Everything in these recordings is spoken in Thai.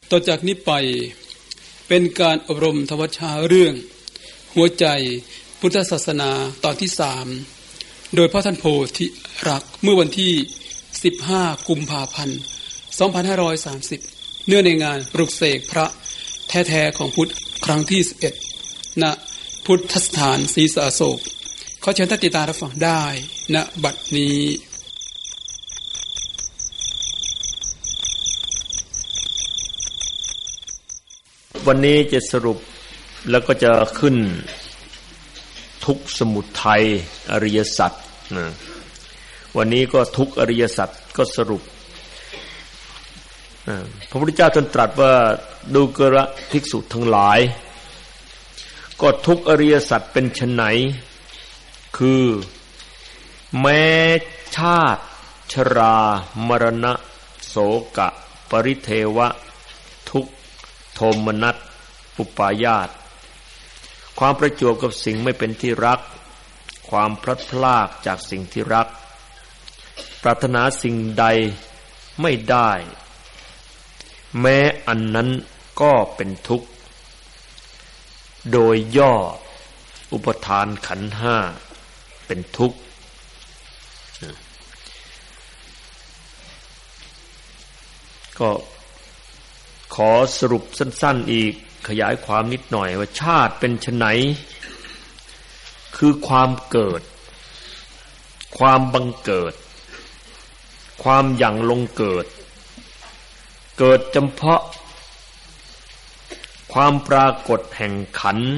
ต่อจากนี้ไปเป็นการอบรมธรรมชาเรื่องหัวใจพุทธศาสนาตอนที่3โดยพระท่านโพธิรักษ์เมื่อวันที่15กุมภาพันธ์2530เนื่องในงานปลุกเสกพระแท้ๆของพุทธครั้งที่11ณพุทธสถานศรีสะโศกขอเชิญท่านติดตามรับฟังได้ณบัดนี้วันนี้จะสรุปแล้วก็จะขึ้นทุกข์สมุทัยอริยสัจนะวันนี้ก็ทุกข์อริยสัจก็สรุปพระพุทธเจ้าท่านตรัสว่าดูกระภิกษุทั้งหลายก็ทุกข์อริยสัจเป็นไฉนคือแม้ชาติชรามรณะโศกะปริเทวะทุกข์โทมนัสอุปาญาตความประจวบกับสิ่งไม่เป็นที่รักความพลัดพรากจากสิ่งที่รักปรารถนาสิ่งใดไม่ได้แม้อันนั้นก็เป็นทุกข์โดยย่ออุปทานขันธ์ห้าเป็นทุกข์ก็ขอสรุปสั้นๆอีกขยายความนิดหน่อยว่าชาติเป็นไฉนคือความเกิดความบังเกิดความอย่างลงเกิดเกิดจำเพาะความปรากฏแห่งขันธ์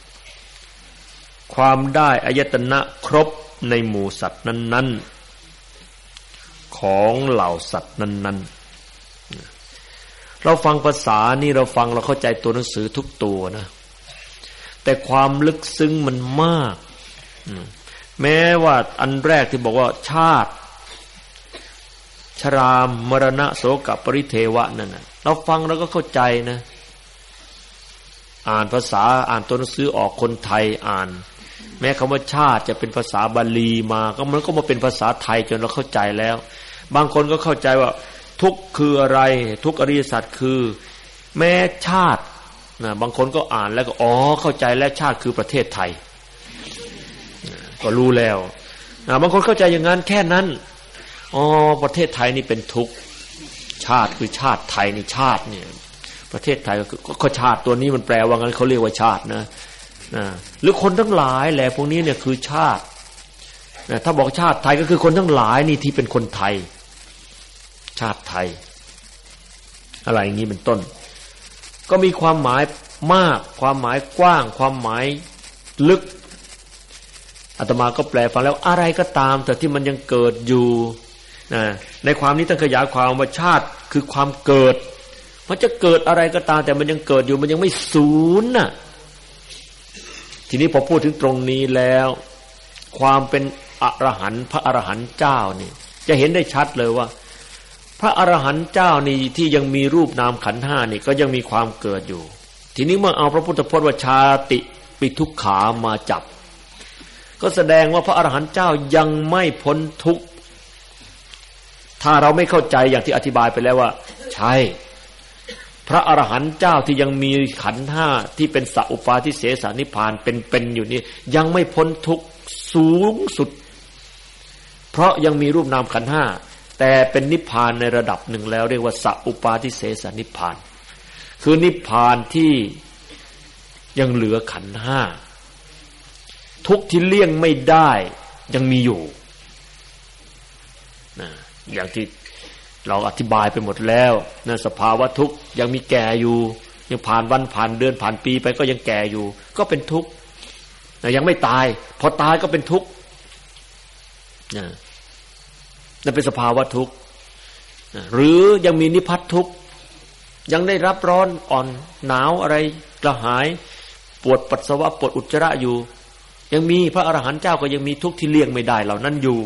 ความได้อายตนะครบในหมู่สัตว์นั้นๆของเหล่าสัตว์นั้นๆเราฟังภาษานี่เราฟังเราเข้าใจตัวหนังสือทุกตัวนะแต่ความลึกซึ้งมันมากแม้ว่าอันแรกที่บอกว่าชาติชรามรณะโศกปริเทวะนั่นน่ะเราฟังเราก็เข้าใจนะอ่านภาษาอ่านตัวหนังสือออกคนไทยอ่านแม้คำว่าชาติจะเป็นภาษาบาลีมาก็มันก็มาเป็นภาษาไทยจนเราเข้าใจแล้วบางคนก็เข้าใจว่าทุกข์คืออะไรทุกข์อริยสัจคือแม้ชาตินะบางคนก็อ่านแล้วก็อ๋อเข้าใจแล้วชาติคือประเทศไทยก็รู้แล้วบางคนเข้าใจอย่างนั้นแค่นั้นอ๋อประเทศไทยนี่เป็นทุกข์ชาติคือชาติไทยนี่ชาติเนี่ยประเทศไทยก็ชาติตัวนี้มันแปลว่างั้นเขาเรียกว่าชาตินะหรือคนทั้งหลายแหละพวกนี้เนี่ยคือชาติถ้าบอกชาติไทยก็คือคนทั้งหลายนี่ที่เป็นคนไทยชาติไทยอะไรอย่างนี้เป็นต้นก็มีความหมายมากความหมายกว้างความหมายลึกอาตมาก็แปลฟังแล้วอะไรก็ตามแต่ที่มันยังเกิดอยู่ในความนี้ต้องขยายความว่าชาติคือความเกิดมันจะเกิดอะไรก็ตามแต่มันยังเกิดอยู่มันยังไม่สูญน่ะทีนี้พอพูดถึงตรงนี้แล้วความเป็นอรหันต์พระอรหันต์เจ้านี่จะเห็นได้ชัดเลยว่าพระอรหันต์เจ้านี่ที่ยังมีรูปนามขันธ์ห้านี่ก็ยังมีความเกิดอยู่ทีนี้เมื่อเอาพระพุทธพจน์ว่าชาติปิทุกขามาจับก็แสดงว่าพระอรหันต์เจ้ายังไม่พ้นทุกข์ถ้าเราไม่เข้าใจอย่างที่อธิบายไปแล้วว่าใช่พระอรหันต์เจ้าที่ยังมีขันธ์ห้าที่เป็นสัพอุปาทิเสสนิพพานเป็นอยู่นี่ยังไม่พ้นทุกข์สูงสุดเพราะยังมีรูปนามขันธ์ห้าแต่เป็นนิพพานในระดับหนึ่งแล้วเรียกว่าสัพอุปาทิเสสนิพพานคือนิพพานที่ยังเหลือขันธ์ห้าทุกข์ที่เลี่ยงไม่ได้ยังมีอยู่นะอย่างที่เราอธิบายไปหมดแล้วนะสภาวะทุกข์ยังมีแก่อยู่ยังผ่านวันผ่านเดือนผ่านปีไปก็ยังแก่อยู่ก็เป็นทุกข์นะยังไม่ตายพอตายก็เป็นทุกข์นะนั่นเป็นสภาวะทุกข์หรือยังมีนิพพัททุกข์ยังได้รับร้อนอ่อนหนาวอะไรกระหายปวดปัสสาวะปวดอุจจาระอยู่ยังมีพระอรหันต์เจ้าก็ยังมีทุกข์ที่เลี่ยงไม่ได้เหล่านั้นอยู่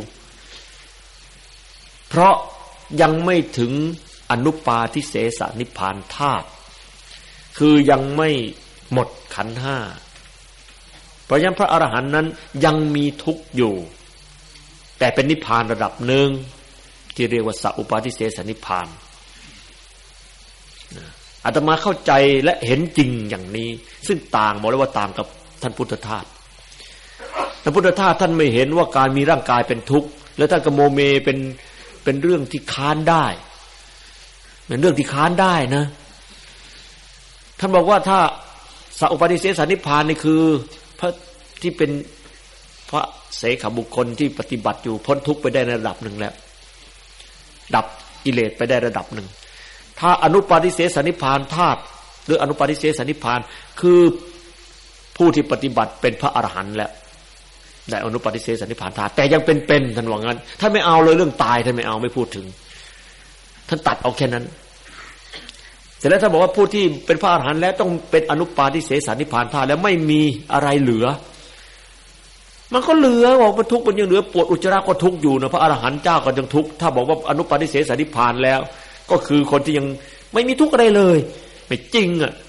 เพราะยังไม่ถึงอนุปาทิเสสนิพพานธาตุคือยังไม่หมดขันธ์ห้าเพราะฉะนั้นพระอรหันต์นั้นยังมีทุกข์อยู่แต่เป็นนิพพานระดับหนึ่งที่เรียกว่าสัพอุปาทิเสสนิพพาน ออาตมาเข้าใจและเห็นจริงอย่างนี้ซึ่งต่างบอกเลยว่าต่างกับท่านพุทธทาสท่านพุทธทาสท่านไม่เห็นว่าการมีร่างกายเป็นทุกข์แล้วท่านก็โมเมเป็นเรื่องที่ค้านได้เป็นเรื่องที่ค้านได้นะท่านบอกว่าถ้าสัพปฏิเสสนิพพานนี่คือพระที่เป็นพระเสขบุคคลที่ปฏิบัติอยู่พ้นทุกข์ไปได้ระดับหนึ่งแล้วดับกิเลสไปได้ระดับหนึ่งถ้าอนุปาทิเสสนิพพานธาตุหรืออนุปาทิเสสนิพพานคือผู้ที่ปฏิบัติเป็นพระอรหันต์แล้วได้อนุปาทิเสสนิพพานธาตุแต่ยังเป็นท่านว่างั้นท่านไม่เอาเลยเรื่องตายท่านไม่เอาไม่พูดถึงท่านตัดเอาแค่นั้นเสร็จแล้วท่านบอกว่าผู้ที่เป็นพระอรหันต์แล้วต้องเป็นอนุปาทิเสสนิพพานธาตุแล้วไม่มีอะไรเหลือมันก็เหลือบอกมันทุกข์มันยังเหลือปวดอุจจาระก็ทุกข์อยู่นะพระอรหันต์เจ้าก็ยังทุกข์ถ้าบอกว่าอนุปาทิเสสนิพพานแล้วก็คือคนที่ยังไม่มีทุกข์อะไรเลยไม่จริงอ่ะ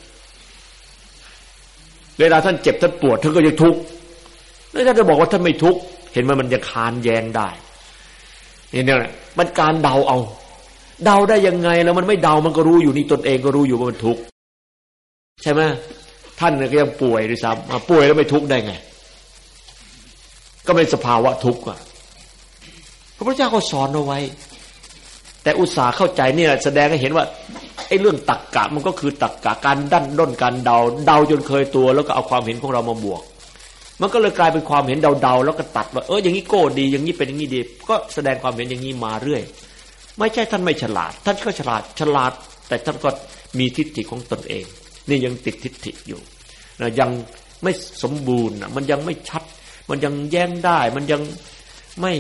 เวลาท่านเจ็บท่านปวดท่านก็ยังทุกข์แล้วท่านจะบอกว่าท่านไม่ทุกข์เห็นไหมมันยังคานแย้งได้เนี่ยมันการเดาเอาเดาได้ยังไงแล้วมันไม่เดามันก็รู้อยู่นี่ตนเองก็รู้อยู่ว่ามันทุกข์ใช่ไหมท่านก็ยังป่วยด้วยซ้ำป่วยแล้วไม่ทุกข์ได้ไงก็เป็นสภาวะทุกข์อ่ะพระพุทธเจ้าก็สอนเอาไว้แต่อุตส่าห์เข้าใจเนี่ยแสดงให้เห็นว่าไอ้เรื่องตรรกะมันก็คือตรรกะการดั้นด้นการเดาจนเคยตัวแล้วก็เอาความเห็นของเรามาบวกมันก็เลยกลายเป็นความเห็นเดาแล้วก็ตัดว่าอย่างนี้โก้ดีอย่างนี้เป็นอย่างนี้ดีก็แสดงความเห็นอย่างนี้มาเรื่อยไม่ใช่ท่านไม่ฉลาดท่านก็ฉลาดแต่ท่านก็มีทิฏฐิของตนเองนี่ยังติดทิฏฐิอยู่นะยังไม่สมบูรณ์มันยังไม่ชัดมันยังแย้งได้มันยังไม่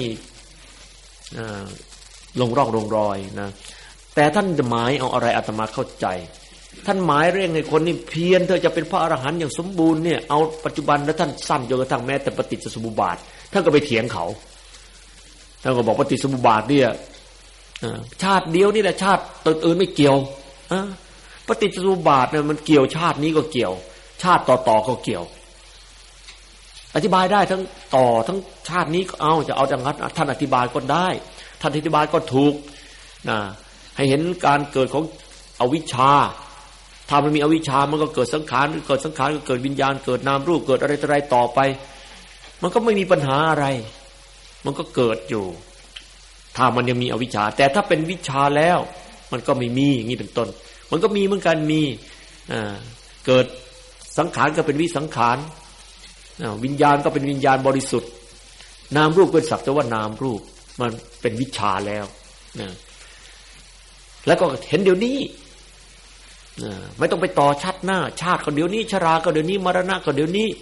ลงร่องลงรอยนะแต่ท่านหมายเอาอะไรอาตมาเข้าใจท่านหมายเรื่องให้คนนี่เพียรเธอจะเป็นพระอรหันต์อย่างสมบูรณ์เนี่ยเอาปัจจุบันแล้วท่านสั้นจนกระทั่งแม้แต่ปฏิจจสมุปบาทท่านก็ไปเถียงเขาท่านก็บอกปฏิจจสมุปบาทเนี่ยชาติเดียวนี่แหละชาติอื่นไม่เกี่ยวปฏิจจสมุปบาทเนี่ยมันเกี่ยวชาตินี้ก็เกี่ยวชาติต่อก็เกี่ยวอธิบายได้ทั้งต่อทั้งชาตินี้ก็เอาจะเอาอย่างนั้นท่านอธิบายก็ได้ท่านอธิบายก็ถูกนะให้เห็นการเกิดของอวิชชาถ้ามันมีอวิชชามันก็เกิดสังขารก็เกิดวิญญาณเกิดนามรูปเกิดอะไรต่อไปมันก็ไม่มีปัญหาอะไรมันก็เกิดอยู่ถ้ามันยังมีอวิชชาแต่ถ้าเป็นวิชชาแล้วมันก็ไม่มีอย่างนี้เป็นต้นมันก็มีเหมือนกันมีเกิดสังขารก็เป็นวิสังขารวิญญาณก็เป็นวิญญาณบริสุทธิ์นามรูปเป็นสักแต่ว่านามรูปมันเป็นวิชชาแล้วนะแล้วก็เห็นเดี๋ยวนี้ไม่ต้องไปต่อชาติหน้าชาติก็เดี๋ยวนี้ชราก็เดี๋ยวนี้มรณะก็เดี๋ยวนี้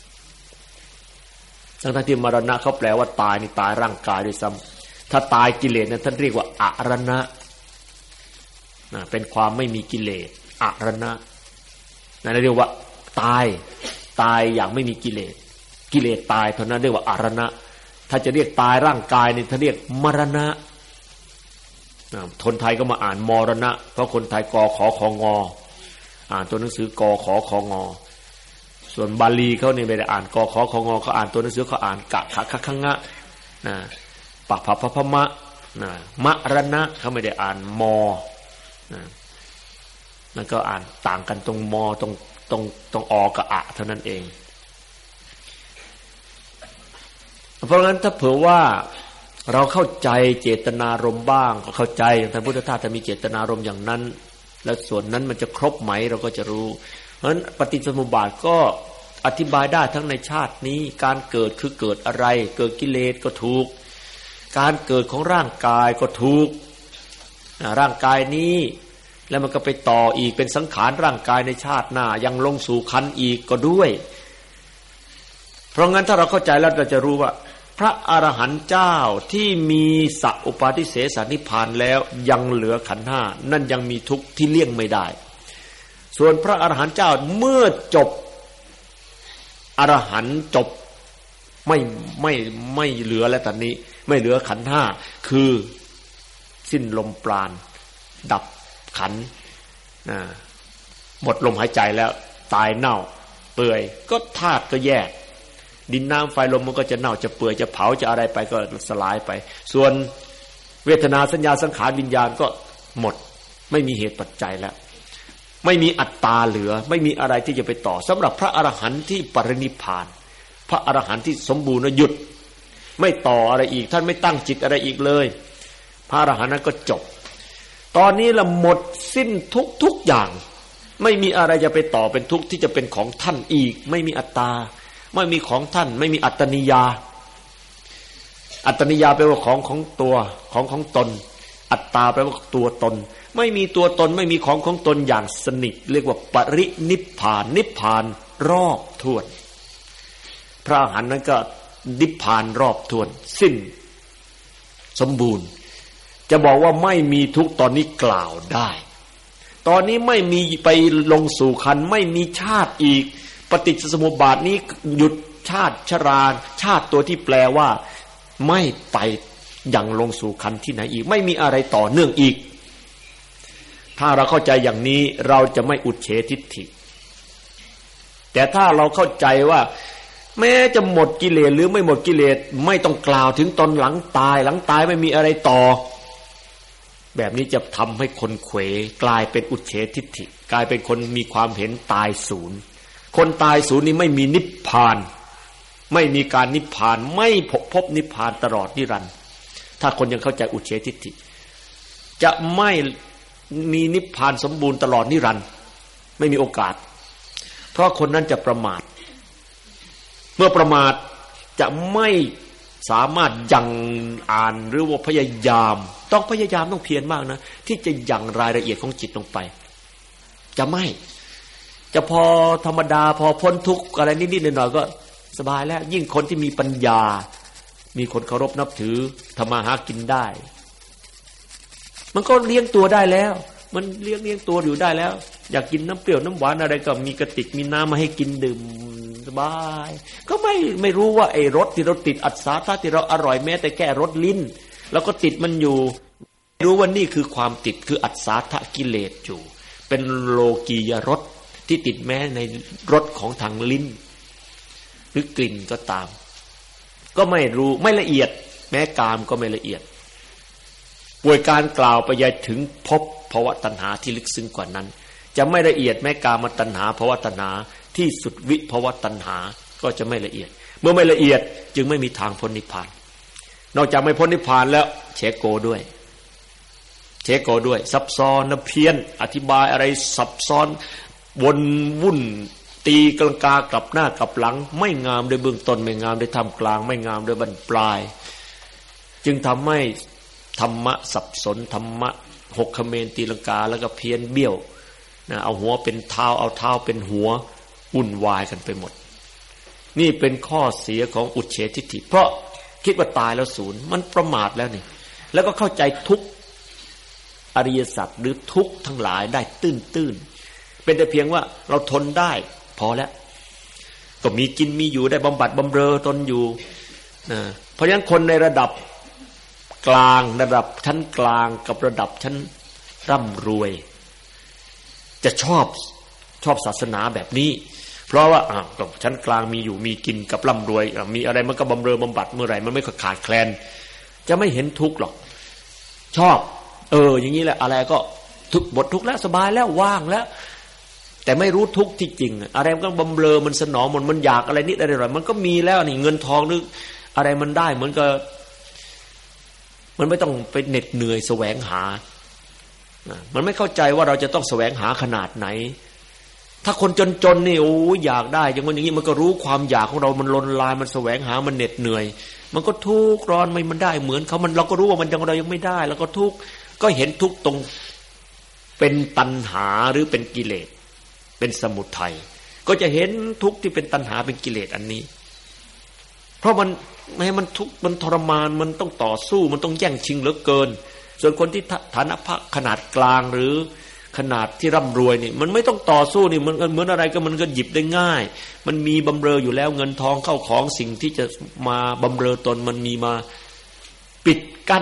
ทั้งที่มรณะเขาแปลว่าตายนี่ตายร่างกายด้วยซ้ำถ้าตายกิเลสนั้นท่านเรียกว่าอรณะเป็นความไม่มีกิเลสอรณะนั่นเรียกว่าตายอย่างไม่มีกิเลสกิเลสตายเท่านั้นเรียกว่าอรณะถ้าจะเรียกตายร่างกายนี่ท่านเรียกมรณะคนไทยก็มาอ่านมรณะเพราะคนไทยกขอของออ่านตัวหนังสือกขอของอส่วนบาลีเขาเนี่ยไม่ได้อ่านกขอของอเขาอ่านตัวหนังสือเขาอ่านกะขะคะคะงะปะพะพะพะมะมรณะเขาไม่ได้อ่านมมันก็อ่านต่างกันตรงมตรงอกับอะเท่านั้นเองเพราะงั้นถ้าเผื่อว่าเราเข้าใจเจตนารมณ์บ้างก็เข้าใจอย่างท่านพุทธทาสจะมีเจตนารมณ์อย่างนั้นแล้วส่วนนั้นมันจะครบไหมเราก็จะรู้เพราะฉะนั้นปฏิจจสมุปบาทก็อธิบายได้ทั้งในชาตินี้การเกิดคือเกิดอะไรเกิดกิเลสก็ถูกการเกิดของร่างกายก็ถูกร่างกายนี้แล้วมันก็ไปต่ออีกเป็นสังขารร่างกายในชาติหน้ายังลงสู่ขันธ์อีกก็ด้วยเพราะงั้นถ้าเราเข้าใจแล้วเราจะรู้ว่าพระอรหันต์เจ้าที่มีสัพอุปาทิเสสนิพพานแล้วยังเหลือขันธ์ห้านั่นยังมีทุกข์ที่เลี่ยงไม่ได้ส่วนพระอรหันต์เจ้าเมื่อจบอรหันต์จบไม่เหลือแล้วตอนนี้ไม่เหลือขันธ์ห้าคือสิ้นลมปราณดับขันธ์หมดลมหายใจแล้วตายเน่าเปื่อยก็ธาตุก็แยกดินน้ำไฟลมมันก็จะเน่าจะเปื่อยจะเผาจะอะไรไปก็สลายไปส่วนเวทนาสัญญาสังขารวิญญาณก็หมดไม่มีเหตุปัจจัยแล้วไม่มีอัตตาเหลือไม่มีอะไรที่จะไปต่อสำหรับพระอรหันต์ที่ปรินิพพานพระอรหันต์ที่สมบูรณ์หยุดไม่ต่ออะไรอีกท่านไม่ตั้งจิตอะไรอีกเลยพระอรหันต์นั้นก็จบตอนนี้ละหมดสิ้นทุกอย่างไม่มีอะไรจะไปต่อเป็นทุกข์ที่จะเป็นของท่านอีกไม่มีอัตตาไม่มีของท่านไม่มีอัตตนิยาอัตตนิยาแปลว่าของตัวของตนอัตตาแปลว่าตัวตนไม่มีตัวตนไม่มีของตนอย่างสนิทเรียกว่าปรินิพพานนิพพานรอบถ้วนพระอรหันต์นั้นก็นิพพานรอบถ้วนสิ้นสมบูรณ์จะบอกว่าไม่มีทุกข์ตอนนี้กล่าวได้ตอนนี้ไม่มีไปลงสู่ขันธ์ไม่มีชาติอีกปฏิจจสมุปบาทนี้หยุดชาติชราชาติตัวที่แปลว่าไม่ไปยังลงสู่ขันธ์ที่ไหนอีกไม่มีอะไรต่อเนื่องอีกถ้าเราเข้าใจอย่างนี้เราจะไม่อุเฉทิฏฐิแต่ถ้าเราเข้าใจว่าแม้จะหมดกิเลสหรือไม่หมดกิเลสไม่ต้องกล่าวถึงตอนหลังตายไม่มีอะไรต่อแบบนี้จะทำให้คนเขวกลายเป็นอุเฉทิฏฐิกลายเป็นคนมีความเห็นตายศูนย์คนตายศูนย์นี้ไม่มีนิพพานไม่มีการนิพพานไม่พบนิพพานตลอดนิรันดร์ถ้าคนยังเข้าใจอุเฉทิฏฐิจะไม่มีนิพพานสมบูรณ์ตลอดนิรันดร์ไม่มีโอกาสเพราะคนนั้นจะประมาทเมื่อประมาทจะไม่สามารถยังอ่านหรือว่าพยายามต้องเพียรมากนะที่จะยังรายละเอียดของจิตลงไปจะไม่จะพอธรรมดาพอพ้นทุกข์อะไรนิดๆหน่อยๆก็สบายแล้วยิ่งคนที่มีปัญญามีคนเคารพนับถือทำมาหากินได้มันก็เลี้ยงตัวได้แล้วมันเลี้ยงตัวอยู่ได้แล้วอยากกินน้ำเปรี้ยวน้ำหวานอะไรก็มีกระติกมีน้ำมาให้กินดื่มสบายก็ไม่รู้ว่าไอ้รสที่เราติดอัศธาที่เราอร่อยแม้แต่แค่รสลิ้นแล้วก็ติดมันอยู่รู้ว่านี่คือความติดคืออัศธกิเลสอยู่เป็นโลกียรสที่ติดแม้ในรสของทางลิ้นหรือกลิ่นก็ตามก็ไม่รู้ไม่ละเอียดแม้กามก็ไม่ละเอียดป่วยการกล่าวไปยายถึงพบภวตัณหาที่ลึกซึ้งกว่านั้นจะไม่ละเอียดแม้กามตัณหาภวตัณหาที่สุดวิภวตัณหาก็จะไม่ละเอียดเมื่อไม่ละเอียดจึงไม่มีทางพ้นนิพพานนอกจากไม่พ้นนิพพานแล้วเฉโกด้วยซับซ้อนเพี้ยนอธิบายอะไรซับซ้อนวนวุ่นตีกลังกากลับหน้ากลับหลังไม่งามโดยเบื้องต้นไม่งามโดยท่ามกลางไม่งามโดยบรรปลายจึงทำให้ธรรมะสับสนธรรมะหกเขมรตีลังกาแล้วก็เพี้ยนเบี้ยวนะเอาหัวเป็นเท้าเอาเท้าเป็นหัววุ่นวายกันไปหมดนี่เป็นข้อเสียของอุเฉทิฏฐิเพราะคิดว่าตายแล้วศูนย์มันประมาทแล้วนี่แล้วก็เข้าใจทุกอริยสัจหรือทุกทั้งหลายได้ตื้นๆเป็นแต่เพียงว่าเราทนได้พอแล้วก็มีกินมีอยู่ได้บำบัดบำเรอตนอยู่นะเพราะฉะนั้นคนในระดับกลางระดับชั้นกลางกับระดับชั้นร่ำรวยจะชอบศาสนาแบบนี้เพราะว่ากับชั้นกลางมีอยู่มีกินกับร่ำรวยมีอะไรมันก็บำเรอบำบัดเมื่อไหร่มันไม่ขาดแคลนจะไม่เห็นทุกข์หรอกชอบอย่างนี้แหละอะไรก็ทุกบททุกข์แล้วสบายแล้วว่างแล้วแต่ไม่รู้ทุกข์ที่จริงอะไรมันก็บำเรอมันสนองมันอยากอะไรนิดอะไรหน่อยมันก็มีแล้วนี่เงินทองหรืออะไรมันได้เหมือนกับมันไม่ต้องไปเหน็ดเหนื่อยแสวงหามันไม่เข้าใจว่าเราจะต้องแสวงหาขนาดไหนถ้าคนจนๆนี่โอ้อยากได้อย่างนี้มันก็รู้ความอยากของเรามันลนลายมันแสวงหามันเหน็ดเหนื่อยมันก็ทุกข์ร้อนมันได้เหมือนเขามันเราก็รู้ว่ามันเรายังไม่ได้แล้วก็ทุกข์ก็เห็นทุกข์ตรงเป็นตัณหาหรือเป็นกิเลสเป็นสมุทัยก็จะเห็นทุกข์ที่เป็นตัณหาเป็นกิเลสอันนี้เพราะมันไม่ให้มันทุกข์มันทรมานมันต้องต่อสู้มันต้องแย่งชิงเหลือเกินส่วนคนที่ฐานะขนาดกลางหรือขนาดที่ร่ำรวยนี่มันไม่ต้องต่อสู้นี่มันเหมือนอะไรก็มันก็หยิบได้ง่ายมันมีบำเรออยู่แล้วเงินทองเข้าของสิ่งที่จะมาบำเรอตนมันมีมาปิดกั้น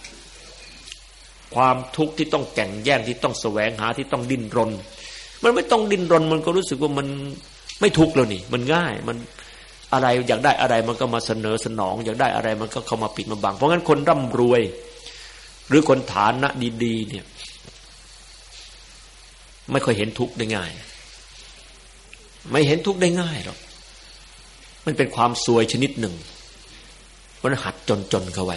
ความทุกข์ที่ต้องแข่งแย่งที่ต้องแสวงหาที่ต้องดิ้นรนมันไม่ต้องดิ้นรนมันก็รู้สึกว่ามันไม่ทุกข์แล้วนี่มันง่ายมันอะไรอยากได้อะไรมันก็มาเสนอสนองอยากได้อะไรมันก็เข้ามาปิดมาบังเพราะงั้นคนร่ำรวยหรือคนฐานะดีๆเนี่ยไม่ค่อยเห็นทุกข์ได้ง่ายไม่เห็นทุกข์ได้ง่ายหรอกมันเป็นความซวยชนิดหนึ่งมันหัดจนเข้าไว้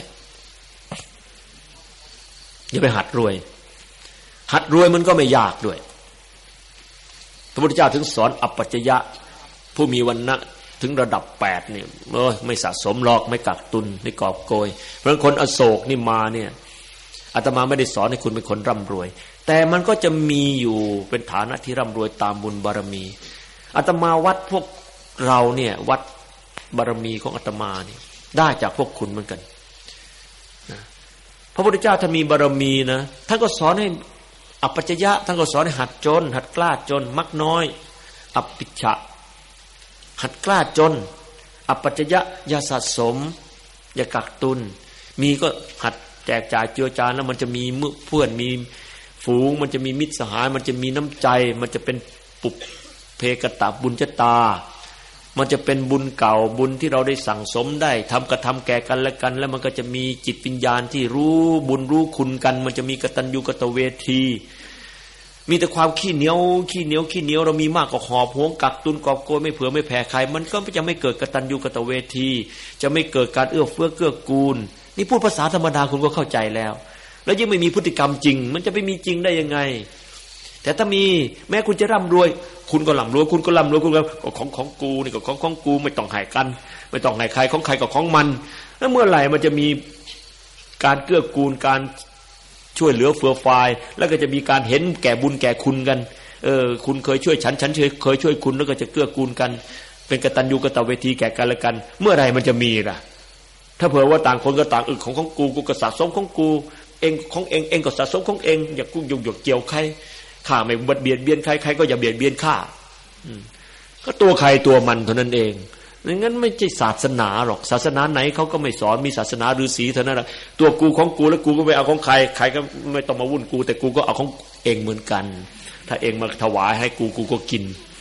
อย่าไปหัดรวยมันก็ไม่ยากด้วยพระพุทธเจ้าถึงสอนอัปปัจจยะผู้มีวรรณะถึงระดับ8เนี่ยไม่สะสมหรอกไม่กักตุนไม่กอบโกยเพราะคนอโศกนี่มาเนี่ยอาตมาไม่ได้สอนให้คุณเป็นคนร่ำรวยแต่มันก็จะมีอยู่เป็นฐานะที่ร่ำรวยตามบุญบารมีอาตมาวัดพวกเราเนี่ยวัดบารมีของอาตมาเนี่ยได้จากพวกคุณเหมือนกันนะพระพุทธเจ้าถ้ามีบารมีนะท่านก็สอนให้อัปปัจจยะท่านก็สอนให้หัดจนหัดกล้าจนมักน้อยอัปปิชะหัดกล้าจนอัปปัจจยะอย่าสะสมอย่ากักตุนมีก็หัดแจกจ่ายเจือจานแล้วมันจะมีเพื่อนมีฝูงมันจะมีมิตรสหายมันจะมีน้ำใจมันจะเป็นปุเพกตะบุญชะตามันจะเป็นบุญเก่าบุญที่เราได้สั่งสมได้ทำกระทำแก่กันและกันแล้วมันก็จะมีจิตวิญญาณที่รู้บุญรู้คุณกันมันจะมีกตัญญูกตเวทีมีแต่ความขี้เหนียวเรามีมากกว่าหอบหวงกักตุนกอบโกยไม่เผื่อไม่แผ่ใครมันก็จะไม่เกิดกตัญญูกตเวทีจะไม่เกิดการเอื้อเฟื้อเกื้อกูลนี่พูดภาษาธรรมดาคุณก็เข้าใจแล้วแล้วยังไม่มีพฤติกรรมจริงมันจะไปมีจริงได้ยังไงแต่ถ้ามีแม้คุณจะร่ำรวยคุณก็ร่ำรวยคุณก็ร่ำรวยคุณก็ของกูนี่ก็ของกูไม่ต้องให้กันไม่ต้องให้ใครของใครก็ของมันแล้วเมื่อไหร่มันจะมีการเกื้อกูลการช่วยเหลือเฟื่อฟายแล้วก็จะมีการเห็นแก่บุญแก่คุณกันคุณเคยช่วยฉันเคยช่วยคุณแล้วก็จะเกื้อกูลกันเป็นกตัญญูกตเวทีแก่กันและกันเมื่อไหร่มันจะมีล่ะถ้าเผื่อว่าต่างคนก็ต่างของกูก็สะสมของกูเองของเองก็สะสมของเองอย่ากุ้งยุ่งหยกเกี่ยวใครข้าไม่เบียดเบียนใครใครก็อย่าเบียดเบียนข้าก็ตัวใครตัวมันเท่านั้นเองงั้นไม่ใช่ศาสนาหรอกศาสนาไหนเขาก็ไม่สอนมีศาสนาฤาษีเท่านั้นแหละตัวกูของกูแล้วกูก็ไปเอาของใครใครก็ไม่ต้องมาวุ่นกูแต่กูก็เอาของเองเหมือนกันถ้าเองมาถวายให้กูก็กิน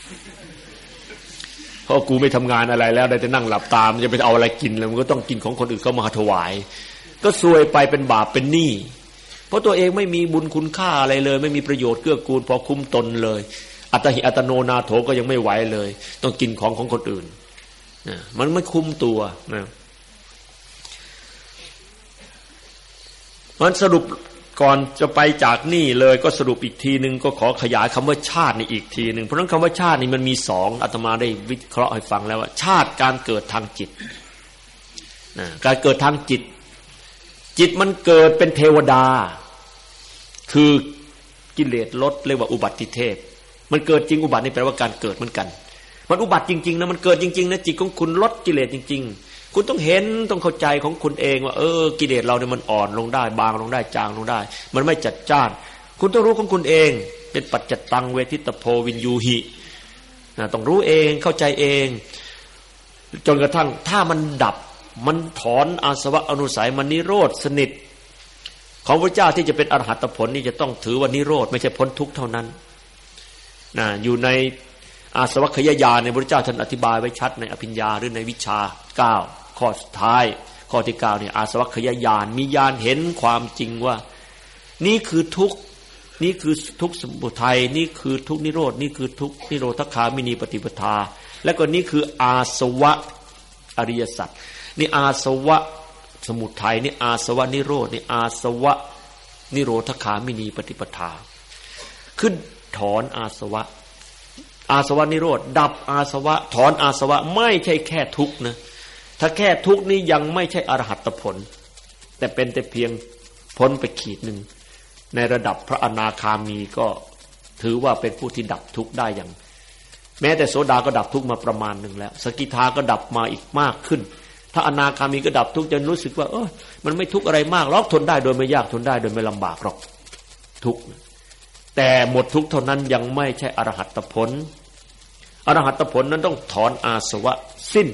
เพราะกูไม่ทำงานอะไรแล้วได้แต่นั่งหลับตามันจะไปเอาอะไรกินแล้วมันก็ต้องกินของคนอื่นเขามาถวายก็ซวยไปเป็นบาปเป็นหนี้เพราะตัวเองไม่มีบุญคุณค่าอะไรเลยไม่มีประโยชน์เกื้อกูลพอคุ้มตนเลยอัตหิอัตโนนาโถก็ยังไม่ไหวเลยต้องกินของคนอื่นนะมันไม่คุ้มตัวนะมันสรุปก่อนจะไปจากนี่เลยก็สรุปอีกทีนึงก็ขอขยายคำว่าชาตินี่อีกทีนึงเพราะฉะนั้นคำว่าชาตินี่มันมีสองอาตมาได้วิเคราะห์ให้ฟังแล้วว่าชาติการเกิดทางจิตนะการเกิดทางจิตมันเกิดเป็นเทวดาคือกิเลสลดเรียกว่าอุบัติเทพมันเกิดจริงอุบัตินี่แปลว่าการเกิดเหมือนกันมันอุบัติจริงๆนะมันเกิดจริงๆนะจิตของคุณลดกิเลสจริงๆคุณต้องเห็นต้องเข้าใจของคุณเองว่ากิเลสเราเนี่ยมันอ่อนลงได้บางลงได้จางลงได้มันไม่จัดจ้านคุณต้องรู้ของคุณเองเป็นปัจจตังเวทิตโพวินยูหิต้องรู้เองเข้าใจเองจนกระทั่งถ้ามันดับมันถอนอาสวะอนุสัยมันนิโรธสนิทของพระเจ้าที่จะเป็นอรหัตผลนี่จะต้องถือว่านิโรธไม่ใช่พ้นทุกข์เท่านั้นอยู่ในอาสวัคยญาณในพระเจ้าท่านอธิบายไว้ชัดในอภิญญาหรือในวิชา9ข้อสุดท้ายข้อที่9เนี่ยอาสวัคยญาณมีญาณเห็นความจริงว่านี่คือทุกข์นี่คือทุกข์สมุทัยนี่คือทุกข์นิโรธนี่คือทุกข์นิโรธคามินีปฏิปทาและก็นี่คืออาสวะอริยสัจนี่อาสวะสมุทัยนี่อาสวะนิโรธนี่อาสวะนิโรธคามินีปฏิปทาขึ้นถอนอาสวะนิโรธดับอาสวะถอนอาสวะไม่ใช่แค่ทุกข์นะถ้าแค่ทุกข์นี้ยังไม่ใช่อรหัตผลแต่เป็นแต่เพียงพ้นไปขีดหนึ่งในระดับพระอนาคามีก็ถือว่าเป็นผู้ที่ดับทุกข์ได้อย่างแม้แต่โสดาก็ดับทุกข์มาประมาณหนึ่งแล้วสกิทาก็ดับมาอีกมากขึ้นถ้าอนาคามีก็ดับทุกข์จนรู้สึกว่ามันไม่ทุกข์อะไรมากหรอกทนได้โดยไม่ยากทนได้โดยไม่ลำบากหรอกทุกข์แต่หมดทุกข์เท่านั้นยังไม่ใช่อรหัตผลอรหัตผลนั้นต้องถอนอาสวะสิ้น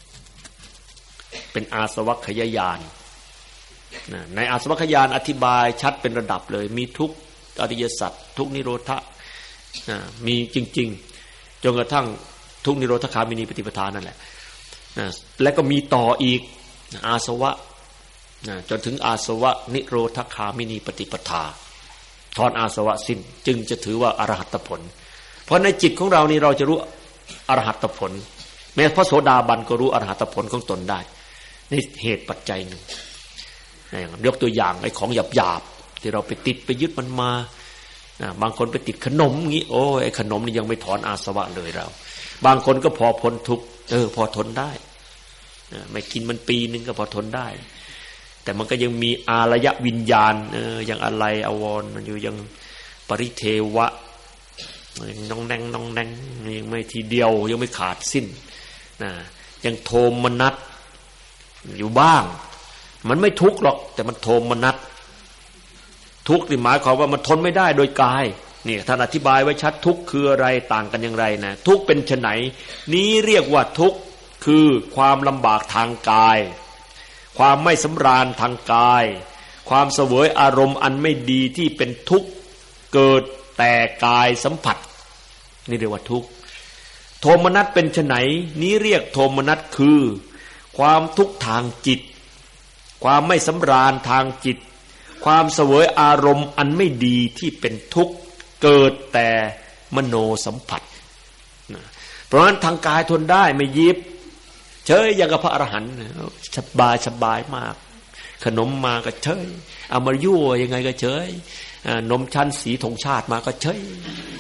เป็นอาสวัคยญาณในอาสวัคยญาณอธิบายชัดเป็นระดับเลยมีทุกอริยสัจทุกนิโรธะมีจริงๆจนกระทั่งทุกนิโรธคามินีปฏิปทานั่นแหละและก็มีต่ออีกอาสวะจนถึงอาสวะนิโรธคามินีปฏิปทาถอนอาสวะสิ้นจึงจะถือว่าอรหัตผลเพราะในจิตของเรานี่เราจะรู้อรหัตผลแม้พระโสดาบันก็รู้อรหัตผลของตนได้นี่เหตุปัจจัยหนึ่งยกตัวอย่างไอ้ของหยาบๆที่เราไปติดไปยึดมันมาบางคนไปติดขนมงี้โอ้ไอ้ขนมนี่ยังไม่ถอนอาสวะเลยเราบางคนก็พอพ้นทุกข์พอทนได้ไม่กินมันปีนึงก็พอทนได้แต่มันก็ยังมีอารยวิญญาณยังอะไรอวรมันอยู่ยังปริเทวะน้องแดงยังไม่ทีเดียวยังไม่ขาดสิ้นยังโทมนัสอยู่บ้างมันไม่ทุกข์หรอกแต่มันโทมนัสทุกข์นี่หมายความว่ามันทนไม่ได้โดยกายนี่ท่านอธิบายไว้ชัดทุกข์คืออะไรต่างกันอย่างไรนะทุกข์เป็นไฉนนี้เรียกว่าทุกข์คือความลำบากทางกายความไม่สำราญทางกายความเสวยอารมณ์อันไม่ดีที่เป็นทุกข์เกิดแต่กายสัมผัสนี่เรียกว่าทุกข์โทมนัสเป็นไฉนนี้เรียกโทมนัสคือความทุกข์ทางจิตความไม่สำราญทางจิตความเสวยอารมณ์อันไม่ดีที่เป็นทุกข์เกิดแต่มโนสัมผัสเพราะฉะนั้นทางกายทนได้ไม่ยิบเฉยอย่างกับพระอรหันต์สบายมากขนมมาก็เฉยเอามายั่วยังไงก็เฉยนมชั้นสีธงชาติมาก็เฉย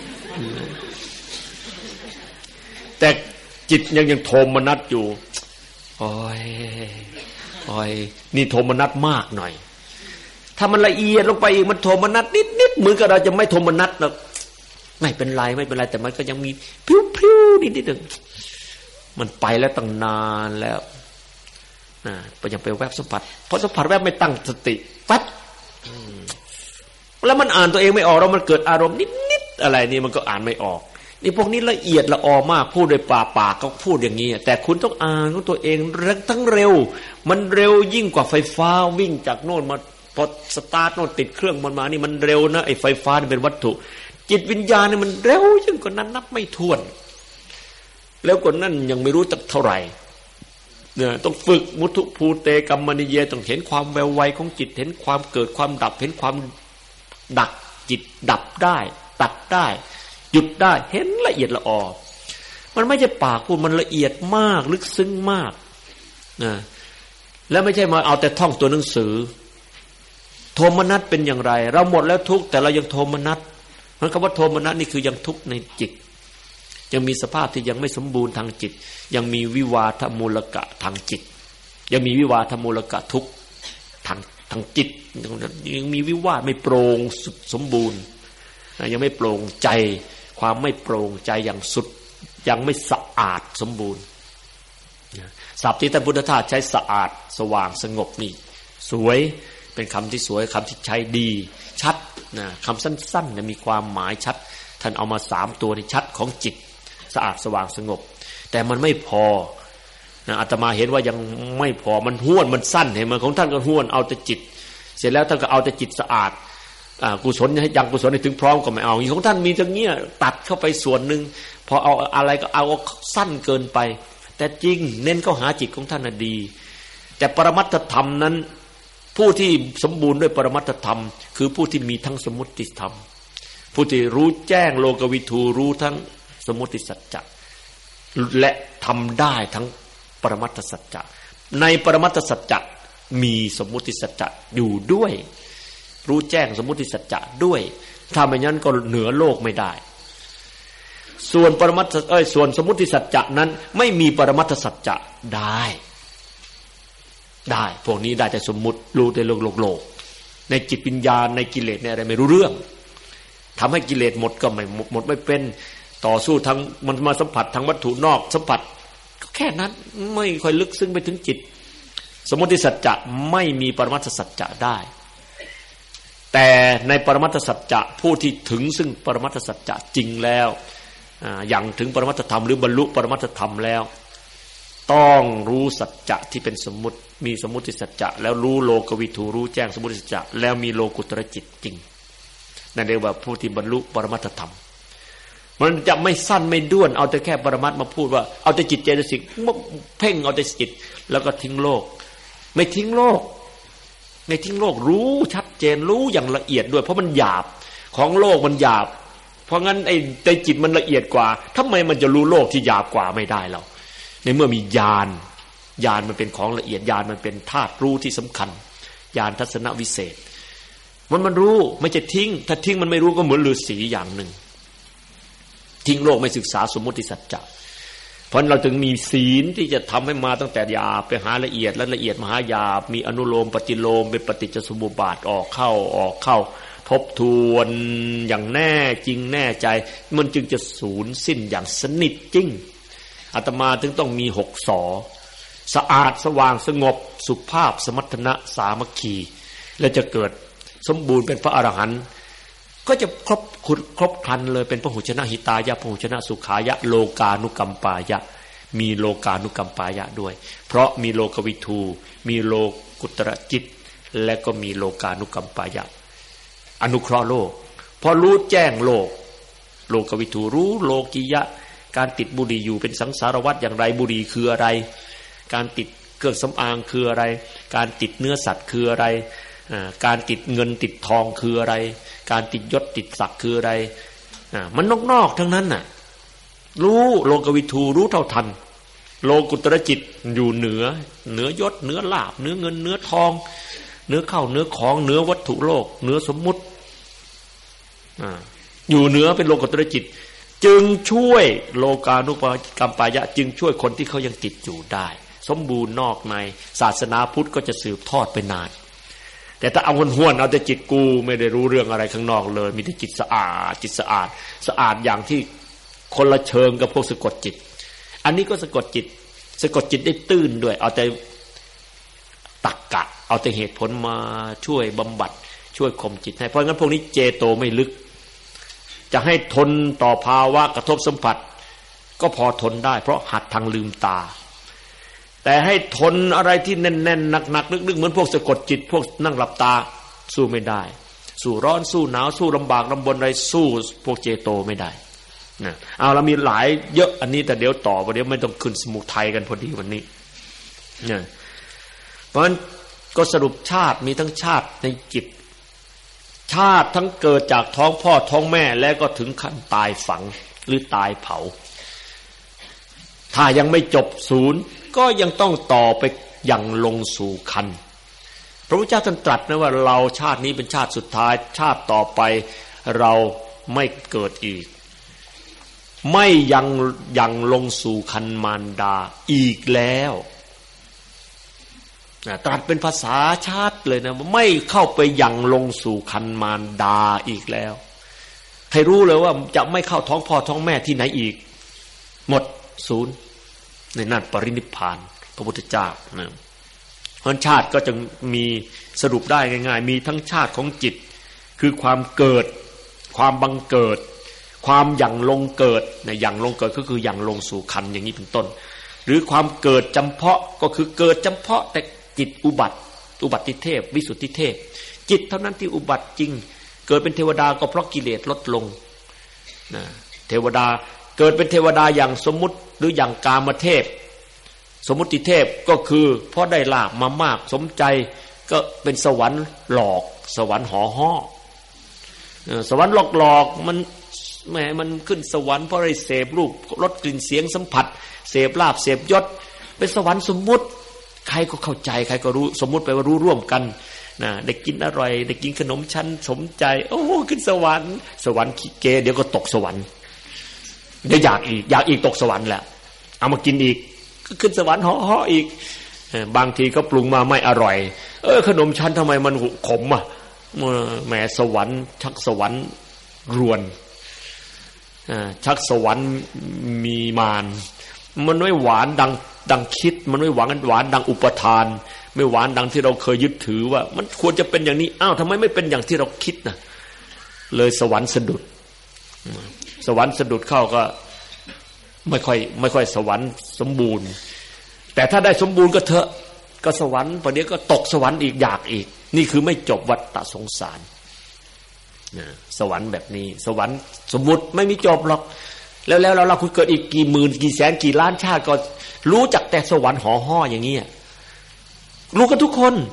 แต่จิตยังโทมนัสอยู่โอ้ยนี่โทมนัสมากหน่อยถ้ามันละเอียดลงไปอีกมันโทมนัสนิดเหมือนกับเราจะไม่โทมนัสนะไม่เป็นไรแต่มันก็ยังมีพิ้วๆนิดนึงมันไปแล้วตั้งนานแล้วยังไปแวบสัมผัสพอสัมผัสแวบไม่ตั้งสติปั๊บแล้วมันอ่านตัวเองไม่ออกแล้วมันเกิดอารมณ์นิดอะไรนี่มันก็อ่านไม่ออกนี่พวกนี้ละเอียดละออมากพูดโดยปากก็พูดอย่างนี้แต่คุณต้องอ่านของตัวเองทั้งเร็วมันเร็วยิ่งกว่าไฟฟ้าวิ่งจากโน่นมาพอสตาร์ทโน่นติดเครื่องมันมานี่มันเร็วนะไอ้ไฟฟ้านี่เป็นวัตถุจิตวิญญาณนี่มันเร็วยิ่งกว่านั้นนับไม่ถ้วนแล้วกว่านั้นยังไม่รู้จักเท่าไหร่เนี่ยต้องฝึกมุทุภูเตกัมมณิเยต้องเห็นความแววไวของจิตเห็นความเกิดความดับเห็นความดับจิตดับได้ตัดได้หยุดได้เห็นละเอียดละออมันไม่ใช่ปากพูดมันละเอียดมากลึกซึ้งมากนะแล้วไม่ใช่มาเอาแต่ท่องตัวหนังสือโทมนัสเป็นอย่างไรเราหมดแล้วทุกข์แต่เรายังโทมนัสเพราะคำว่าโทมนัสนี่คือยังทุกข์ในจิตยังมีสภาพที่ยังไม่สมบูรณ์ทางจิตยังมีวิวาทมูลกะทางจิตยังมีวิวาทมูลกะทุกข์ทางจิตยังมีวิวาทไม่โปร่งสมบูรณ์ยังไม่โปร่งใจความไม่โปร่งใจอย่างสุดยังไม่สะอาดสมบูรณ์ศัพท์ที่ท่านพุทธทาสใช้สะอาดสว่างสงบนี่สวยเป็นคำที่สวยคำที่ใช้ดีชัดนะคำสั้นๆนะมีความหมายชัดท่านเอามา3ตัวนี่ชัดของจิตสะอาดสว่างสงบแต่มันไม่พอนะอาตมาเห็นว่ายังไม่พอมันห้วนมันสั้นเห็นไหมของท่านก็ห้วนเอาแต่จิตเสร็จแล้วท่านก็เอาแต่จิตสะอาดกุศลให้ยังกุศลให้ถึงพร้อมก็ไม่เอาของท่านมีอย่างเงี้ยตัดเข้าไปส่วนนึงพอเอาอะไรก็เอาสั้นเกินไปแต่จริงเน้นเข้าหาจิตของท่านน่ะดีแต่ปรมัตถธรรมนั้นผู้ที่สมบูรณ์ด้วยปรมัตถธรรมคือผู้ที่มีทั้งสมมุติธรรมผู้ที่รู้แจ้งโลกวิทูรู้ทั้งสมมุติสัจจะและทำได้ทั้งปรมัตถสัจจะในปรมัตถสัจจะมีสมมุติสัจจะอยู่ด้วยรู้แจ้งสมมุติสัจจะด้วยถ้าไม่งั้นก็เหนือโลกไม่ได้ส่วนปรมัตถส่วนสมมุติสัจจะนั้นไม่มีปรมัตถสัจจะได้พวกนี้ได้แต่สมมุติรู้แต่โลกในจิตวิญญาณในกิเลสในอะไรไม่รู้เรื่องทำให้กิเลสหมดก็ไม่หมดไม่เป็นต่อสู้ทั้งมันมาสัมผัสทั้งวัตถุนอกสัมผัสแค่นั้นไม่ค่อยลึกซึ้งไปถึงจิตสมมุติสัจจะไม่มีปรมัตถสัจจะได้แต่ในปรมัตถสัจจะผู้ที่ถึงซึ่งปรมัตถสัจจะจริงแล้วอย่างถึงปรมัตถธรรมหรือบรรลุปรมัตถธรรมแล้วต้องรู้สัจจะที่เป็นสมมุติมีสมมุติสัจจะแล้วรู้โลกวิถูรู้แจ้งสมมุติสัจจะแล้วมีโลกุตรจิตจริงนั่นเรียกว่าผู้ที่บรรลุปรมัตถธรรมมันจะไม่สั้นไม่ด้วนเอาแต่แค่ปรมัตถ์มาพูดว่าเอาแต่จิตเจตสิกเพ่งเอาแต่จิตแล้วก็ทิ้งโลกไม่ทิ้งโลกรู้ชัดเจนรู้อย่างละเอียดด้วยเพราะมันหยาบของโลกมันหยาบเพราะงั้นไอ้ใจจิตมันละเอียดกว่าทำไมมันจะรู้โลกที่หยาบกว่าไม่ได้เราในเมื่อมีญาณมันเป็นของละเอียดญาณมันเป็นธาตุรู้ที่สำคัญญาณทัศนวิเศษมันรู้ไม่จะทิ้งถ้าทิ้งมันไม่รู้ก็เหมือนฤาษีอย่างหนึ่งทิ้งโลกไม่ศึกษาสมมุติสัจจะเพราะเราถึงมีศีลที่จะทำให้มาตั้งแต่หยาบไปหาละเอียดและละเอียดมหาหยาบมีอนุโลมปฏิโลมเป็นปฏิจจสมุปบาทออกเข้าทบทวนอย่างแน่จริงแน่ใจมันจึงจะสูญสิ้นอย่างสนิทจริงอาตมาถึงต้องมี6 สอสะอาดสว่างสงบสุภาพสมรรถนะสามัคคีและจะเกิดสมบูรณ์เป็นพระอรหันต์ก็จะครบครันเลยเป็นพหุชนะหิตายะพหุชนะสุขายะโลกานุกัมปายะมีโลกานุกัมปายะด้วยเพราะมีโลกวิทูมีโลกุตระจิตและก็มีโลกานุกัมปายะอนุเคราะห์โลกพอรู้แจ้งโลกวิทูรู้โลกิยะการติดบุหรี่อยู่เป็นสังสารวัฏอย่างไรบุหรี่คืออะไรการติดเครื่องสำอางคืออะไรการติดเนื้อสัตว์คืออะไรการติดเงินติดทองคืออะไรการติดยศติดศักดิ์คืออะไรมันนอกๆทั้งนั้นน่ะรู้โลกวิทูรู้เท่าทันโลกุตระจิตอยู่เหนือยศเหนือลาภเหนือเงินเหนือทองเหนือข้าวเหนือของเหนือวัตถุโลกเหนือสมมุติอยู่เหนือเป็นโลกุตระจิตจึงช่วยโลกานุกัมปายะจึงช่วยคนที่เขายังติดอยู่ได้สมบูรณ์นอกในศาสนาพุทธก็จะสืบทอดไปนานแต่ถ้าเอาห้วนเอาแต่จิตกูไม่ได้รู้เรื่องอะไรข้างนอกเลยมีแต่จิตสะอาดอย่างที่คนละเชิงกับพวกสะกดจิตอันนี้ก็สะกดจิตได้ตื้นด้วยเอาแต่ตรรกะเอาแต่เหตุผลมาช่วยบำบัดช่วยข่มจิตให้เพราะงั้นพวกนี้เจโตไม่ลึกจะให้ทนต่อภาวะกระทบสัมผัสก็พอทนได้เพราะหัดทางลืมตาแต่ให้ทนอะไรที่แน่นๆหนักๆลึกๆเหมือนพวกสะกดจิตพวกนั่งหลับตาสู้ไม่ได้สู้ร้อนสู้หนาวสู้ลำบากลำบนอะไรสู้พวกเจโตไม่ได้นะเอาเรามีหลายเยอะอันนี้แต่เดี๋ยวต่อเดี๋ยวไม่ต้องขึ้นสมุทัยกันพอดีวันนี้นะเพราะฉะนั้นก็สรุปชาติมีทั้งชาติในจิตชาติทั้งเกิดจากท้องพ่อท้องแม่แล้วก็ถึงขั้นตายฝังหรือตายเผาถ้ายังไม่จบศูนย์ก็ยังต้องต่อไปอย่างลงสู่คันพระพุทธเจ้าท่านตรัสนะว่าเราชาตินี้เป็นชาติสุดท้ายชาติต่อไปเราไม่เกิดอีกไม่ยังลงสู่คันมารดาอีกแล้วตรัสเป็นภาษาชาติเลยนะไม่เข้าไปยังลงสู่คันมารดาอีกแล้วให้รู้เลยว่าจะไม่เข้าท้องพ่อท้องแม่ที่ไหนอีกหมดศูนย์ในนั่นปรินิพพานพระพุทธเจ้านะเพราะชาติก็จะมีสรุปได้ง่ายๆมีทั้งชาติของจิตคือความเกิดความบังเกิดความอย่างลงเกิดนะอย่างลงเกิดก็คืออย่างลงสู่คันอย่างนี้เป็นต้นหรือความเกิดจำเพาะก็คือเกิดจำเพาะแต่จิตอุบัติเทพวิสุทธิเทพจิตเท่านั้นที่อุบัติจริงเกิดเป็นเทวดาก็เพราะกิเลสลดลงนะเทวดาเกิดเป็นเทวดาอย่างสมมุติหรืออย่างกามเทพสมมุติเทพก็คือเพราะได้ลาภมามากสมใจก็เป็นสวรรค์หลอกสวรรค์ห่อห่อสวรรค์หลอกมันแหมมันขึ้นสวรรค์เพราะได้เสพรูปรสกลิ่นเสียงสัมผัสเสพลาภเสพยศเป็นสวรรค์สมมุติใครก็เข้าใจใครก็รู้สมมุติไปว่ารู้ร่วมกันนะได้กินอร่อยได้กินขนมชั้นสมใจโอ้ขึ้นสวรรค์ขี้เกเดี๋ยวก็ตกสวรรค์เดี๋ยวอยากอีกตกสวรรค์แหละเอามากินอีกก็ขึ้นสวรรค์ห่อๆอีกบางทีก็ปรุงมาไม่อร่อยขนมชั้นทำไมมันขมอ่ะแหมสวรรค์ชักสวรรค์รวนชักสวรรค์มีมารมันไม่หวานดังคิดมันไม่หวานดังอุปทานไม่หวานดังที่เราเคยยึดถือว่ามันควรจะเป็นอย่างนี้อ้าวทำไมไม่เป็นอย่างที่เราคิดนะเลยสวรรค์สะดุดเข้าก็ไม่ค่อยสวรรค์สมบูรณ์แต่ถ้าได้สมบูรณ์ก็เถอะก็สวรรค์พอเดี๋ยวก็ตกสวรรค์อีกอยากอีกนี่คือไม่จบวัฏสงสารสวรรค์แบบนี้สวรรค์สมมุติไม่มีจบหรอกแล้วเราคุณเกิดอีกกี่หมื่นกี่แสนกี่ล้านชาติก็รู้จักแต่สวรรค์ห่อห่ออย่างนี้รู้กันทุกคน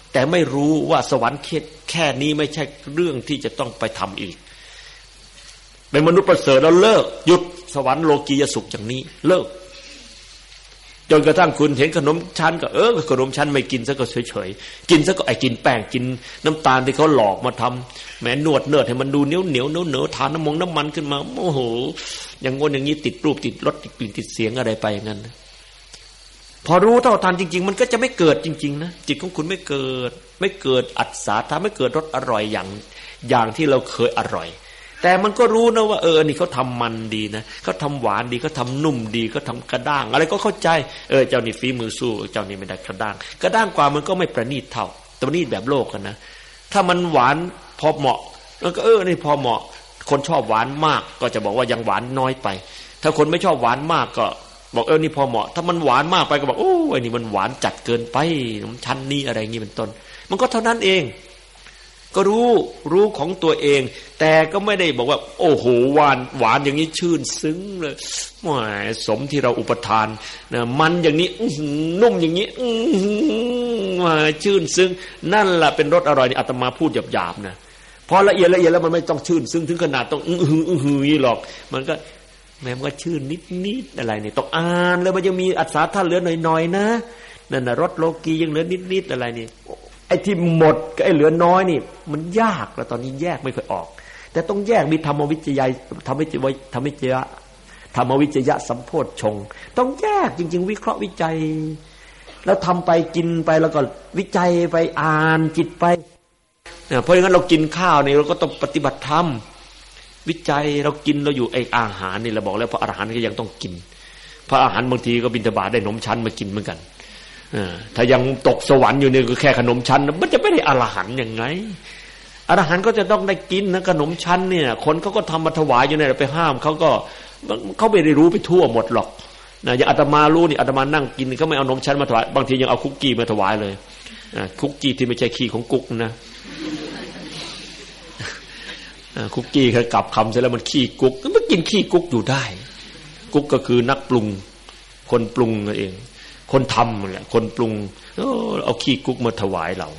แต่ไม่รู้ว่าสวรรค์แค่นี้ไม่ใช่เรื่องที่จะต้องไปทำอีกเป็นมนุษย์ประเสริฐแล้วเลิกหยุดสวรรค์โลกียสุขอย่างนี้เลิกจนกระทั่งคุณเห็นขนมชั้นก็ขนมชั้นไม่กินซะก็เฉยๆกินซะก็กินแป้งกินน้ำตาลที่เขาหลอกมาทำแม้นวดเนื้อให้มันดูเหนียวทานน้ำมันขึ้นมาโอ้โหอย่างงนอย่างนี้ติดรูปติดรสติดกลิ่นติดเสียงอะไรไปอย่างนั้นพอรู้เท่าทันจริงๆมันก็จะไม่เกิดจริงๆนะจิตของคุณไม่เกิดอัศทาไม่เกิดรสอร่อยอย่างที่เราเคยอร่อยแต่มันก็รู้นะว่านี่เขาทำมันดีนะเขาทำหวานดีเขาทำนุ่มดีเขาทำกระด้างอะไรก็เข้าใจเจ้านี่ฝีมือสู้เจ้านี่ไม่ได้กระด้างกว่ามันก็ไม่ประณีตเท่าประณีตแบบโลกกันนะถ้ามันหวานพอเหมาะแล้วก็นี่พอเหมาะคนชอบหวานมากก็จะบอกว่ายังหวานน้อยไปถ้าคนไม่ชอบหวานมากก็บอกนี่พอเหมาะถ้ามันหวานมากไปก็บอกไอ้นี่มันหวานจัดเกินไปชั้นนี้อะไรอย่างนี้เป็นต้นมันก็เท่านั้นเองก็รู้ของตัวเองแต่ก็ไม่ได้บอกว่าโอ้โหหวานอย่างนี้ชื่นซึ้งเลยแหมสมที่เราอุปทานนะมันอย่างนี้นุ่มอย่างนี้ชื่นซึ้งนั่นแหละเป็นรสอร่อยนี่อาตมาพูดหยาบๆนะพอละเอียดแล้วมันไม่ต้องชื่นซึ้งถึงขนาดต้องนี่หรอกมันก็มันก็ชื่นนิดๆอะไรนี่ต้องอ่านแล้วมันยังมีอัศท่าเหลือหน่อยๆนะนั่นน่ะรสโลกียังเหลือนิดๆอะไรนี่ไอ้ที่หมดกับไอ้เหลือน้อยนี่มันยากแล้วตอนนี้แยกไม่ค่อยออกแต่ต้องแยกมีธรรมวิจยะธรรมวิจยะสัมโพชฌงค์ต้องแยกจริงๆวิเคราะห์วิจัยแล้วทำไปกินไปแล้วก็วิจัยไปอ่านจิตไปเพราะงั้นเรากินข้าวนี่เราก็ต้องปฏิบัติธรรมวิจัยเรากินเราอยู่ไอ้อาหารนี่เราบอกแล้วพระอรหันต์ก็ยังต้องกินพระอรหันต์บางทีก็บิณฑบาตได้ขนมชั้นมากินเหมือนกันถ้ายังตกสวรรค์อยู่เนี่ยก็แค่ขนมชั้นมันจะไม่ได้อรหันต์ยังไงอรหันต์ก็จะต้องได้กินนะขนมชั้นเนี่ยคนเขาก็ทำมาถวายอยู่เนี่ยไปห้ามเขาไม่ได้รู้ไปทั่วหมดหรอกนะอย่างอาตมารู้นี่อาตมานั่งกินเขาไม่เอาขนมชั้นมาถวายบางทียังเอาคุกกี้มาถวายเลยคุกกี้ที่ไม่ใช่ขี้ของกุ๊กนะคุกกี้เขากลับคำเสร็จแล้วมันขี้กุ๊กมันกินขี้กุ๊กอยู่ได้กุ๊กก็คือนักปรุงคนปรุงนั่นเองคนทำนั่นแหละคนปรุงเอาขี้กุ๊กมาถวายเรา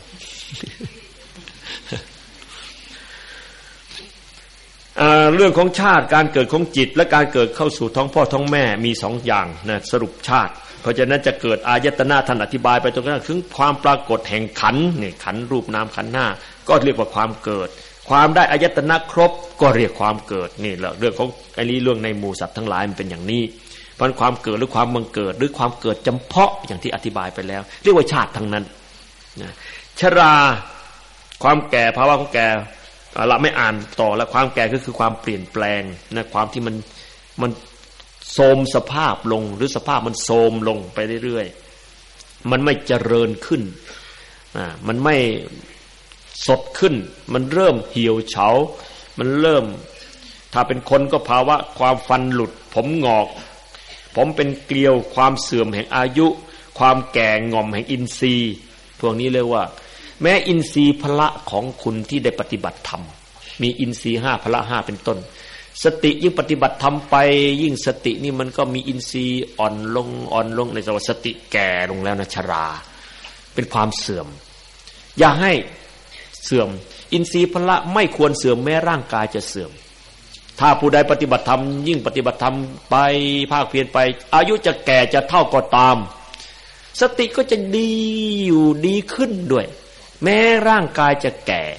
เรื่องของชาติการเกิดของจิตและการเกิดเข้าสู่ท้องพ่อท้องแม่มีสองอย่างนะสรุปชาติเพราะฉะนั้นจะเกิดอายตนะท่านอธิบายไปตรงนั้นถึงความปรากฏแห่งขันธ์นี่ขันธ์รูปนามขันธ์หน้าก็เรียกว่าความเกิดความได้อายตนะครบก็เรียกความเกิดนี่แหละเรื่องของไอ้นี้เรื่องในหมู่สัตว์ทั้งหลายมันเป็นอย่างนี้เพราะความเกิดหรือความบังเกิดหรือความเกิดจำเพาะอย่างที่อธิบายไปแล้วเรียกว่าชาติทั้งนั้นนะชราความแก่ภาวะของแก่ละไม่อ่านต่อแล้วความแก่ก็คือความเปลี่ยนแปลงนะความที่มันโทรมสภาพลงหรือสภาพมันโทรมลงไปเรื่อยๆมันไม่เจริญขึ้นมันไม่สดขึ้นมันเริ่มเหี่ยวเฉามันเริ่มถ้าเป็นคนก็ภาวะความฟันหลุดผมงอกผมเป็นเกลียวความเสื่อมแห่งอายุความแก่ง่อมแห่งอินทรีย์พวกนี้เรียกว่าแม้อินทรีย์พละของคุณที่ได้ปฏิบัติธรรมมีอินทรีย์5พละ5เป็นต้นสติยิ่งปฏิบัติธรรมไปยิ่งสตินี่มันก็มีอินทรีย์อ่อนลงในสสติแก่ลงแล้วนะชราเป็นความเสื่อมอย่าให้เสื่อมอินทรีย์พละไม่ควรเสื่อมแม้ร่างกายจะเสื่อมถ้าผู้ใดปฏิบัติธรรมยิ่งปฏิบัติธรรมไปภาคเพียรไปอายุจะแก่จะเท่าก็ตามสติก็จะดีอยู่ดีขึ้นด้วยแม้ร่างกายจะแก่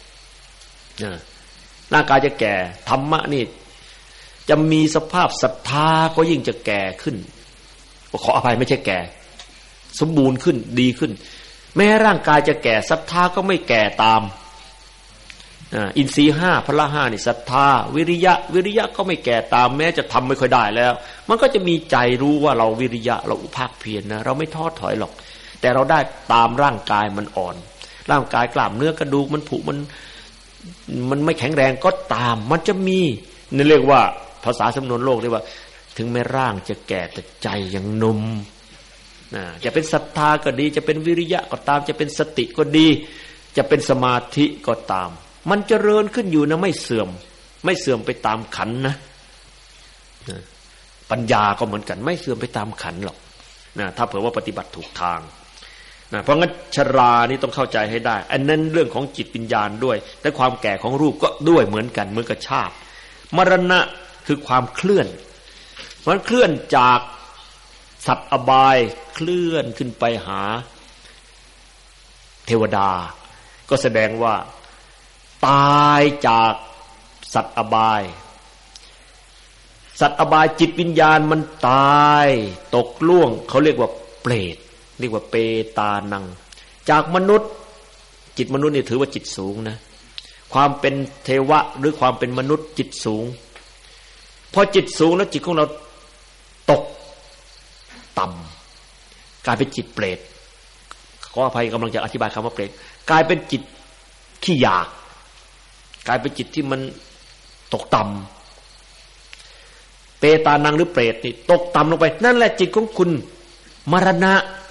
ร่างกายจะแก่ธรรมะนี่จะมีสภาพศรัทธาก็ยิ่งจะแก่ขึ้นขออภัยไม่ใช่แก่สมบูรณ์ขึ้นดีขึ้นแม้ร่างกายจะแก่ศรัทธาก็ไม่แก่ตามอินทรีย์5พละ5นี่ศรัทธาวิริยะก็ไม่แก่ตามแม้จะทำไม่ค่อยได้แล้วมันก็จะมีใจรู้ว่าเราวิริยะเราอุภาคเพียรนะเราไม่ท้อถอยหรอกแต่เราได้ตามร่างกายมันอ่อนร่างกายกล้ามเนื้อกระดูกมันผุมันไม่แข็งแรงก็ตามมันจะมีนี่เรียกว่าภาษาสำนวนโลกเรียกว่าถึงแม้ร่างจะแก่แต่ใจยังหนุ่มจะเป็นศรัทธาก็ดีจะเป็นวิริยะก็ตามจะเป็นสติก็ดีจะเป็นสมาธิก็ตามมันเจริญขึ้นอยู่นะไม่เสื่อมไปตามขันนะปัญญาก็เหมือนกันไม่เสื่อมไปตามขันหรอกนะถ้าเผื่อว่าปฏิบัติถูกทางนะเพราะงั้นชรานี่ต้องเข้าใจให้ได้อันนั้นเรื่องของจิตวิญญาณด้วยแต่ความแก่ของรูปก็ด้วยเหมือนกันเหมือนกับชาติมรณะคือความเคลื่อนมันเคลื่อนจากสัตว์อบายเคลื่อนขึ้นไปหาเทวดาก็แสดงว่าตายจากสัตว์อบายสัตว์อบายจิตวิญญาณมันตายตกล่วงเขาเรียกว่าเปรตเรียกว่าเปตานังจากมนุษย์จิตมนุษย์นี่ถือว่าจิตสูงนะความเป็นเทวะหรือความเป็นมนุษย์จิตสูงพอจิตสูงแล้วจิตของเราตกต่ำกลายเป็นจิตเปรตขออภัยกำลังจะอธิบายคำว่าเปรตกลายเป็นจิตขี้อยากกลายเป็นจิตที่มันตกต่ำเปตานังหรือเปรตนี่ตกต่ำลงไปนั่นแหละจิตของคุณมรณะ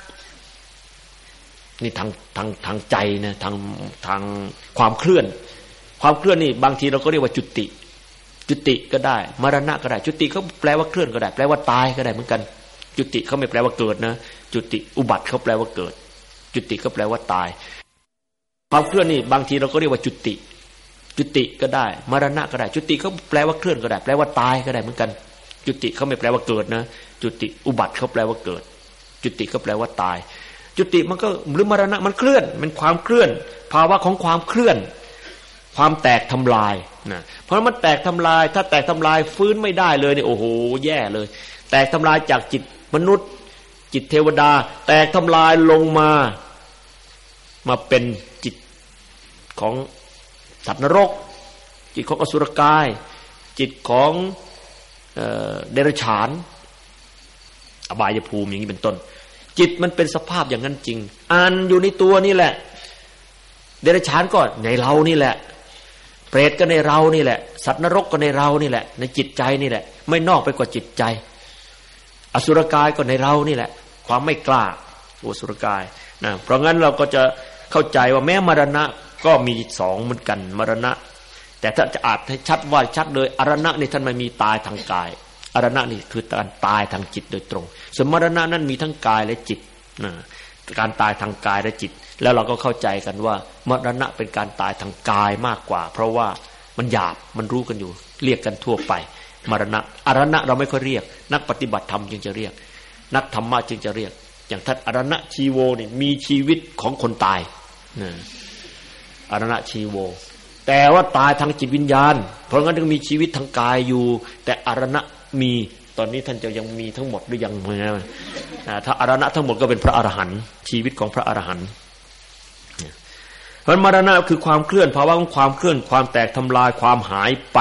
นี่ทางใจนะทางความเคลื่อนนี่บางทีเราก็เรียกว่าจุติก็ได้มรณะก็ได้จุติเขาแปลว่าเคลื่อนก็ได้แปลว่าตายก็ได้เหมือนกันจุติเขาไม่แปลว่าเกิดนะจุติอุบัติเขาแปลว่าเกิดจุติก็แปลว่าตายความเคลื่อนนี่บางทีเราก็เรียกว่าจุติก็ได้มรณะก็ได้จุติเขาแปลว่าเคลื่อนก็ได้แปลว่าตายก็ได้เหมือนกันจุติเขาไม่แปลว่าเกิดนะจุติอุบัติเขาแปลว่าเกิดจุติก็แปลว่าตายจุติมันก็หรือมรณะมันเคลื่อนเป็นความเคลื่อนภาวะของความเคลื่อนความแตกทำลายนะเพราะมันแตกทำลายถ้าแตกทำลายฟื้นไม่ได้เลยเนี่ยโอ้โหแย่เลยแตกทำลายจากจิตมนุษย์จิตเทวดาแตกทำลายลงมาเป็นจิตของสัตว์นรกจิตของอสุรกายจิตของเดรัจฉานอบายภูมิอย่างนี้เป็นต้นจิตมันเป็นสภาพอย่างนั้นจริงอ่านอยู่ในตัวนี่แหละเดรัจฉานก็ในเรานี่แหละเปรตก็ในเรานี่แหละสัตว์นรกก็ในเรานี่แหละในจิตใจนี่แหละไม่นอกไปกว่าจิตใจอสุรกายก็ในเรานี่แหละความไม่กล้าอสุรกายนะเพราะงั้นเราก็จะเข้าใจว่าแม้มรณะก็มีสองเหมือนกันมรณะแต่ถ้าจะอาจให้ชัดว่าชัดเลยอรณะนี่ท่านไม่มีตายทางกายอรณะนี่คือการตายทางจิตโดยตรงส่วนมรณะนั้นมีทั้งกายและจิตนะการตายทางกายและจิตแล้วเราก็เข้าใจกันว่ามรณะเป็นการตายทางกายมากกว่าเพราะว่ามันหยาบมันรู้กันอยู่เรียกกันทั่วไปมรณะอรณะเราไม่ค่อยเรียกนักปฏิบัติธรรมจึงจะเรียกนักธรรมะจึงจะเรียกอย่างท่านอรณะชีโวนี่มีชีวิตของคนตายนะอรณะชีโวแต่ว่าตายทางจิตวิญญาณเพราะงั้นถึงมีชีวิตทางกายอยู่แต่อรณะมีตอนนี้ท่านจะยังมีทั้งหมดหรือยังถ้าอรณะทั้งหมดก็เป็นพระอรหันต์ชีวิตของพระอรหันต์เพราะมรณะคือความเคลื่อนภาวะของความเคลื่อนความแตกทำลายความหายไป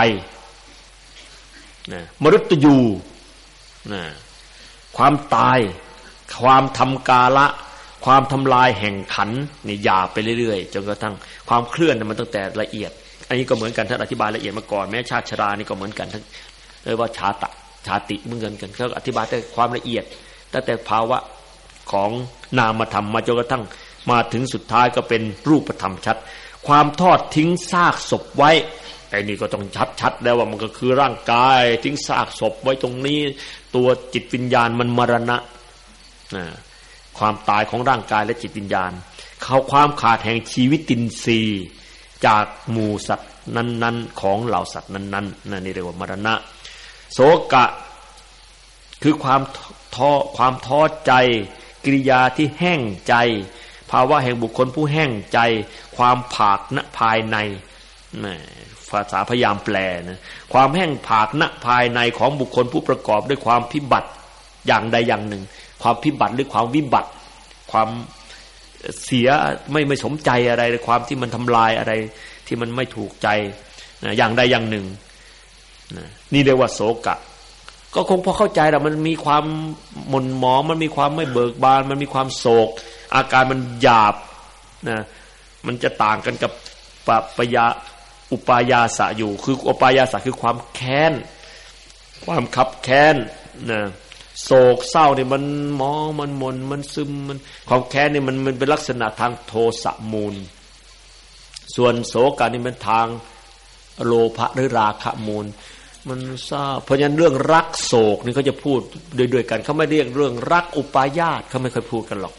มฤตยูความตายความทำกาละความทำลายแห่งขันธ์นี่หยาบไปเรื่อยๆจนกระทั่งความเคลื่อนมันตั้งแต่ละเอียดอันนี้ก็เหมือนกันท่านอธิบายละเอียดมาก่อนแม้ชาติชรานี่ก็เหมือนกันทั้งเรียกว่าชาติเหมือนกันเขาอธิบายแต่ความละเอียดตั้งแต่ภาวะของนามธรรมมาจนกระทั่งมาถึงสุดท้ายก็เป็นรูปธรรมชัดความทอดทิ้งซากศพไว้ไอ้นี่ก็ต้องชัดแล้วว่ามันก็คือร่างกายทิ้งซากศพไว้ตรงนี้ตัวจิตวิญญาณมันมรณะความตายของร่างกายและจิตวิญญาณเขาความขาดแห่งชีวิตินทรีย์จากหมู่สัตว์นั้นๆของเหล่าสัตว์นั้นๆนั่นนี่เรียกว่ามรณะโศกะคือความท้อใจกิริยาที่แห้งใจภาวะแห่งบุคคลผู้แห้งใจความผากณภายในภาษาพยายามแปลนะความแห้งผากณภายในของบุคคลผู้ประกอบด้วยความพิบัติอย่างใดอย่างหนึ่งความพิบัติหรือความวิบัติความเสียไม่สมใจอะไรความที่มันทำลายอะไรที่มันไม่ถูกใจอย่างใดอย่างหนึ่งนี่เรียกว่าโศกะก็คงพอเข้าใจแล้วมันมีความหม่นหมองมันมีความไม่เบิกบานมันมีความโศกอาการมันหยาบนะมันจะต่างกันกับอุปายาสะอยู่คืออุปายาสะคือความแค้นความขับแค้นนะโศกเศร้าเนี่ยมันมองมันหม่นมันซึมมันความแค้นเนี่ยมันเป็นลักษณะทางโทสะมูลส่วนโศกะนี่เป็นทางโลภะหรือราคะมูลมันเศร้าเพราะฉะนั้นเรื่องรักโศกนี่เขาจะพูดด้วยกันเขาไม่เรียกเรื่องรักอุปายาสเขาไม่ค่อยพูดกันหรอกเข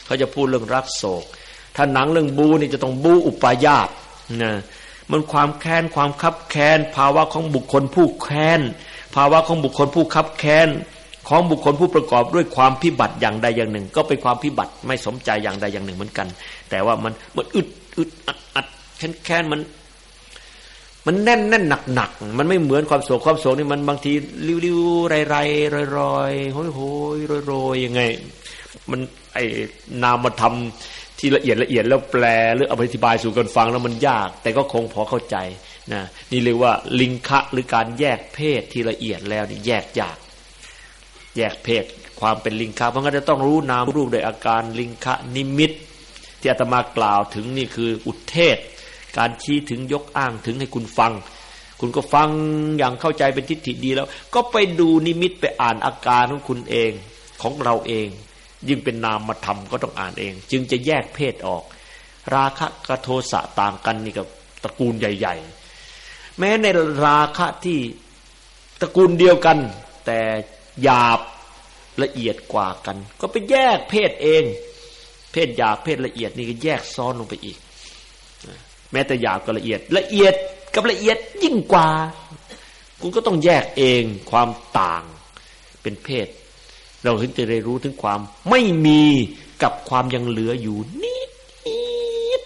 เขาจะพูดเรื่องรักโศกถ้าหนังเรื่องบูนี่จะต้องบูอุปาญาตนะมันความแค้นความคับแค้นภาวะของบุคคลผู้แค้นภาวะของบุคคลผู้คับแค้นของบุคคลผู้ประกอบด้วยความพิบัติอย่างใดอย่างหนึ่งก็เป็นความพิบัติไม่สมใจอย่างใดอย่างหนึ่งเหมือนกันแต่ว่ามันอึดอัดแค้นมันแน่นหนักมันไม่เหมือนความโศกนี่มันบางทีริ้วๆไรๆรอยๆโหยโรยยังไงมันไอ้นามธรรมที่ละเอียดแล้วแปลหรืออธิบายสู่กันฟังแล้วมันยากแต่ก็คงพอเข้าใจนะนี่เรียกว่าลิงคะหรือการแยกเพศที่ละเอียดแล้วนี่แยกยากแยกเพศความเป็นลิงคะเพราะงั้นจะต้องรู้นามรูปโดยอาการลิงคะนิมิตที่อาตมากล่าวถึงนี่คืออุทเทศการชี้ถึงยกอ้างถึงให้คุณฟังคุณก็ฟังอย่างเข้าใจเป็นทิฏฐิดีแล้วก็ไปดูนิมิตไปอ่านอาการของคุณเองของเราเองยิ่งเป็นนามธรรมก็ต้องอ่านเองจึงจะแยกเพศออกราคะกับโทสะต่างกันนี่กับตระกูลใหญ่ๆแม้ในราคะที่ตระกูลเดียวกันแต่หยาบละเอียดกว่ากันก็ไปแยกเพศเองเพศหยาบเพศละเอียดนี่ก็แยกซ้อนลงไปอีกแม้แต่หยาบกับละเอียดกับละเอียดยิ่งกว่าคุณก็ต้องแยกเองความต่างเป็นเพศเราถึงจะได้รู้ถึงความไม่มีกับความยังเหลืออยู่นิด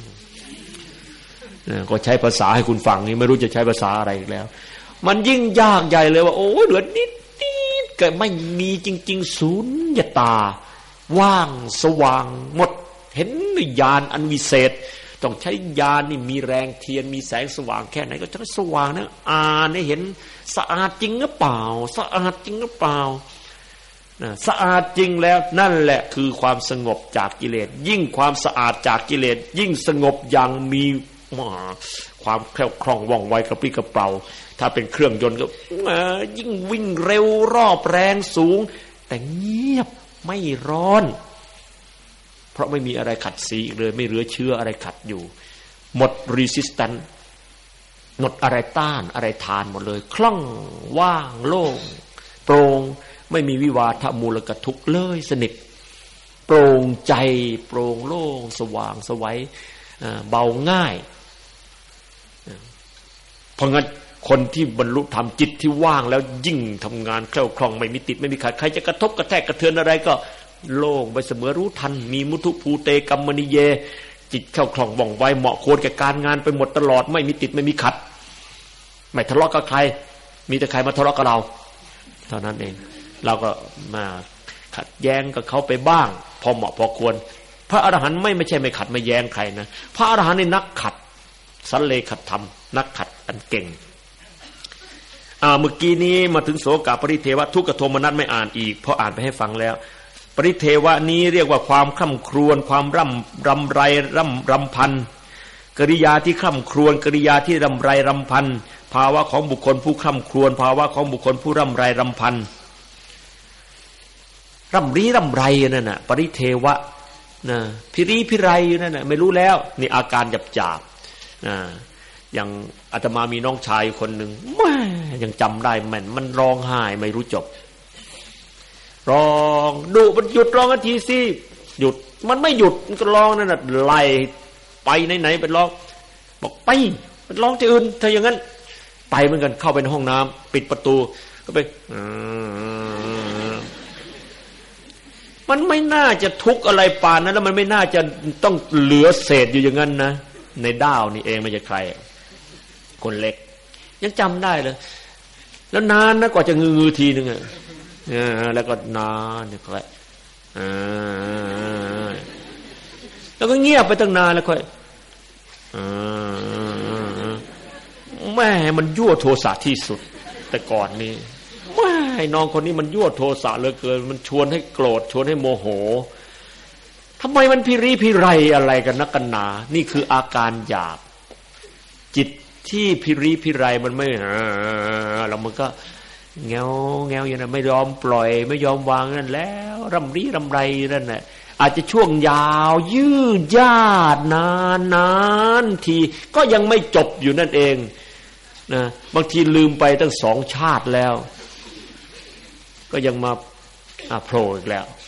ก็ใช้ภาษาให้คุณฟังนี่ไม่รู้จะใช้ภาษาอะไรอีกแล้วมันยิ่งยากใหญ่เลยว่าโอ้เหลือนิดก็ไม่มีจริงๆศูนย์ตาว่างสว่างหมดเห็นญาณอันวิเศษต้องใช้ญาณนี่มีแรงเทียนมีแสงสว่างแค่ไหนก็จะสว่างนะอ่านให้เห็นสะอาดจริงหรือเปล่าสะอาดจริงหรือเปล่าสะอาดจริงแล้วนั่นแหละคือความสงบจากกิเลสยิ่งความสะอาดจากกิเลสยิ่งสงบอย่างมีความแคล่วคล่องว่องไวกระปรี้กระเปร่าถ้าเป็นเครื่องยนต์ก็ยิ่งวิ่งเร็วรอบแรงสูงแต่เงียบไม่ร้อนเพราะไม่มีอะไรขัดสีเลยไม่เหลือเชื้ออะไรขัดอยู่หมด resistance หมดอะไรต้านอะไรทานหมดเลยคล่องว่างโล่งโปร่งไม่มีวิวาทมูลกทุกข์เลยสนิทโปร่งใจโปร่งโล่งสว่างสวัยเบาง่ายเพราะงั้นคนที่บรรลุธรรมจิตที่ว่างแล้วยิ่งทำงานแคล่วคล่องไม่มีติดไม่มีขัดใครจะกระทบกระแทกกระเทือนอะไรก็โล่งไปเสมอรู้ทันมีมุทุภูเตกัมมณิเยจิตแคล่วคล่องว่องไวเหมาะควรแก่การงานไปหมดตลอดไม่มีติดไม่มีขัดไม่ทะเลาะกับใครมีแต่ใครมาทะเลาะกับเราเท่านั้นเองเราก็มาขัดแย้งกับเขาไปบ้างพอเหมาะพอควรพระอรหันต์ไม่ใช่ไม่ขัดไม่แย้งใครนะพระอรหันต์นี่นักขัดสัลเลขัดธรรมนักขัดอันเก่งเมื่อกี้นี้มาถึงโสกปริเทวะทุกขโทมนัสไม่อ่านอีกเพราะอ่านไปให้ฟังแล้วปริเทวะนี้เรียกว่าความคร่ำครวญความรำไรรำพันกริยาที่คร่ำครวญกริยาที่รำไรรำพันภาวะของบุคคลผู้คร่ำครวญภาวะของบุคคลผู้รำไรรำพันรำรีรำไรนั่นน่ะปริเทวะนะพิรีพิไรนั่นน่ะไม่รู้แล้วนี่อาการหยาบๆอย่างอาตมามีน้องชายคนหนึ่งแม่ยังจำได้แม่นมันร้องไห้ไม่รู้จบร้องดุมันหยุดร้องทันทีสิหยุดมันไม่หยุดมันก็ร้องนั่นน่ะไล่ไปไหนๆไปร้องบอกไปมันร้องที่อื่นถ้าอย่างนั้นไปเหมือนกันเข้าไปในห้องน้ำปิดประตูก็ไปมันไม่น่าจะทุกข์อะไรปานนั้นแล้วมันไม่น่าจะต้องเหลือเศษอยู่อย่างนั้นนะในด้าวนี่เองไม่ใช่ใครคนเล็กยังจำได้เลยแล้วนานนะกว่าจะงือทีนึงอ่ะแล้วก็นานเนี่ยค่อยแล้วก็เงียบไปตั้งนานแล้วค่อยแม่มันยั่วโทสะที่สุดแต่ก่อนนี้แม่น้องคนนี้มันยั่วโทสะเหลือเกินมันชวนให้โกรธชวนให้โมโหทำไมมันพิรีพิไรอะไรกันนักกันหนานี่คืออาการหยาบจิตที่พิรีพิไรมันไม่แล้วมันก็แงวอย่างนั้นไม่ยอมปล่อยไม่ยอมวางนั่นแล้วรำรีรำไรนั่นแหละอาจจะช่วงยาวยืดยาดนานทีก็ยังไม่จบอยู่นั่นเองนะบางทีลืมไปตั้ง2 ชาติแล้วก็ยังมาโผล่อีกแล้ว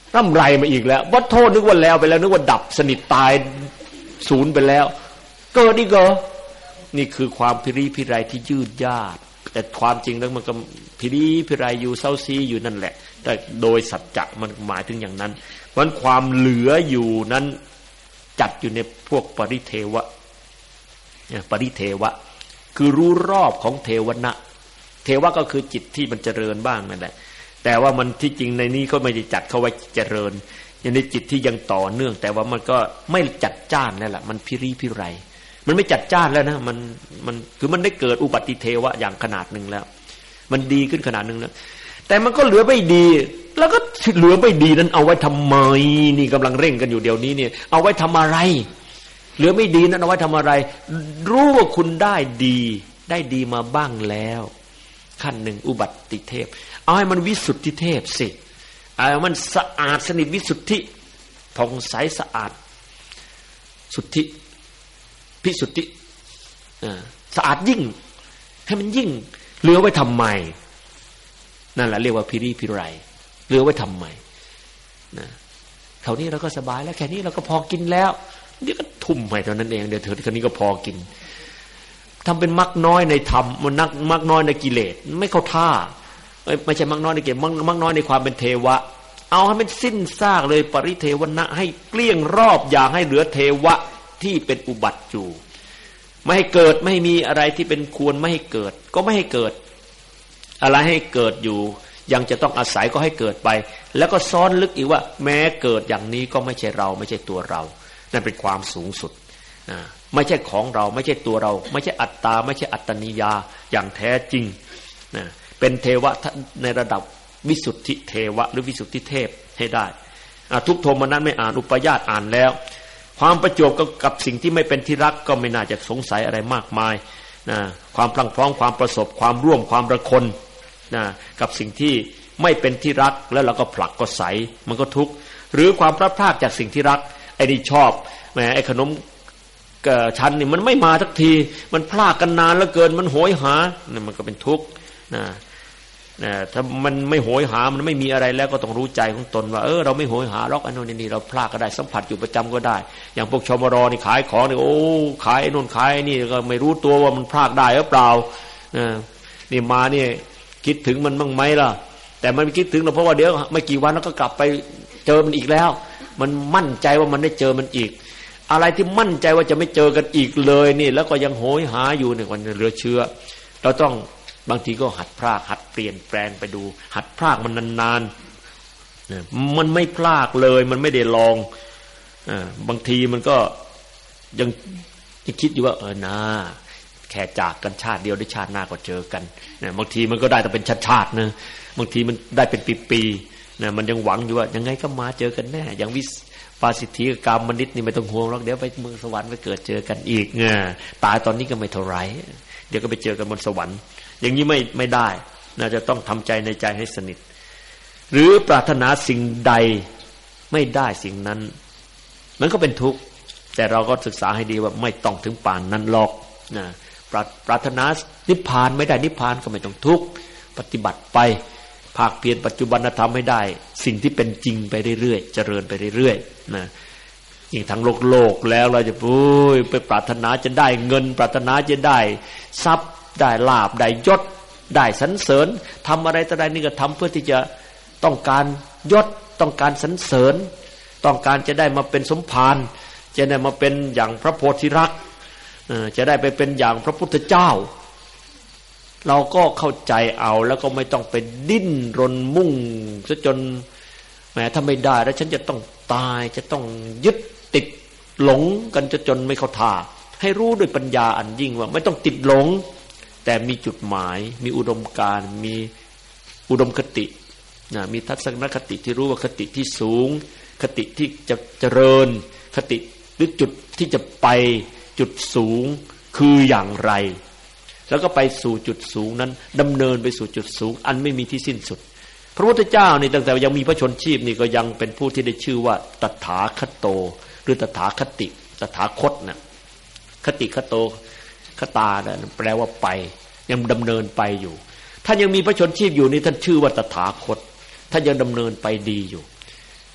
ร่ำไรมาอีกแล้ววัดโทษนึกว่าแล้วไปแล้วนึกว่าดับสนิทตายศูนย์ไปแล้วเกิดอีกเหรอนี่คือความพิริพิไรที่ยืดยาดแต่ความจริงแล้วมันก็พิริพิไรอยู่เศร้าซีอยู่นั่นแหละแต่โดยสัจจะมันหมายถึงอย่างนั้นเพราะความเหลืออยู่นั้นจัดอยู่ในพวกปริเทวะปริเทวะคือรู้รอบของเทวนะเทวะก็คือจิตที่มันเจริญบ้างนั่นแหละแต่ว่ามันที่จริงในนี้ก็ไม่ได้จัดเข้าไว้เจริญอย่างในจิตที่ยังต่อเนื่องแต่ว่ามันก็ไม่จัดจ้านนั่นแหละมันพิริพิไรมันไม่จัดจ้านแล้วนะมันคือมันได้เกิดอุบัติเทวะอย่างขนาดหนึ่งแล้วมันดีขึ้นขนาดหนึ่งแล้วแต่มันก็เหลือไม่ดีแล้วก็เหลือไม่ดีนั้นเอาไว้ทำไมนี่กำลังเร่งกันอยู่เดี๋ยวนี้เนี่ยเอาไว้ทำอะไรเหลือไม่ดีนั้นเอาไว้ทำอะไรรู้ว่าคุณได้ดีมาบ้างแล้วขั้นหนึ่งอุบัติเทพเอาให้มันวิสุทธิเทพสิเอามันสะอาดสนิทวิสุทธิผ่องใสสะอาดสุทธิพิสุทธิสะอาดยิ่งให้มันยิ่งเหลือไว้ทำไมนั่นแหละเรียกว่าพิริพิไรเหลือไว้ทำไมนะเท่านี้เราก็สบายแล้วแค่นี้เราก็พอกินแล้วเดี๋ยวก็ทุ่มให้เท่านั้นเองเดี๋ยวเท่านี้ก็พอกินทำเป็นมักน้อยในธรรมมันมักน้อยในกิเลสไม่เข้าท่าไม่ใช่มักน้อยในกิเลสมักน้อยในความเป็นเทวะเอาให้มันสิ้นซากเลยปริเทวนะให้เกลี้ยงรอบอย่าให้เหลือเทวะที่เป็นอุบัติอยู่ไม่ให้เกิดไม่มีอะไรที่เป็นควรไม่ให้เกิดก็ไม่ให้เกิดอะไรให้เกิดอยู่ยังจะต้องอาศัยก็ให้เกิดไปแล้วก็ซ้อนลึกอีกว่าแม้เกิดอย่างนี้ก็ไม่ใช่เราไม่ใช่ตัวเรานั่นเป็นความสูงสุดไม่ใช่ของเราไม่ใช่ตัวเราไม่ใช่อัตตาไม่ใช่อัตตนิยาอย่างแท้จริงเป็นเทวะในระดับวิสุทธิเทวะหรือวิสุทธิเทพให้ได้ทุกโทมนัสไม่อ่านอุปญาตอ่านแล้วความประจวบกับสิ่งที่ไม่เป็นที่รักก็ไม่น่าจะสงสัยอะไรมากมายความพลังพร้อมความประสบความร่วมความระคนกับสิ่งที่ไม่เป็นที่รักแล้วเราก็ผลักก็ใสมันก็ทุกข์หรือความพลัดพรากจากสิ่งที่รักไอ้นี่ชอบแหมไอ้ขนมชั้นนี่มันไม่มาสักทีมันพลากกันนานแล้วเกินมันโหยหาเนี่ยมันก็เป็นทุกข์ถ้ามันไม่โหยหามันไม่มีอะไรแล้วก็ต้องรู้ใจของตนว่าเราไม่โหยหาหรอกอันนู้นนี่เราพลากก็ได้สัมผัสอยู่ประจำก็ได้อย่างพวกชมรนี่ขายของนี่โอ้ขายไอ้นู้นขายนี่ก็ไม่รู้ตัวว่ามันพลากได้หรือเปล่านี่มานี่คิดถึงมันบ้างไหมล่ะแต่มันไม่คิดถึงหรอกเพราะว่าเดี๋ยวไม่กี่วันแล้วก็กลับไปเจอมันอีกแล้วมันมั่นใจว่ามันได้เจอมันอีกอะไรที่มั่นใจว่าจะไม่เจอกันอีกเลยนี่แล้วก็ยังโหยหาอยู่เนี่ยมันเหลือเชื่อเราต้องบางทีก็หัดพลากหัดเปลี่ยนแปลงไปดูหัดพลากมันนานๆมันไม่พลากเลยมันไม่ได้ลองบางทีมันก็ยังคิดอยู่ว่านะแค่จากกันชาติเดียวได้ชาติหน้าก็เจอกันนะบางทีมันก็ได้แต่เป็นชาตินะบางทีมันได้เป็นปีๆนะมันยังหวังอยู่ว่ายังไงก็มาเจอกันแน่อย่างวิปาสิทธิกรรมมนิตนี่ไม่ต้องห่วงหรอกเดี๋ยวไปเมืองสวรรค์ไปเกิดเจอกันอีกตายตอนนี้ก็ไม่เท่าไรเดี๋ยวก็ไปเจอกันบนสวรรค์อย่างนี้ไม่ได้น่าจะต้องทำใจในใจให้สนิทหรือปรารถนาสิ่งใดไม่ได้สิ่งนั้นมันก็เป็นทุกข์แต่เราก็ศึกษาให้ดีว่าไม่ต้องถึงป่านนั้นหรอกนะปรารถนานิพพานไม่ได้นิพพานก็ไม่ต้องทุกข์ปฏิบัติไปภาคเพียรปัจจุบันธรรมให้ได้สิ่งที่เป็นจริงไปเรื่อยๆเจริญไปเรื่อยๆนะยิ่งทั้งโลกแล้วเราจะไปปรารถนาจะได้เงินปรารถนาจะได้ทรัพย์ได้ลาภได้ยศได้สรรเสริญทำอะไรต่อใดนี่ก็ทำเพื่อที่จะต้องการยศต้องการสรรเสริญต้องการจะได้มาเป็นสมภารจะได้มาเป็นอย่างพระโพธิรักษ์จะได้ไปเป็นอย่างพระพุทธเจ้าเราก็เข้าใจเอาแล้วก็ไม่ต้องไปดิ้นรนมุ่งซะจนแหมถ้าไม่ได้แล้วฉันจะต้องตายจะต้องยึดติดหลงกันจนไม่เข้าท่าให้รู้ด้วยปัญญาอันยิ่งว่าไม่ต้องติดหลงแต่มีจุดหมายมีอุดมการณ์มีอุดมคติมีทัศนคติที่รู้ว่าคติที่สูงคติที่จะเจริญคติหรือจุดที่จะไปจุดสูงคืออย่างไรแล้วก็ไปสู่จุดสูงนั้นดำเนินไปสู่จุดสูงอันไม่มีที่สิ้นสุดพระพุทธเจ้านี่ตั้งแต่ยังมีพระชนชีพนี่ก็ยังเป็นผู้ที่ได้ชื่อว่าตถาคตโตหรือตถาคติตถาคตนะคติคโตคตาแปลว่าไปยังดำเนินไปอยู่ท่านยังมีพระชนชีพอยู่นี่ท่านชื่อว่าตถาคตท่านยังดำเนินไปดีอยู่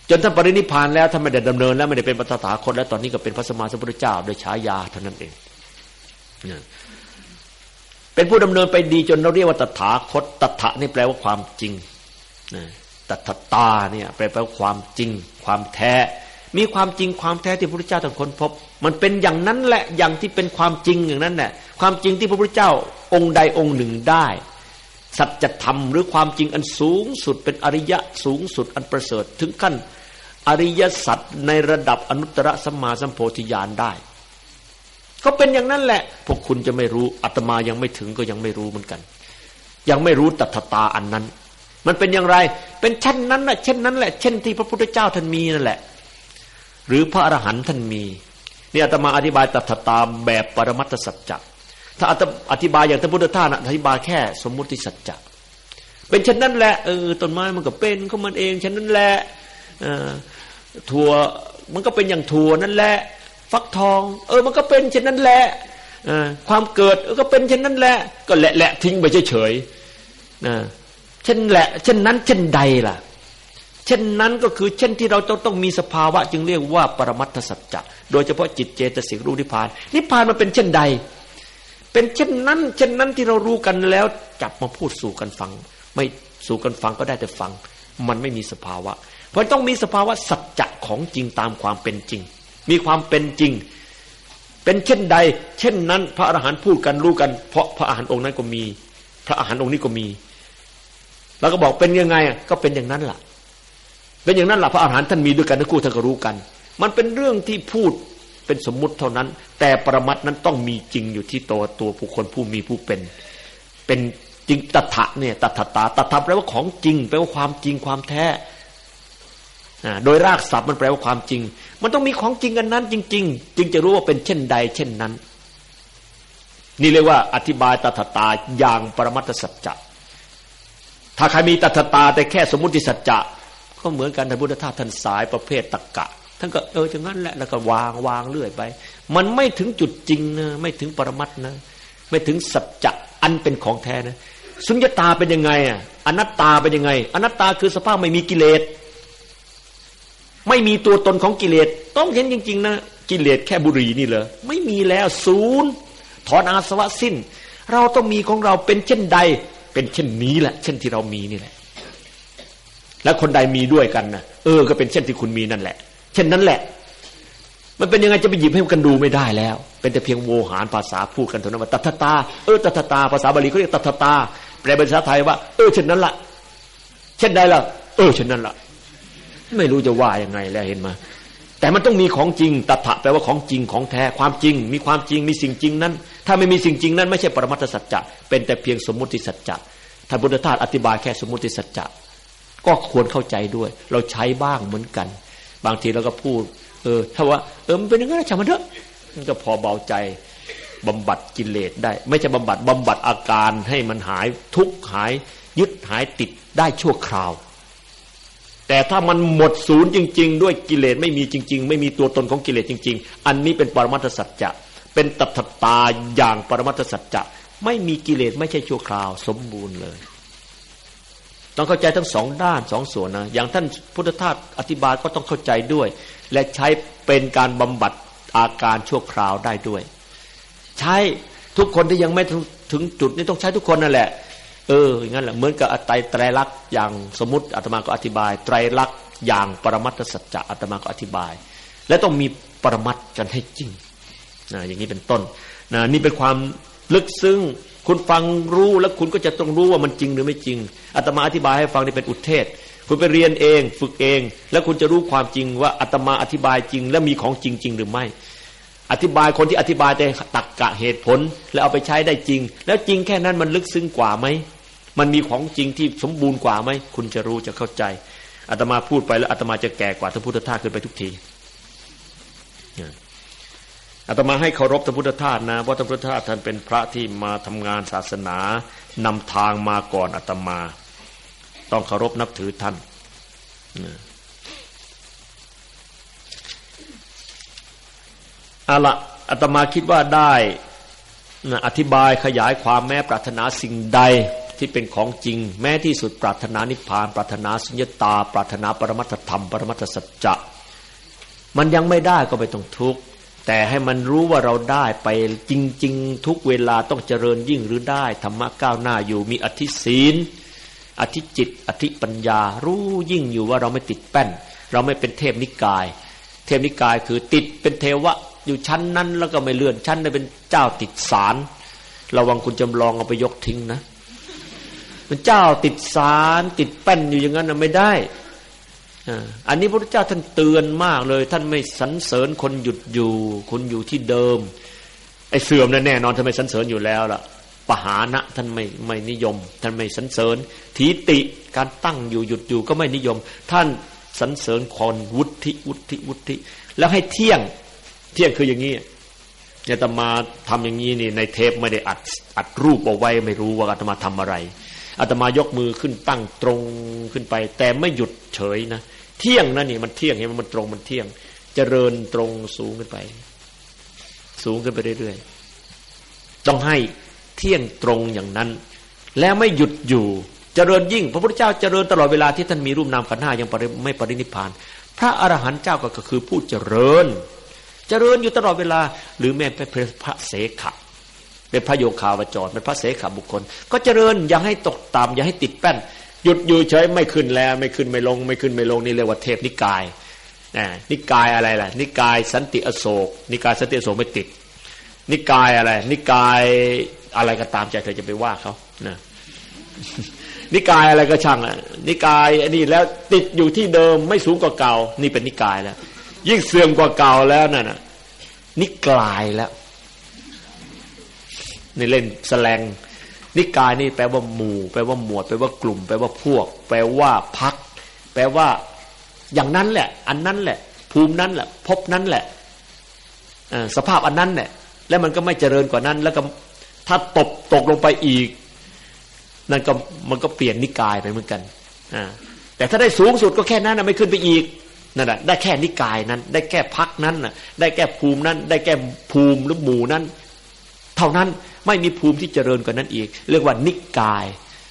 จนท่านปรินิพพานแล้วท่านไม่ได้ดำเนินแล้วไม่ได้เป็นพระตถาคตแล้วตอนนี้ก็เป็นพระสัมมาสัมพุทธเจ้าโดยฉายาเท่านั้นเองเป็นผู้ดำเนินไปดีจนเราเรียกว่าตถาคตตถะนี่แปลว่าความจริงตถตาเนี่ยแปลว่าความจริงความแท้มีความจริงความแท้ที่พระพุทธเจ้าท่านค้นพบมันเป็นอย่างนั้นแหละอย่างที่เป็นความจริงอย่างนั้นแหละความจริงที่พระพุทธเจ้าองค์ใดองค์หนึ่งได้สัจธรรมหรือความจริงอันสูงสุดเป็นอริยะสูงสุดอันประเสริฐถึงขั้นอริยสัจในระดับอนุตตรสัมมาสัมโพธิญาณได้ก็เป็นอย่างนั้นแหละพวกคุณจะไม่รู้อาตมายังไม่ถึงก็ยังไม่รู้เหมือนกันยังไม่รู้ตถตาอันนั้นมันเป็นอย่างไรเป็นเช่นนั้นแหละเช่นนั้นแหละเช่นที่พระพุทธเจ้าท่านมีนั่นแหละหรือพระอรหันต์ท่านมีนี่อาตมาอธิบายตถตาแบบปรมัตถสัจจะถ้าอธิบายอย่างท่านพุทธทาสอธิบายแค่สมมุติสัจจะเป็นเช่นนั้นแหละต้นไม้มันก็เป็นของมันเองเช่นนั้นแหละถั่วมันก็เป็นอย่างถั่วนั่นแหละฟักทองมันก็เป็นเช่นนั้นแหละความเกิดก็เป็นเช่นนั้นแหละก็แหละทิ้งไปเฉยๆเช่นแหละเช่นนั้นเช่นใดล่ะเช่นนั้นก็คือเช่นที่เราต้องมีสภาวะจึงเรียกว่าปรมัตถสัจจะโดยเฉพาะจิตเจตสิกรู้นิพพานนิพพานมันเป็นเช่นใดเป็นเช่นนั้นเช่นนั้นที่เรารู้กันแล้วจับมาพูดสู่กันฟังไม่สู่กันฟังก็ได้แต่ฟังมันไม่มีสภาวะเพราะต้องมีสภาวะสัจจะของจริงตามความเป็นจริงมีความเป็นจริงเป็นเช่นใดเช่นนั้นพระอรหันต์พูดกันรู้กันเพราะพระอรหันต์องค์นั้นก็มีพระอรหันต์องค์นี้ก็มีแล้วก็บอกเป็นยังไงก็เป็นอย่างนั้นล่ะเป็นอย่างนั้นล่ะพระอรหันต์ท่านมีด้วยกันทั้งคู่ท่านก็รู้กันมันเป็นเรื่องที่พูดเป็นสมมุติเท่านั้นแต่ปรมัตถ์นั้นต้องมีจริงอยู่ที่ตัวบุคคลผู้มีผู้เป็นจริงตถะเนี่ยตถตาตถะแปลว่าของจริงแปลว่าความจริงความแท้โดยรากศัพท์มันแปลว่าความจริงมันต้องมีของจริงอันนั้นจริงๆจึงจะรู้ว่าเป็นเช่นใดเช่นนั้นนี่เรียกว่าอธิบายตถตาอย่างปรมัตถสัจจะถ้าใครมีตถตาแต่แค่สมมุติสัจจะก็เหมือนกันท่านพุทธทาสท่านสายประเภทตรรกะท่านก็อย่างนั้นแหละแล้วก็วางเรื่อยไปมันไม่ถึงจุดจริงนะไม่ถึงปรมัตถ์นะไม่ถึงสัจจะอันเป็นของแท้นะสุญญตาเป็นยังไงอนัตตาเป็นยังไงอนัตตาคือสภาพไม่มีกิเลสไม่มีตัวตนของกิเลสต้องเห็นจริงๆนะกิเลสแค่บุหรี่นี่เหรอไม่มีแล้วศูนย์ถอนอาสวะสิ้นเราต้องมีของเราเป็นเช่นใดเป็นเช่นนี้แหละเช่นที่เรามีนี่แหละแล้วคนใดมีด้วยกันนะก็เป็นเช่นที่คุณมีนั่นแหละเช่นนั้นแหละมันเป็นยังไงจะไปหยิบให้กันดูไม่ได้แล้วเป็นแต่เพียงโวหารภาษาพูดกันเท่านั้นว่าตถตาตถตาภาษาบาลีเขาเรียกตถตาแปลเป็นภาษาไทยว่าเช่นนั้นล่ะเช่นใดล่ะเช่นนั้นล่ะไม่รู้จะว่ายังไงแล้วเห็นมาแต่มันต้องมีของจริงตถะแปลว่าของจริงของแท้ความจริงมีความจริงมีสิ่งจริงนั้นถ้าไม่มีสิ่งจริงนั้นไม่ใช่ปรมัตถสัจจะเป็นแต่เพียงสมมุติสัจจะท่านพุทธทาสอธิบายแค่สมมุติสัจจะก็ควรเข้าใจด้วยเราใช้บ้างเหมือนกันบางทีเราก็พูดถ้าว่ามันเป็นอย่างนั้นช่างมันเถอะมันก็พอเบาใจบำบัดกิเลสได้ไม่ใช่บำบัดอาการให้มันหายทุกข์หายยึดหายติดได้ชั่วคราวแต่ถ้ามันหมดศูนย์จริงๆด้วยกิเลสไม่มีจริงๆไม่มีตัวตนของกิเลสจริงๆอันนี้เป็นปรมัตถสัจจะเป็นตถตาอย่างปรมัตถสัจจะไม่มีกิเลสไม่ใช่ชั่วคราวสมบูรณ์เลยต้องเข้าใจทั้งสองด้านสองส่วนนะอย่างท่านพุทธทาสอธิบายก็ต้องเข้าใจด้วยและใช้เป็นการบำบัดอาการชั่วคราวได้ด้วยใช้ทุกคนที่ยังไม่ถึงจุดนี้ต้องใช้ทุกคนนั่นแหละอย่างนั้นแหละเหมือนกับไตรลักษณ์อย่างสมมุติอาตมาก็อธิบายไตรลักษณ์อย่างปรมัตถสัจจะอาตมาก็อธิบายและต้องมีปรมัตถ์กันให้จริงอย่างนี้เป็นต้นนี่เป็นความลึกซึ้งคุณฟังรู้แล้วคุณก็จะต้องรู้ว่ามันจริงหรือไม่จริงอาตมาอธิบายให้ฟังนี่เป็นอุทเทศคุณไปเรียนเองฝึกเองแล้วคุณจะรู้ความจริงว่าอาตมาอธิบายจริงและมีของจริงหรือไม่อธิบายคนที่อธิบายแต่ตรรกะเหตุผลแล้วเอาไปใช้ได้จริงแล้วจริงแค่นั้นมันลึกซึ้งกว่าไหมมันมีของจริงที่สมบูรณ์กว่าไหมคุณจะรู้จะเข้าใจอาตมาพูดไปแล้วอาตมาจะแก่กว่าท่านพุทธทาสขึ้นไปทุกทีอาตมาให้เคารพท่านพุทธทาสนะเพราะท่านพุทธทาสท่านเป็นพระที่มาทำงานศาสนานำทางมาก่อนอาตมาต้องเคารพนับถือท่านละอาตมาคิดว่าได้อธิบายขยายความแม้ปรารถนาสิ่งใดที่ที่เป็นของจริงแม้ที่สุดปรารถนานิพพานปรารถนาสุญญตาปรารถนาปรมัตถธรรมปรมัตถสัจจะมันยังไม่ได้ก็ไม่ต้องทุกข์แต่ให้มันรู้ว่าเราได้ไปจริงๆทุกเวลาต้องเจริญยิ่งหรือได้ธรรมะก้าวหน้าอยู่มีอธิศีลอธิจิตอธิปัญญารู้ยิ่งอยู่ว่าเราไม่ติดแป้นเราไม่เป็นเทพนิกายเทพนิกายคือติดเป็นเทวะอยู่ชั้นนั้นแล้วก็ไม่เลื่อนชั้นได้เป็นเจ้าติดศาลระวังคุณจำลองเอาไปยกทิ้งนะเป็นเจ้าติดศาลติดแป้นอยู่อย่างนั้นไม่ได้อันนี้พระพุทธเจ้าท่านเตือนมากเลยท่านไม่สรรเสริญคนหยุดอยู่คุณอยู่ที่เดิมไอ้เสื่อมนั่นแน่นอนท่านไม่สรรเสริญอยู่แล้วล่ะปหานะท่านไม่นิยมท่านไม่สรรเสริญถีติการตั้งอยู่หยุดอยู่ก็ไม่นิยมท่านสรรเสริญคนวุฒิแล้วให้เที่ยงคืออย่างนี้อาตมาทำอย่างนี้นี่ในเทปไม่ได้อัดรูปเอาไว้ไม่รู้ว่าอาตมาทำอะไรอาตมายกมือขึ้นตั้งตรงขึ้นไปแต่ไม่หยุดเฉยนะเที่ยงนะนี่มันเที่ยงเห็นมันตรงมันเที่ยงเจริญตรงสูงขึ้นไปเรื่อยๆต้องให้เที่ยงตรงอย่างนั้นแล้วไม่หยุดอยู่เจริญยิ่งพระพุทธเจ้าเจริญตลอดเวลาที่ท่านมีรูปนามขันธ์ห้ายังไม่ปรินิพพานพระอรหันต์เจ้าก็คือผู้เจริญอยู่ตลอดเวลาหรือแม้เป็นพระเสขะเป็นพระโยคาวจรเป็นพระเสขบุคคลก็เจริญอย่าให้ตกต่ำอย่าให้ติดแป้นหยุดอยู่เฉยไม่ขึ้นแล้วไม่ขึ้นไม่ลงนี่เรียกว่าเทพนิกายนิกายอะไรล่ะนิกายสันติอโศกนิกายสันติอโศกไม่ติดนิกายอะไรนิกายอะไรก็ตามใจเธอจะไปว่าเขานะนิกายอะไรก็ช่างอ่ะนิกายอันนี้แล้วติดอยู่ที่เดิมไม่สูงกว่าเก่านี่เป็นนิกายแล้วยิ่งเสื่อมกว่าเก่าแล้วนั่นน่ะนิกายแล้วนี่เล่นแสลงนิกายนี่แปลว่าหมู่แปลว่าหมวดแปลว่ากลุ่มแปลว่าพวกแปลว่าพรรคแปลว่าอย่างนั้นแหละอันนั้นแหละภูมินั้นแหละภพนั้นแหละสภาพอันนั้นแหละแล้วมันก็ไม่เจริญกว่านั้นแล้วก็ถ้าตกลงไปอีกนั่นก็มันก็เปลี่ยนนิกายไปเหมือนกันแต่ถ้าได้สูงสุดก็แค่นั้นนะไม่ขึ้นไปอีกนั่นแหละได้แค่นิกายนั้นได้แค่พรรคนั้นน่ะได้แค่ภูมินั้นได้แค่ภูมิหรือหมู่นั้นเท่านั้นไม่มีภูมิที่เจริญกว่านั้นอีกเรียกว่านิกาย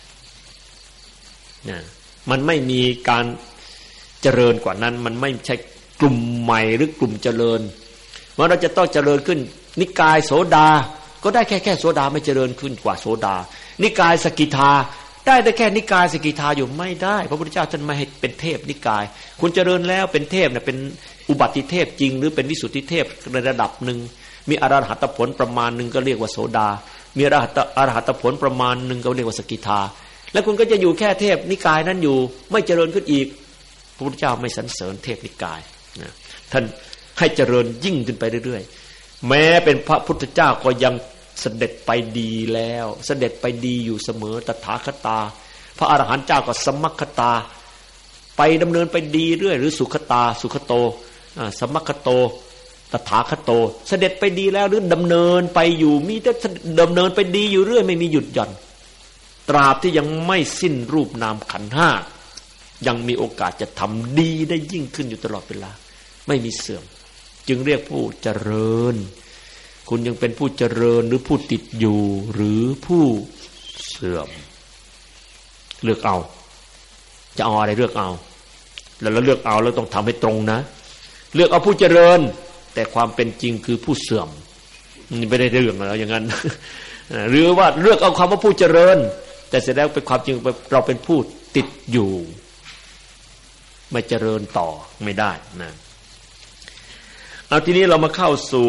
นะมันไม่มีการเจริญกว่านั้นมันไม่ใช่กลุ่มใหม่หรือกลุ่มเจริญว่าเราจะต้องเจริญขึ้นนิกายโสดาก็ได้แค่โสดาไม่เจริญขึ้นกว่าโสดานิกายสกิทาได้แค่นิกายสกิทาอยู่ไม่ได้พระพุทธเจ้าท่านไม่ให้เป็นเทพนิกายคุณเจริญแล้วเป็นเทพเนี่ยเป็นอุบัติเทพจริงหรือเป็นวิสุทธิเทพในระดับหนึ่งมีอรหัตผลประมาณหนึ่งก็เรียกว่าโสดามีอรหัตผลประมาณหนึ่งก็เรียกว่าสกิทาแล้วคุณก็จะอยู่แค่เทพนิกายนั้นอยู่ไม่เจริญขึ้นอีกพระพุทธเจ้าไม่สรรเสริญเทพนิกายนะท่านให้เจริญยิ่งขึ้นไปเรื่อยๆแม้เป็นพระพุทธเจ้าก็ยังเสด็จไปดีแล้วเสด็จไปดีอยู่เสมอตถาคตาพระอรหันต์เจ้าก็สมัคคตาไปดำเนินไปดีเรื่อยหรือสุขตาสุขโตสมัคคโตตถาคโตเสด็จไปดีแล้วหรือดำเนินไปอยู่มีแต่ดำเนินไปดีอยู่เรื่อยไม่มีหยุดหย่อนตราบที่ยังไม่สิ้นรูปนามขันธ์ห้ายังมีโอกาสจะทำดีได้ยิ่งขึ้นอยู่ตลอดเวลาไม่มีเสื่อมจึงเรียกผู้เจริญคุณยังเป็นผู้เจริญหรือผู้ติดอยู่หรือผู้เสื่อมเลือกเอาจะเอาอะไรเลือกเอาแล้วเลือกเอาแล้วต้องทำให้ตรงนะเลือกเอาผู้เจริญแต่ความเป็นจริงคือผู้เสื่อมนี่ไม่ได้เรื่องแล้วอย่างนั้นหรือว่าเลือกเอาคำว่าผู้เจริญแต่เสร็จแล้วเป็นความจริงเราเป็นผู้ติดอยู่ไม่เจริญต่อไม่ได้นะเอาทีนี้เรามาเข้าสู่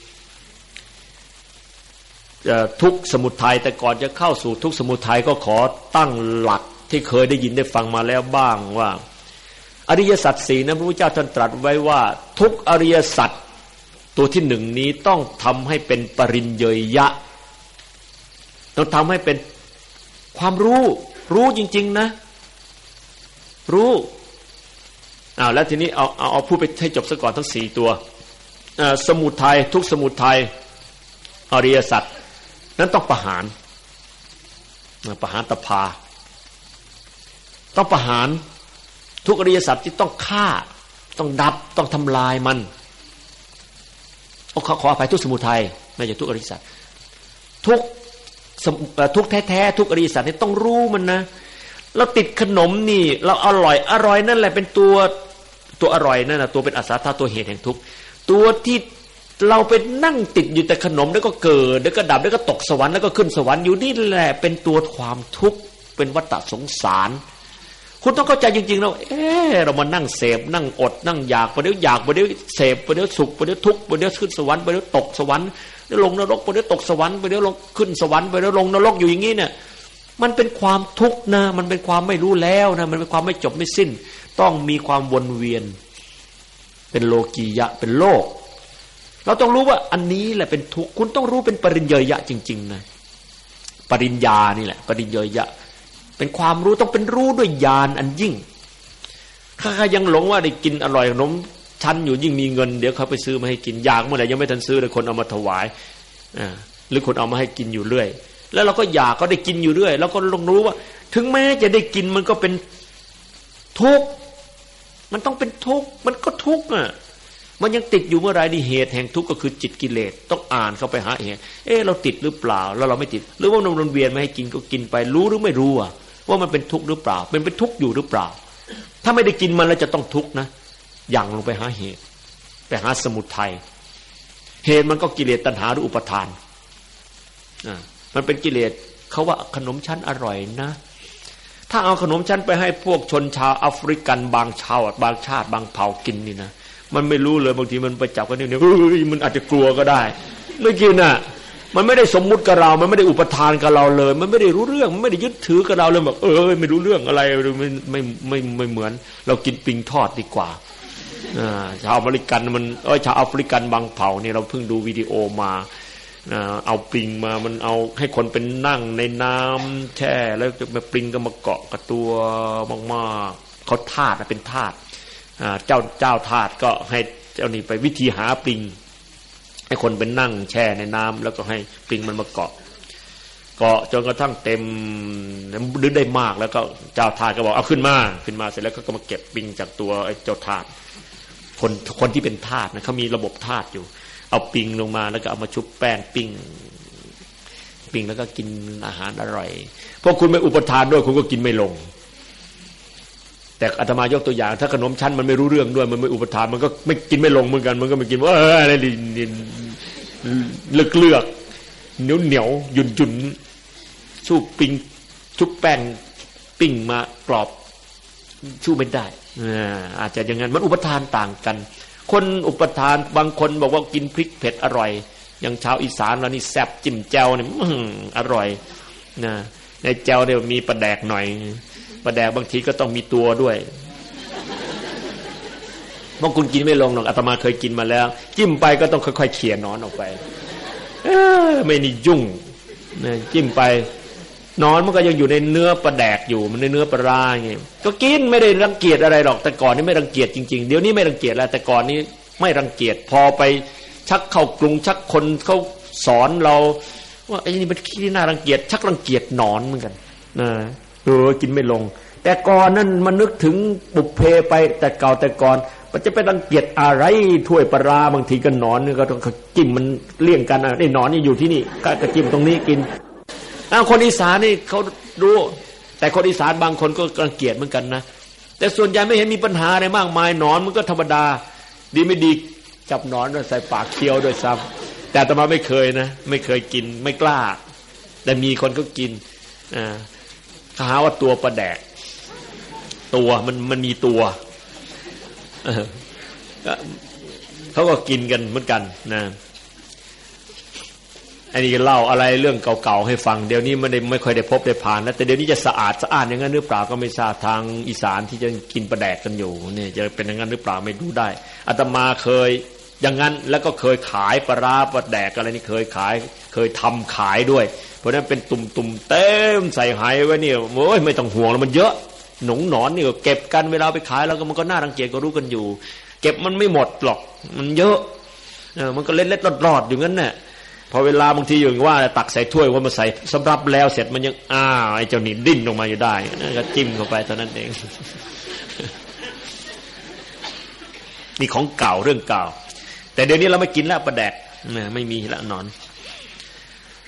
ทุกข์สมุทัยแต่ก่อนจะเข้าสู่ทุกข์สมุทัยก็ขอตั้งหลักที่เคยได้ยินได้ฟังมาแล้วบ้างว่าอริยสัจสี่นั้นพระพุทธเจ้าท่านตรัสไว้ว่าทุกอริยสัจตัวที่หนึ่งนี้ต้องทำให้เป็นปริญเยยะต้องทำให้เป็นความรู้จริงๆนะรู้แล้วทีนี้เอาพูดไปให้จบซะก่อนทั้ง4ตัวสมุทัยทุกสมุทัยอริยสัจนั้นต้องประหารตภาต้องประหารทุกอริยสัจที่ต้องฆ่าต้องดับต้องทำลายมันขออภัยทุกสมุทัยไม่ใช่ทุกอริยสัจทุกทุกข์แท้ๆทุกข์อริยสัจนี่ต้องรู้มันนะเราติดขนมนี่เราอร่อยนั่นแหละเป็นตัวอร่อยนั่นน่ะตัวเป็นอาสาทะตัวเหตุแห่งทุกข์ตัวที่เราไปนั่งติดอยู่แต่ขนมแล้วก็เกิดแล้วก็ดับแล้วก็ตกสวรรค์แล้วก็ขึ้นสวรรค์อยู่นี่แหละเป็นตัวความทุกข์เป็นวัฏสงสารคุณต้องเข้าใจจริงๆแล้วเรามานั่งเสพนั่งอดนั่งอยากประเดี๋ยวอยากประเดี๋ยวเสพประเดี๋ยวสุขประเดี๋ยวทุกข์ประเดี๋ยวขึ้นสวรรค์ประเดี๋ยวตกสวรรค์ประเดี๋ยวลงนรกประเดี๋ยวตกสวรรค์ประเดี๋ยวลงขึ้นสวรรค์ประเดี๋ยวลงนรกอยู่อย่างนี้เนี่ยมันเป็นความทุกข์นะมันเป็นความไม่รู้แล้วนะมันเป็นความไม่จบไม่สิ้นต้องมีความวนเวียนเป็นโลกียะเป็นโลกเราต้องรู้ว่าอันนี้แหละเป็นทุกข์คุณต้องรู้เป็นปริญญายะจริงๆนะปริญญานี่แหละปริญญายะเป็นความรู้ต้องเป็นรู้ด้วยญาณอันยิ่งถ้ายังหลงว่าได้กินอร่อยขนมชั้นอยู่ยิ่งมีเงินเดี๋ยวเขาไปซื้อมาให้กินอยากเมื่อไหร่ยังไม่ทันซื้อเลยคนเอามาถวายหรือคนเอามาให้กินอยู่เรื่อยแล้วเราก็อยากก็ได้กินอยู่เรื่อยแล้วก็ลงรู้ว่าถึงแม้จะได้กินมันก็เป็นทุกข์มันต้องเป็นทุกข์มันก็ทุกข์อ่ะมันยังติดอยู่เมื่อไรนี่เหตุแห่งทุกข์ก็คือจิตกิเลสต้องอ่านเข้าไปหาเหตุเราติดหรือเปล่าแล้วเราไม่ติดหรือว่ามันวนเวียนมาให้กินก็กินไปรู้หรือไม่รู้ว่ามันเป็นทุกข์หรือเปล่าเป็นทุกข์อยู่หรือเปล่าถ้าไม่ได้กินมันแล้วจะต้องทุกข์นะอย่างลงไปหาเหตุไปหาสมุทัยเหตุมันก็กิเลสตัณหาหรืออุปทานมันเป็นกิเลสเขาว่าขนมชั้นอร่อยนะถ้าเอาขนมชั้นไปให้พวกชนชาวแอฟริกันบางชาติบางชาติบางเผ่ากินนี่นะมันไม่รู้เลยบางทีมันไปจับกันเนี่ยมันอาจจะกลัวก็ได้ไม่กินน่ะมันไม่ได้สมมุติกับเรามันไม่ได้อุปทานกับเราเลยมันไม่ได้รู้เรื่องมันไม่ได้ยึดถือกับเราเลยแบบไม่รู้เรื่องอะไรไม่เหมือนเรากินปิงทอดดีกว่าชาวอเมริกันมันชาวแอฟริกันบางเผ่านี่เราเพิ่งดูวิดีโอมาเอาปิงมามันเอาให้คนเป็นนั่งในน้ำแช่แล้วมาปิงก็มาเกาะกับตัวมากๆเขาทาสเป็นทาสเจ้าทาสก็ให้เจ้านี่ไปวิธีหาปิงให้คนเป็นนั่งแช่ในน้ำแล้วก็ให้ปิงมันมาเกาะจนกระทั่งเต็มดึงได้มากแล้วก็เจ้าทาสก็บอกเอาขึ้นมาเสร็จแล้วก็มาเก็บปิงจากตัวไอ้เจ้าทาสคนที่เป็นทาสนะเขามีระบบทาสอยู่เอาปิงลงมาแล้วก็เอามาชุบแป้งปิ้งแล้วก็กินอาหารอร่อยพวกคุณไม่อุปทานด้วยคุณก็กินไม่ลงแต่อาตมายกตัวอย่างถ้าขนมชั้นมันไม่รู้เรื่องด้วยมันไม่อุปทานมันก็ไม่กินไม่ลงเหมือนกันมันก็ไม่กินว่าอะไรเลือกเหนียวหยุ่นสู้ปิงชุบแป้งปิ้งมากรอบสู้ไม่ได้อาจจะอย่างนั้นมันอุปทานต่างกันคนอุปทานบางคนบอกว่ากินพริกเผ็ดอร่อยอย่างชาวอีสานเรานี่แซ่บจิ้มแจ่วเนี่ยอร่อยนะในแจ่วเนี่ยมีปลาแดกหน่อยปลาแดกบางทีก็ต้องมีตัวด้วยบางคนกินไม่ลงหรอกอาตมาเคยกินมาแล้วจิ้มไปก็ต้องค่อยๆเขี่ยหนอนออกไปไม่นี่ยุ่งนะจิ้มไปหนอนมันก็ยังอยู่ในเนื้อปลาแดกอยู่มันในเนื้อปลาร้าไงก็กินไม่ได้รังเกียจอะไรหรอกแต่ก่อนนี่ไม่รังเกียจจริงๆเดี๋ยวนี้ไม่รังเกียจแล้วแต่ก่อนนี้ไม่รังเกียจพอไปชักเข้ากรุงชักคนเขาสอนเราว่าไอ้นี่มันขี้น่ารังเกียจชักรังเกียจหนอนเหมือนกันนะกินไม่ลงแต่ก่อนนั้นมันนึกถึงบุพเพไปแต่เก่าแต่ก่อนมันจะไปรังเกียจอะไรถ้วยปลาร้าบางทีก็หนอนก็ต้องจิ้มมันเลี่ยงกันไอ้หนอนนี่อยู่ที่นี่ก็จิ้มตรงนี้กินคนอีสานนี่เขารู้แต่คนอีสานบางคนก็รังเกียจเหมือนกันนะแต่ส่วนใหญ่ไม่เห็นมีปัญหาอะไรมากมายหนอนมันก็ธรรมดาดีไม่ดีจับหนอนใส่ปากเคี้ยวด้วยซ้ำแต่อาตมาไม่เคยนะไม่เคยกินไม่กล้าแต่มีคนก็กินเขาหาว่าตัวปลาแดกตัวมันมีตัวเขาก็กินกันเหมือนกันนะอันนี้เล่าอะไรเรื่องเก่าๆให้ฟังเดี๋ยวนี้ไม่ค่อยได้พบได้ผ่านแล้วแต่เดี๋ยวนี้จะสะอาดอย่างนั้นหรือเปล่าก็ไม่ทราบทางอีสานที่จะกินปลาแดกกันอยู่เนี่ยจะเป็นอย่างนั้นหรือเปล่าไม่รู้ได้อาตมาเคยอย่างนั้นแล้วก็เคยขายปลาร้าปลาแดกอะไรนี่เคยขายเคยทำขายด้วยเพราะนั้นเป็นตุ่มๆเต็มใส่ไหไว้เนี่ยโอ้ยไม่ต้องห่วงแล้วมันเยอะหนอนนี่ก็เก็บกันเวลาไปขายแล้วก็มันก็น่ารังเกียจก็รู้กันอยู่เก็บมันไม่หมดหรอกมันเยอะมันก็เล็ดๆรอดๆอยู่งั้นน่ะพอเวลาบางทีอย่างว่าตักใส่ถ้วยว่ามาใส่สำรับแล้วเสร็จมันยังไอ้เจ้านี่ดิ้นออกมาอยู่ได้ก็จิ้มเข้าไปเท่านั้นเองนี่ของเก่าเรื่องเก่าแต่เดี๋ยวนี้เราไม่กินแล้วปลาแดกไม่มีละหนอน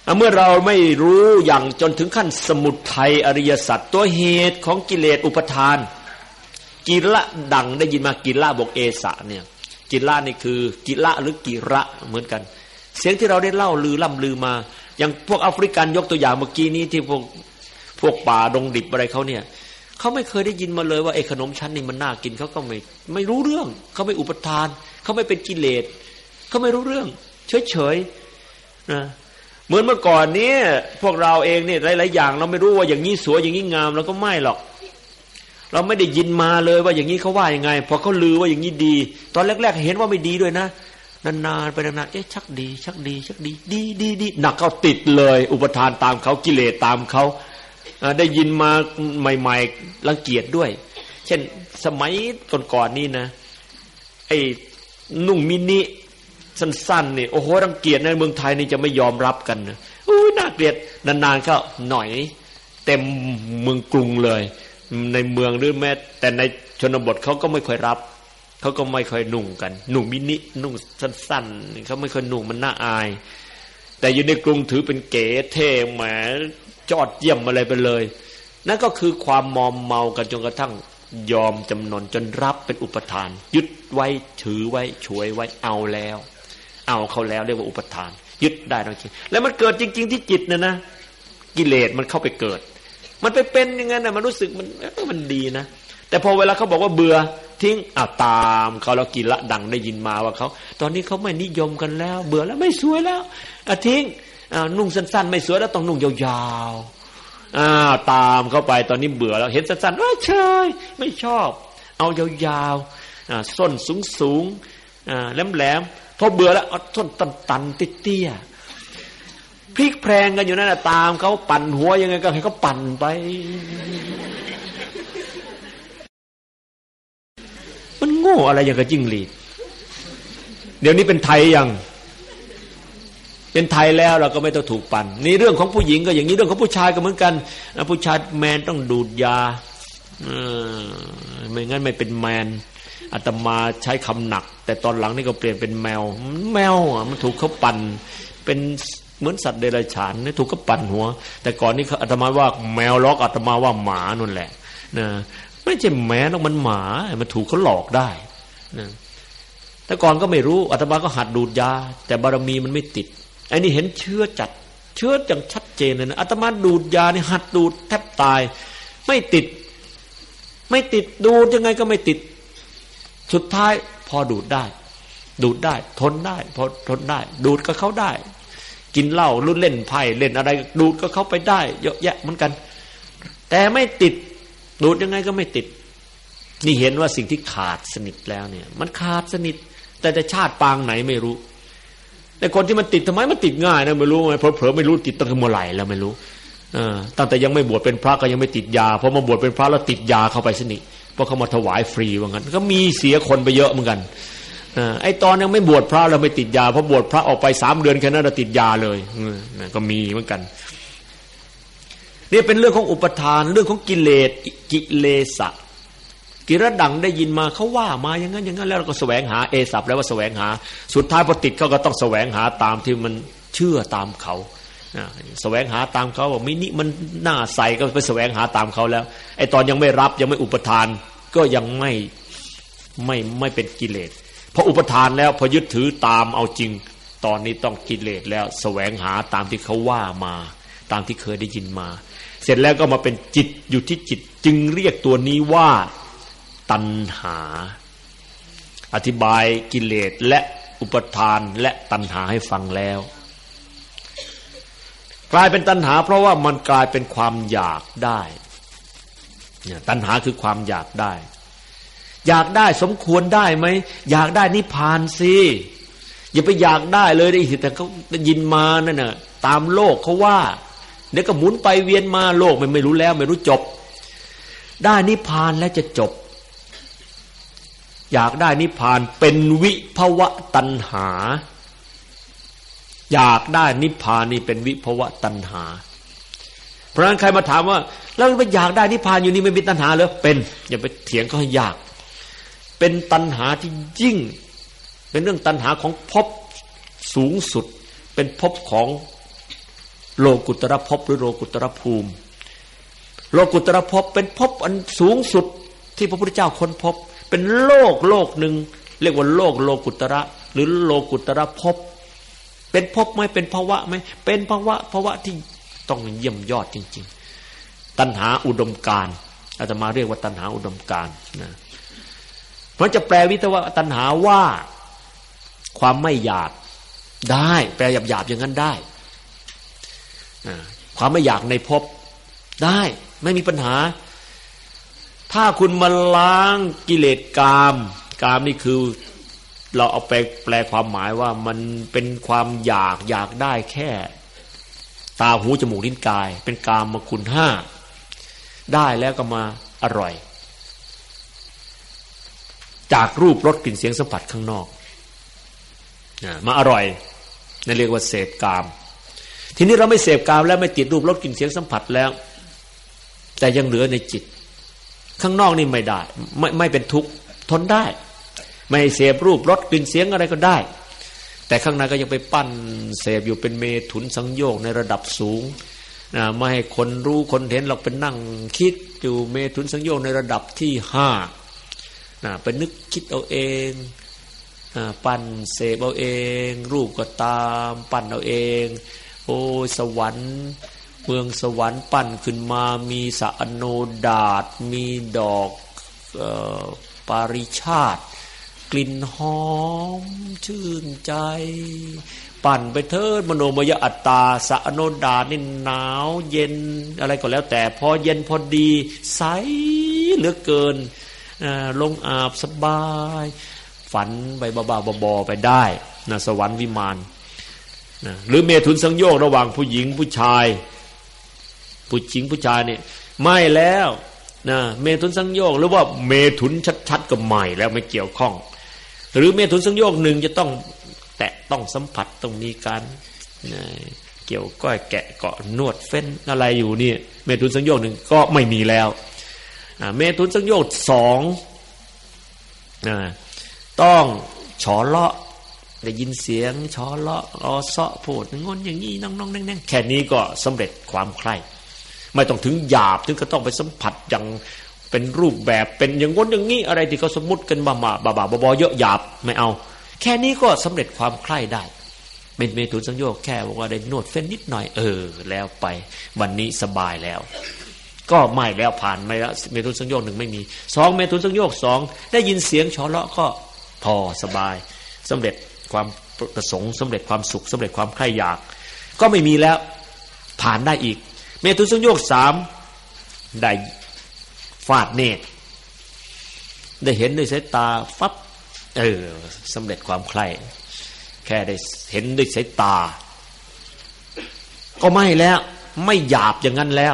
เมื่อเราไม่รู้อย่างจนถึงขั้นสมุทัยอริยสัจตัวเหตุของกิเลสอุปทานกิละดังได้ยินมากิละบอกเอสะเนี่ยกิละนี่คือกิละหรือกิระเหมือนกันเสียงที่เราได้เล่าลือล่ำลือมาอย่างพวกแอฟริกันยกตัวอย่างเมื่อกี้นี้ที่พวกป่าดงดิบอะไรเขาเนี่ยเขาไม่เคยได้ยินมาเลยว่าไอ้ขนมชั้นนี่มันน่ากินเขาก็ไม่รู้เรื่องเขาไม่อุปทานเขาไม่เป็นกิเลสเขาไม่รู้เรื่องเฉยๆนะเหมือนเมื่อก่อนนี้พวกเราเองเนี่ยหลายๆอย่างเราไม่รู้ว่าอย่างนี้สวยอย่างนี้งามเราก็ไม่หรอกเราไม่ได้ยินมาเลยว่าอย่างนี้เขาว่ายังไงพอเขาลือว่าอย่างนี้ดีตอนแรกๆเห็นว่าไม่ดีด้วยนะนานๆไปนานๆชักดีดีหนักเขาติดเลยอุปทานตามเขากิเลสตามเขาได้ยินมาใหม่ๆรังเกียจด้วยเช่นสมัยก่อนๆนี่นะไอ้นุ่งมินิสั้นๆนี่โอ้โหรังเกียจในเมืองไทยนี่จะไม่ยอมรับกันนะน่าเกลียดนานๆก็หน่อยเต็มเมืองกรุงเลยในเมืองหรือแม้แต่ในชนบทเขาก็ไม่ค่อยรับเขาก็ไม่ค่อยนุ่งกันนุ่งมินินุ่งสั้นๆเขาไม่ค่อยนุ่งมันน่าอายแต่อยู่ในกรุงถือเป็นเก๋เท่แหมจอดเยี่ยมอะไรไปเลยนั่นก็คือความมอมเมากันจนกระทั่งยอมจำนนจนรับเป็นอุปทานยึดไว้ถือไว้ฉวยไว้เอาแล้วเอาเขาแล้วเรียกว่าอุปทานยึดได้จริงแล้วมันเกิดจริงๆที่จิตนะกิเลสมันเข้าไปเกิดมันไปเป็นอย่างนั้นนะมันรู้สึกมันดีนะแต่พอเวลาเขาบอกว่าเบื่อทิ้งตามเขาแล้วกินละดังได้ยินมาว่าเขาตอนนี้เขาไม่นิยมกันแล้วเบื่อแล้วไม่สวยแล้วทิ้งนุ่งสั้นๆไม่สวยแล้วต้องนุ่งยาวๆตามเข้าไปตอนนี้เบื่อแล้วเห็นสั้นๆเฉยไม่ชอบเอายาวๆส้นสูงๆแหลมๆพอเบื่อแล้วเอาส้นตันๆเตี้ยๆพลิกแพลงกันอยู่นั่นตามเขาปั่นหัวยังไงก็ให้เขาปั่นไปมันโง่อะไรอย่างกับจิ้งหรีดเดี๋ยวนี้เป็นไทยยังเป็นไทยแล้วเราก็ไม่ต้องถูกปั่นนี่เรื่องของผู้หญิงก็อย่างนี้เรื่องของผู้ชายก็เหมือนกันผู้ชายแมนต้องดูดยาไม่งั้นไม่เป็นแมนอาตมาใช้คำหนักแต่ตอนหลังนี่ก็เปลี่ยนเป็นแมวมันถูกเขาปั่นเป็นเหมือนสัตว์เดรัจฉานนี่ถูกเขาปั่นหัวแต่ก่อนนี้อาตมาว่าแมวล็อกอาตมาว่าหมานั่นแหละนะไม่ใช่แมวมันหมามันถูกเขาหลอกได้นะแต่ก่อนก็ไม่รู้อาตมาก็หัดดูดยาแต่บารมีมันไม่ติดไอ้นี่เห็นเชื้ออย่างชัดเจนเลยนะอาตมาดูดยานี่หัดดูดแทบตายไม่ติดดูดยังไงก็ไม่ติดสุดท้ายพอดูดได้ทนได้พอทนได้ดูดก็เขาได้กินเหล้าเล่นไพ่เล่นอะไรดูดก็เขาไปได้เยอะแยะเหมือนกันแต่ไม่ติดดูดยังไงก็ไม่ติดนี่เห็นว่าสิ่งที่ขาดสนิทแล้วเนี่ยมันขาดสนิทแต่ชาติปางไหนไม่รู้แต่คนที่มันติดทำไมมันติดง่ายนะไม่รู้ไงเผลอๆไม่รู้ติดตั้งแต่เมื่อไหร่แล้วไม่รู้ตั้งแต่ยังไม่บวชเป็นพระก็ยังไม่ติดยาพอมาบวชเป็นพระแล้วติดยาเข้าไปสนิทเพราะเขามาถวายฟรีว่างั้นก็มีเสียคนไปเยอะเหมือนกันไอ้ตอนยังไม่บวชพระเราไม่ติดยาพอบวชพระออกไป3 เดือนแค่นั้นเราติดยาเลยก็มีเหมือนกันนี่เป็นเรื่องของอุปทานเรื่องของกิเลสะกิระดังได้ยินมาเขาว่ามาอย่างนั้นแล้วเราก็แสวงหาศัพท์แล้วว่าแสวงหาสุดท้ายพอติดเขาก็ต้องแสวงหาตามที่มันเชื่อตามเขาแสวงหาตามเขาว่ามินิมันน่าใส่ก็ไปแสวงหาตามเขาแล้วไอ้ตอนยังไม่รับยังไม่อุปทานก็ยังไม่เป็นกิเลสพออุปทานแล้วพอยึดถือตามเอาจริงตอนนี้ต้องกิเลสแล้วแสวงหาตามที่เขาว่ามาตามที่เคยได้ยินมาเสร็จแล้วก็มาเป็นจิตอยู่ที่จิตจึงเรียกตัวนี้ว่าตัณหาอธิบายกิเลสและอุปทานและตัณหาให้ฟังแล้วกลายเป็นตัณหาเพราะว่ามันกลายเป็นความอยากได้เนี่ยตัณหาคือความอยากได้สมควรได้ไหมอยากได้นิพพานสิอย่าไปอยากได้เลยได้แต่เขาได้ยินมานั่นน่ะตามโลกเขาว่าเดี๋ยวก็หมุนไปเวียนมาโลกมันไม่รู้แล้วไม่รู้จบได้นิพพานแล้วจะจบอยากได้นิพพานเป็นวิภวตัณหาอยากได้นิพพานนี่เป็นวิภวตัณหาเพราะฉะนั้นใครมาถามว่าแล้วมันอยากได้นิพพานอยู่นี่ไม่มีตัณหาเหรอเป็นอย่าไปเถียงเขาให้ยากเป็นตัณหาที่ยิ่งเป็นเรื่องตัณหาของภพสูงสุดเป็นภพของโลกุตระภพหรือโลกุตระภูมิโลกุตระภพเป็นภพอันสูงสุดที่พระพุทธเจ้าค้นพบเป็นโลกหนึ่งเรียกว่าโลกุตระหรือโลกุตระภพเป็นภพไหมเป็นภาวะไหมเป็นภาวะที่ต้องเยี่ยมยอดจริงๆตัณหาอุดมการณ์อาตมาเรียกว่าตัณหาอุดมการณ์นะเพราะจะแปลวิทวะตัณหาว่าความไม่อยากได้แปลหยาบๆอย่างนั้นได้ความไม่อยากในภพได้ไม่มีปัญหาถ้าคุณมาล้างกิเลสกามนี่คือเราเอาไปแปลความหมายว่ามันเป็นความอยากได้แค่ตาหูจมูกลิ้นกายเป็นกามคุณ5ได้แล้วก็มาอร่อยจากรูปรสกลิ่นเสียงสัมผัสข้างนอกมาอร่อยนั่นเรียกว่าเสพกามทีนี้เราไม่เสพกามแล้วไม่ติดรูปรสกลิ่นเสียงสัมผัสแล้วแต่ยังเหลือในจิตข้างนอกนี่ไม่ได้ไม่เป็นทุกข์ทนได้ไม่เสพรูปรสกลิ่นเสียงอะไรก็ได้แต่ข้างในก็ยังไปปั้นเสพอยู่เป็นเมถุนสังโยชน์ในระดับสูงไม่ให้คนรู้คนเห็นเราเป็นนั่งคิดอยู่เมถุนสังโยชน์ในระดับที่5เป็นนึกคิดเอาเองปั้นเสพเอาเองรูปก็ตามปั้นเอาเองโอ้สวรรค์เมืองสวรรค์ปั้นขึ้นมามีสะอโนดาตมีดอกปาริชาติกลิ่นหอมชื่นใจปั่นไปเถิดมโนมยอัตตาสะอโนดาตนี่หนาวเย็นอะไรก็แล้วแต่พอเย็นพอดีใสเหลือเกินลงอาบสบายฝันไปบ้าๆบอๆไปได้นะสวรรค์วิมานนะหรือเมถุนสังโยชน์ระหว่างผู้หญิงผู้ชายผู้หญิงผู้ชายเนี่ยไม่แล้วนะเมถุนสังโยชน์หรือว่าเมถุนชัดๆก็ไม่แล้วไม่เกี่ยวข้องหรือเมถุนสังโยชน์หนึ่งจะต้องแตะต้องสัมผัสต้องมีการเกี่ยวก้อยแกะเกาะนวดเฟ้นอะไรอยู่นี่เมถุนสังโยชน์หนึ่งก็ไม่มีแล้วเมถุนสังโยชน์2ต้องฉอเลาะได้ยินเสียงฉอเลาะเซาะพูดงนอย่างนี้น้องๆแน่งๆแค่นี้ก็สำเร็จความใคร่ไม่ต้องถึงหยาบถึงก็ต้องไปสัมผัสอย่างเป็นรูปแบบเป็นอย่างงนอย่างนี้อะไรที่เขาสมมุติกันมาบ้าๆบอๆเยอะหยาบไม่เอาแค่นี้ก็สำเร็จความใคร่ได้เป็นเมถุนสังโยชน์แค่บอกว่าได้นวดเฟ้นนิดหน่อยแล้วไปวันนี้สบายแล้วก็ไม่แล้วผ่านไปแล้วเมถุนสังโยชน์1ไม่มี2เมถุนสังโยชน์2ได้ยินเสียงฉอเลาะก็พอสบายสำเร็จความประสงค์สำเร็จความสุขสำเร็จความใคร่อยากก็ไม่มีแล้วผ่านได้อีกเมถุนสังโยชน์3ได้ฟาดเนตรได้เห็นด้วยสายตาฟับสำเร็จความใคร่แค่ได้เห็นด้วยสายตาก็ไม่แล้วไม่หยาบอย่างนั้นแล้ว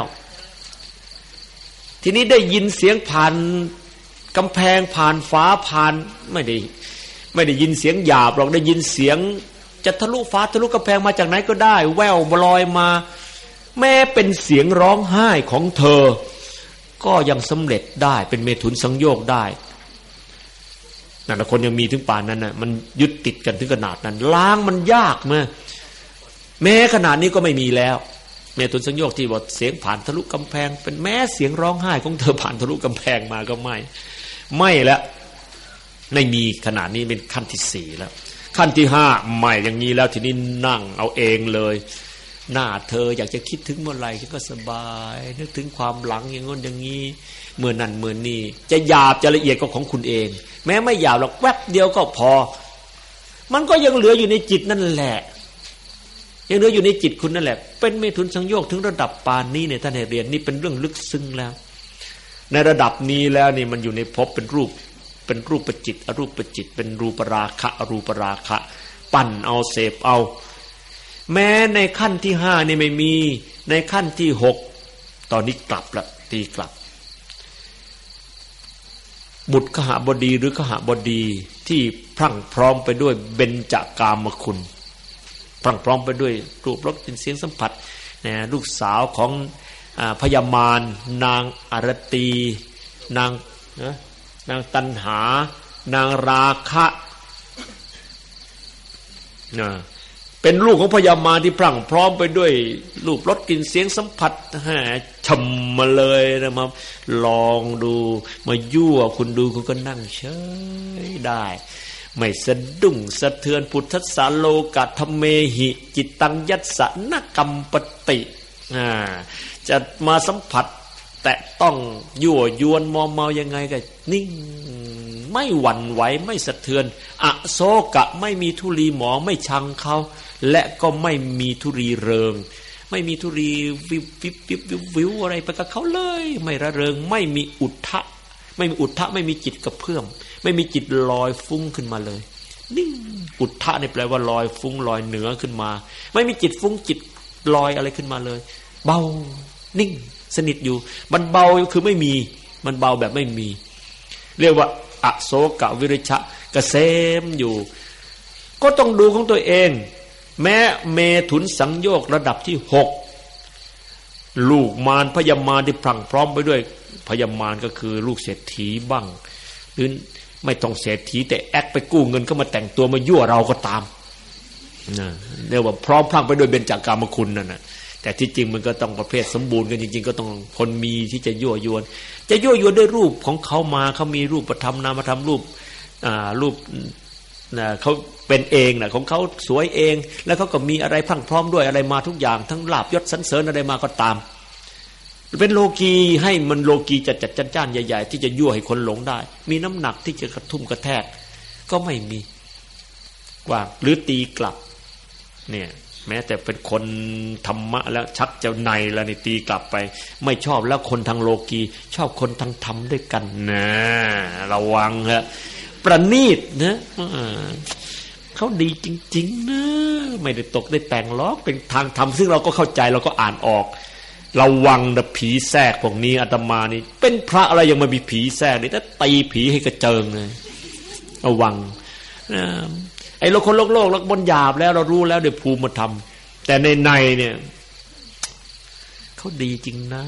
ทีนี้ได้ยินเสียงผ่านกำแพงผ่านฟ้าผ่านไม่ได้ยินเสียงหยาบหรอกได้ยินเสียงจะทะลุฟ้าทะลุกำแพงมาจากไหนก็ได้แว่วลอยมาแม้เป็นเสียงร้องไห้ของเธอก็ยังสำเร็จได้เป็นเมถุนสังโยชน์ได้นั่นคนยังมีถึงป่านนั้นน่ะมันยึดติดกันถึงขนาดนั้นล้างมันยากมั้ยแม้ขนาดนี้ก็ไม่มีแล้วเมถุนสังโยชน์ที่บอกเสียงผ่านทะลุกำแพงเป็นแม้เสียงร้องไห้ของเธอผ่านทะลุกำแพงมาก็ไม่แล้วไม่มีขนาดนี้เป็นขั้นที่4แล้วขั้นที่5ไม่อย่างนี้แล้วทีนี้นั่งเอาเองเลยหน้าเธออยากจะคิดถึงเมื่อไหร่ก็สบายนึกถึงความหลังอย่างงั้นอย่างนี้เมื่อนั้นเมื่อนี้จะหยาบจะละเอียดก็ของคุณเองแม้ไม่หยาบหรอกแวบเดียวก็พอมันก็ยังเหลืออยู่ในจิตนั่นแหละยังเหลืออยู่ในจิตคุณนั่นแหละเป็นเมถุนสังโยชน์ถึงระดับปานนี้เนี่ยท่านให้เรียนนี่เป็นเรื่องลึกซึ้งแล้วในระดับนี้แล้วนี่มันอยู่ในภพเป็นรูปประจิตอรูปประจิตเป็นรูปราคะอรูปราคะปั่นเอาเสพเอาแม้ในขั้นที่5นี่ไม่มีในขั้นที่6ตอนนี้กลับละตีกลับบุตรขหบดีหรือขหบดีที่พรั่งพร้อมไปด้วยเบญจกามคุณพรั่งพร้อมไปด้วยรูปรสกลิ่นเสียงสัมผัสลูกสาวของพญามารนางอรตีนางตัณหานางราคะเป็นลูกของพญามารที่พรั่งพร้อมไปด้วยรูปรสกลิ่นเสียงสัมผัสช่ำมาเลยนะมาลองดูมายั่วคุณดูคุณก็นั่งเฉยได้ไม่สะดุ้งสะเทือนพุทธัสสะโลกะธเมหิจิตตังยัสสะนกัมปติจะมาสัมผัสแต่ต้องยั่วยวนมอมเมายังไงก็นิ่งไม่หวั่นไหวไม่สะเทือนอโศกะไม่มีทุลีหมองไม่ชังเขาและก็ไม่มีทุรีเริงไม่มีทุรีวิบวิบวิบวิวอะไรไปกับเขาเลยไม่ระเริงไม่มีอุทธะไม่มีอุทธะไม่มีจิตกระเพื่อมไม่มีจิตลอยฟุ้งขึ้นมาเลยนิ่งอุทธะนี่แปลว่าลอยฟุ้งลอยเหนือขึ้นมาไม่มีจิตฟุ้งจิตลอยอะไรขึ้นมาเลยเบานิ่งสนิทอยู่มันเบาคือไม่มีมันเบาแบบไม่มีเรียกว่าอโศกวิริชะเกษมอยู่ก็ต้องดูของตัวเองแม้เมถุนสังโยกระดับที่6ลูกมารพญามารที่พรั่งพร้อมไปด้วยพญามารก็คือลูกเศรษฐีบ้างหรือไม่ต้องเศรษฐีแต่แอคไปกู้เงินก็มาแต่งตัวมายั่วเราก็ตามนะเรียกว่าพร้อมพรั่งไปด้วยเบญจากามคุณนั่นน่ะแต่ที่จริงมันก็ต้องประเภทสมบูรณ์กันจริงๆก็ต้องคนมีที่จะยั่วยวนจะยั่วยวนด้วยรูปของเขามาเขามีรูปธรรมนามธรรมรูปเขาเป็นเองนะของเขาสวยเองแล้วเขาก็มีอะไรพรั่งพร้อมด้วยอะไรมาทุกอย่างทั้งลาภยศสรรเสริญอะไรมาก็ตามเป็นโลกีให้มันโลกีจัดจ้านใหญ่ๆที่จะยั่วให้คนหลงได้มีน้ำหนักที่จะกระทุ่มกระแทกก็ไม่มีกว่าหรือตีกลับเนี่ยแม้แต่เป็นคนธรรมะแล้วชักจะในแล้วนี่ตีกลับไปไม่ชอบแล้วคนทางโลกีชอบคนทางธรรมด้วยกันนะระวังฮะประณีตนะเขาดีจริงๆนะไม่ได้ตกได้แต่งล้อเป็นทางธรรมซึ่งเราก็เข้าใจเราก็อ่านออกระวังนะผีแทรกพวกนี้อาตมานี่เป็นพระอะไรยังมามีผีแทรกนี่ถ้าตีผีให้กระเจิงเลยระวังไอ้โลกโลกแล้วบนหยาบแล้วเรารู้แล้วเดี๋ยวภูมิธรรมแต่ในเนี่ยเขาดีจริงนะ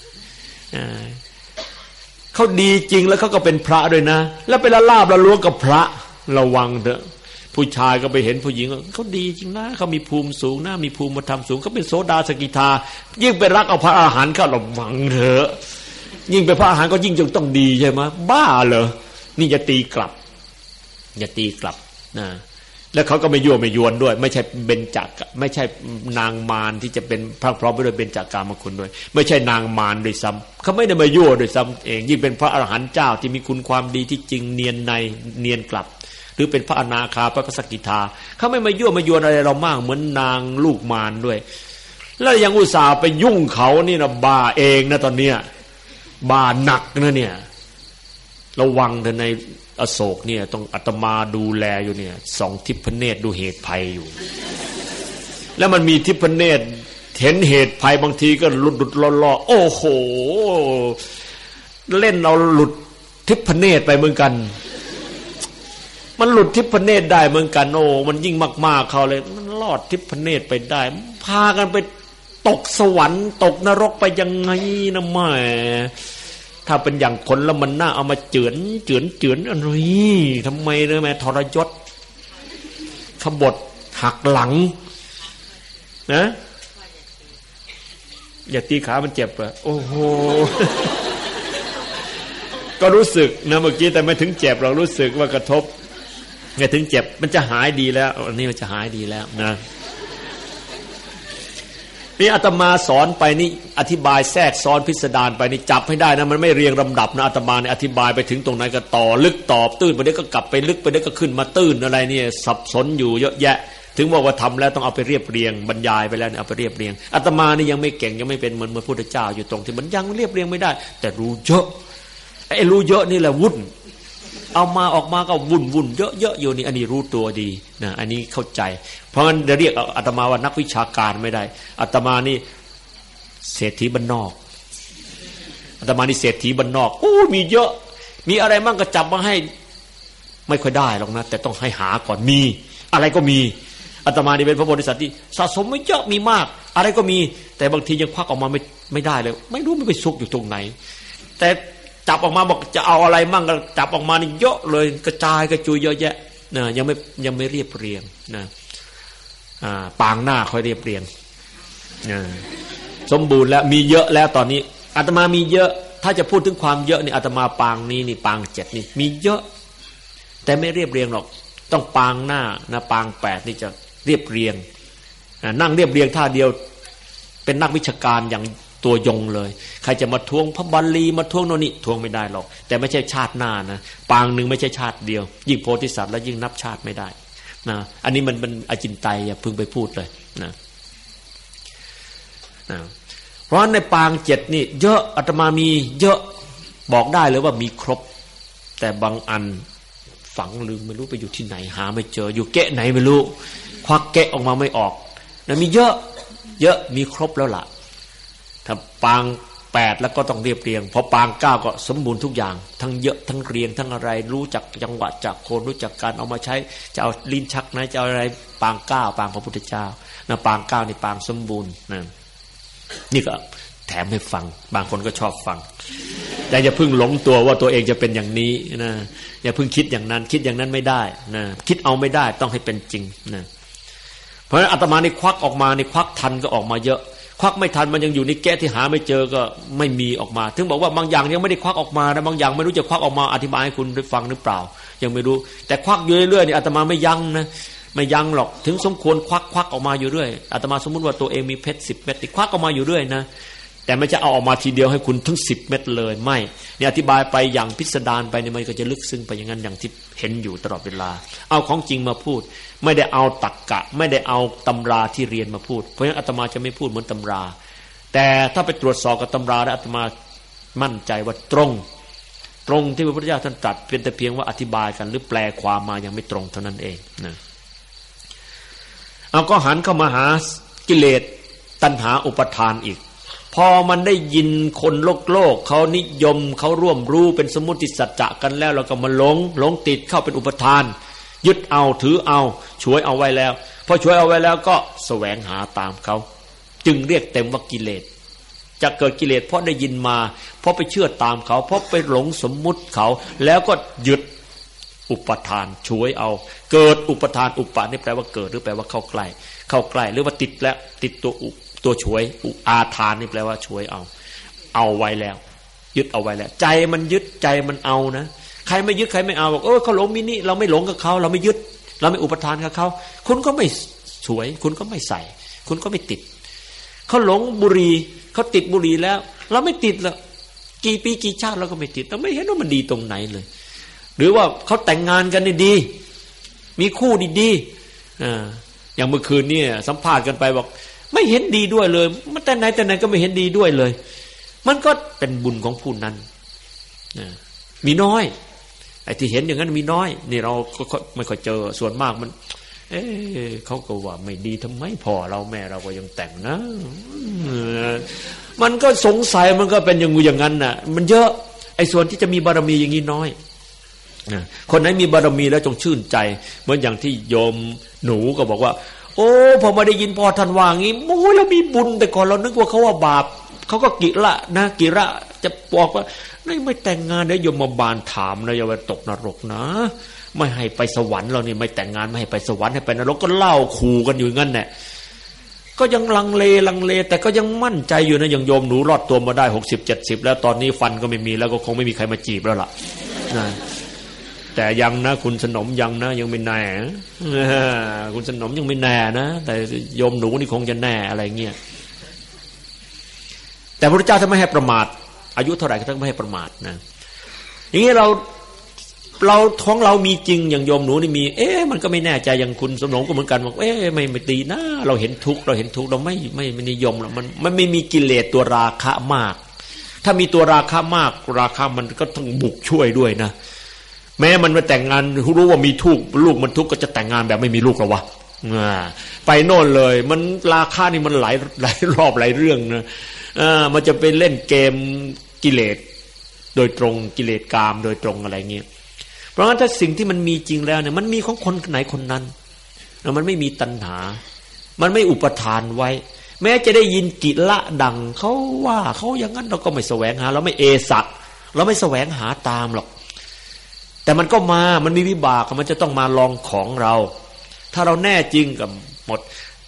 เขาดีจริงแล้วเขาก็เป็นพระด้วยนะแล้วเป็นละลาบละล้วงกับพระระวังเถอะผู้ชายก็ไปเห็นผู้หญิงเขาดีจริงนะเขามีภูมิสูงนะมีภูมิธรรมสูงเขาเป็นโสดาสกิทายิ่งไปรักเอาพระอาหารเขาระวังเถอะยิ่งไปพระอาหารก็ยิ่งจะต้องดีใช่ไหมบ้าเหรอนี่อย่าตีกลับอย่าตีกลับนะแล้วเขาก็ไม่ยั่วไม่ยวนด้วยไม่ใช่เบญจกไม่ใช่นางมารที่จะเป็นพระพร้อมไปด้วยเบญจากามคุณด้วยไม่ใช่นางมารด้วยซ้ำเขาไม่ได้มายั่วด้วยซ้ำเองยิ่งเป็นพระอรหันต์เจ้าที่มีคุณความดีที่จริงเนียนในเนียนกลับหรือเป็นพระอนาคาพระสกิทาเขาไม่มายั่วมายวนอะไรเรามากเหมือนนางลูกมารด้วยแล้วยังอุตส่าห์ไปยุ่งเขานี่นะบ้าเองนะตอนเนี้ยบ้าหนักนะเนี่ยระวังเถอะในอโศกเนี่ยต้องอาตมาดูแลอยู่เนี่ยส่องทิพเนตรดูเหตุภัยอยู่แล้วมันมีทิพเนตรเห็นเหตุภัยบางทีก็หลุดล่อโอ้โหเล่นเราหลุดทิพเนตรไปเหมือนกันมันหลุดทิพเนตรได้เหมือนกันโอ้มันยิ่งมากๆเขาเลยมันลอดทิพเนตรไปได้พากันไปตกสวรรค์ตกนรกไปยังไงนะแม่ถ้าเป็นอย่างคนแล้วมันน่าเอามาเจือนอะไรทำไมเนี่ยแม่ทรยศขบฏหักหลังนะอย่าตีขามันเจ็บอ่ะโอ้โหก็รู้สึกนะเมื่อกี้แต่ไม่ถึงเจ็บเรารู้สึกว่ากระทบไม่ถึงเจ็บมันจะหายดีแล้วอันนี้มันจะหายดีแล้วนะนี่อาตมาสอนไปนี่อธิบายแทรกซ้อนพิสดารไปนี่จับให้ได้นะมันไม่เรียงลำดับนะอาตมาเนี่ยอธิบายไปถึงตรงไหนก็ต่อลึกตอบตื้นไปเดี๋ยวก็กลับไปลึกไปเดี๋ยวก็ขึ้นมาตื้นอะไรเนี่ยสับสนอยู่เยอะแยะถึงบอกว่าทำแล้วต้องเอาไปเรียบเรียงบรรยายไปแล้วเนี่ยเอาไปเรียบเรียงอาตมานี่ยังไม่เก่งยังไม่เป็นเหมือนพระพุทธเจ้าอยู่ตรงที่มันยังเรียบเรียงไม่ได้แต่รู้เยอะไอ้รู้เยอะนี่แหละวุ่นเอามาออกมาก็วุ่นเยอะๆอยู่นี่อันนี้รู้ตัวดีนะอันนี้เข้าใจเพราะงั้นจะเรียกอาตมาว่านักวิชาการไม่ได้อาตมานี่เศรษฐีบ้านนอกอาตมานี่เศรษฐีบ้านนอกโอ้มีเยอะมีอะไรมั่งก็จับมาให้ไม่ค่อยได้หรอกนะแต่ต้องให้หาก่อนมีอะไรก็มีอาตมานี่เป็นพระโพธิสัตว์ที่สะสมไม่เยอะมีมากอะไรก็มีแต่บางทียังควักออกมาไม่ได้เลยไม่รู้มันไปซุกอยู่ตรงไหนแต่จับออกมาบอกจะเอาอะไรมั่งก็จับออกมานี่เยอะเลยกระจายกระจุยเยอะแยะนะยังไม่เรียบเรียงนะปางหน้าค่อยเรียบเรียงสมบูรณ์แล้วมีเยอะแล้วตอนนี้อาตมามีเยอะถ้าจะพูดถึงความเยอะนี่อาตมาปางนี้นี่ปาง7นี่มีเยอะแต่ไม่เรียบเรียงหรอกต้องปางหน้านะปาง8นี่จะเรียบเรียงนั่งเรียบเรียงท่าเดียวเป็นนักวิชาการอย่างตัวยงเลยใครจะมาทวงพระบาลีมาทวงโน่นนี่ทวงไม่ได้หรอกแต่ไม่ใช่ชาติหน้านะปางหนึ่งไม่ใช่ชาติเดียวยิ่งโพธิสัตว์แล้วยิ่งนับชาติไม่ได้นะอันนี้มันอจินไตยอย่าเพิ่งไปพูดเลยนะเพราะในปาง7นี่เยอะอาตมามีเยอะบอกได้เลยว่ามีครบแต่บางอันฝังลืมไม่รู้ไปอยู่ที่ไหนหาไม่เจออยู่เกะไหนไม่รู้ควักเกะออกมาไม่ออกนะมีเยอะมีครบแล้วล่ะถ้าปาง8แล้วก็ต้องเรียบเรียงพอปาง9ก็สมบูรณ์ทุกอย่างทั้งเยอะทั้งเรียงทั้งอะไรรู้จักจังหวะจักโคนรู้จักการเอามาใช้จะเอาลิ้นชักไหนจะเอาอะไรปาง9ปางพระพุทธเจ้านะปาง9นี่ปางสมบูรณ์นะนี่ก็แถมให้ฟังบางคนก็ชอบฟังแต่อย่าเพิ่งหลงตัวว่าตัวเองจะเป็นอย่างนี้นะอย่าเพิ่งคิดอย่างนั้นคิดอย่างนั้นไม่ได้นะคิดเอาไม่ได้ต้องให้เป็นจริงนะเพราะฉะนั้นอาตมานี่ควักออกมานี่ควักทันก็ออกมาเยอะควักไม่ทันมันยังอยู่ในแก้ที่หาไม่เจอก็ไม่มีออกมาถึงบอกว่าบางอย่างยังไม่ได้ควักออกมานะบางอย่างไม่รู้จะควักออกมาอธิบายให้คุณได้ฟังหรือเปล่ายังไม่รู้แต่ควักอยู่เรื่อยๆนี่อาตมาไม่ยั้งนะไม่ยั้งหรอกถึงสมควรควักออกมาอยู่เรื่อยอาตมาสมมุติว่าตัวเองมีเพชร10เม็ดติควักออกมาอยู่เรื่อยนะแต่ไม่จะเอาออกมาทีเดียวให้คุณทั้ง10เม็ดเลยไม่เนี่ยอธิบายไปอย่างพิสดารไปเนี่ยมันก็จะลึกซึ้งไปอย่างนั้นอย่างที่เห็นอยู่ตลอดเวลาเอาของจริงมาพูดไม่ได้เอาตรรกะไม่ได้เอาตำราที่เรียนมาพูดเพราะฉะนั้นอาตมาจะไม่พูดเหมือนตำราแต่ถ้าไปตรวจสอบกับตำราแล้วอาตมามั่นใจว่าตรงที่พระพุทธเจ้าท่านตรัสเป็นแต่เพียงว่าอธิบายกันหรือแปลความมายังไม่ตรงเท่านั้นเองนะเอาก็หันเข้ามาหากิเลสตัณหาอุปทานอีกพอมันได้ยินคนโลกเขานิยมเขาร่วมรู้เป็นสมมุติสัจจะกันแล้วเราก็มาหลงติดเข้าเป็นอุปทานยึดเอาถือเอาฉวยเอาไว้แล้วพอฉวยเอาไว้แล้วก็แสวงหาตามเขาจึงเรียกเต็มว่ากิเลสจะเกิดกิเลสเพราะได้ยินมาเพราะไปเชื่อตามเขาเพราะไปหลงสมมุติเขาแล้วก็ยึดอุปทานฉวยเอาเกิดอุปทานอุปะนี่แปลว่าเกิดหรือแปลว่าเข้าใกล้หรือว่าติดแล้วติดตัวฉวยอาทานนี่แปลว่าฉวยเอาไว้แล้วยึดเอาไว้แล้วใจมันยึดใจมันเอานะใครไม่ยึดใครไม่เอาบอกเขาหลงมินี่เราไม่หลงกับเขาเราไม่ยึดเราไม่อุปทานกับเขาคุณก็ไม่ฉวยคุณก็ไม่ใส่คุณก็ไม่ติดเขาหลงบุหรี่เขาติดบุหรี่แล้วเราไม่ติดละกี่ปีกี่ชาติเราก็ไม่ติดเราไม่เห็นว่ามันดีตรงไหนเลยหรือว่าเขาแต่งงานกันนี่ดีมีคู่ดีๆอย่างเมื่อคืนนี่สัมภาษณ์กันไปบอกไม่เห็นดีด้วยเลยมันแต่ไหนก็ไม่เห็นดีด้วยเลยมันก็เป็นบุญของผู้นั้นมีน้อยไอ้ที่เห็นอย่างนั้นมีน้อยนี่เราก็ไม่ค่อยเจอส่วนมากมันเขาก็ว่าไม่ดีทำไมพ่อเราแม่เราก็ยังแต่งนะมันก็สงสัยมันก็เป็นอย่างนั้นน่ะมันเยอะไอ้ส่วนที่จะมีบารมีอย่างนี้น้อยคนไหนมีบารมีแล้วจงชื่นใจเหมือนอย่างที่โยมหนูก็บอกว่าโอ้พอมาได้ยินพ่อท่านว่างี้โอ้ยเรามีบุญแต่ก่อนเรานึกว่าเขาว่าบาปเขาก็กิระนะกิระจะบอกว่าไม่แต่งงานเดี๋ยวโยมมาบานถามนะอย่าไปตกนรกนะไม่ให้ไปสวรรค์เรานี่ไม่แต่งงานไม่ให้ไปสวรรค์ให้ไปนรกก็เล่าขู่กันอยู่งั้นแหละก็ยังลังเลแต่ก็ยังมั่นใจอยู่นะอย่างโยมหนูรอดตัวมาได้60-70แล้วตอนนี้ฟันก็ไม่มีแล้วก็คงไม่มีใครมาจีบแล้วล่ะนะแต่ยังนะคุณสนมยังนะยังไม่แน่คุณสนมยังไม่แน่นะแต่โยมหนูนี่คงจะแน่อะไรเงี้ยแต่พระพุทธเจ้าท่านไม่ให้ประมาทอายุเท่าไหร่ก็ท่านไม่ให้ประมาทนะอย่างนี้เราของเรามีจริงอย่างโยมหนูนี่มีมันก็ไม่แน่ใจอย่างคุณสนมก็เหมือนกันบอกไม่ตีนะเราเห็นทุกข์เราไม่นิยมหรอกมันไม่มีกิเลสตัวราคะมากถ้ามีตัวราคะมากราคะมันก็ต้องบุกช่วยด้วยนะแม้มันมาแต่งงานรู้ว่ามีลูกมันทุกข์ก็จะแต่งงานแบบไม่มีลูกหรอวะไปโน่นเลยมันราคานี่มันหลายรอบหลายเรื่องนะมันจะไปเล่นเกมกิเลสโดยตรงกิเลสกามโดยตรงอะไรเงี้ยเพราะงั้นถ้าสิ่งที่มันมีจริงแล้วเนี่ยมันมีของคนไหนคนนั้นมันไม่มีตัณหามันไม่อุปทานไว้แม้จะได้ยินกิละดังเขาว่าเขาอย่างนั้นเราก็ไม่แสวงหาเราไม่เอสักเราไม่แสวงหาตามหรอกแต่มันก็มันมีวิบากมันจะต้องมาลองของเราถ้าเราแน่จริงกับหมด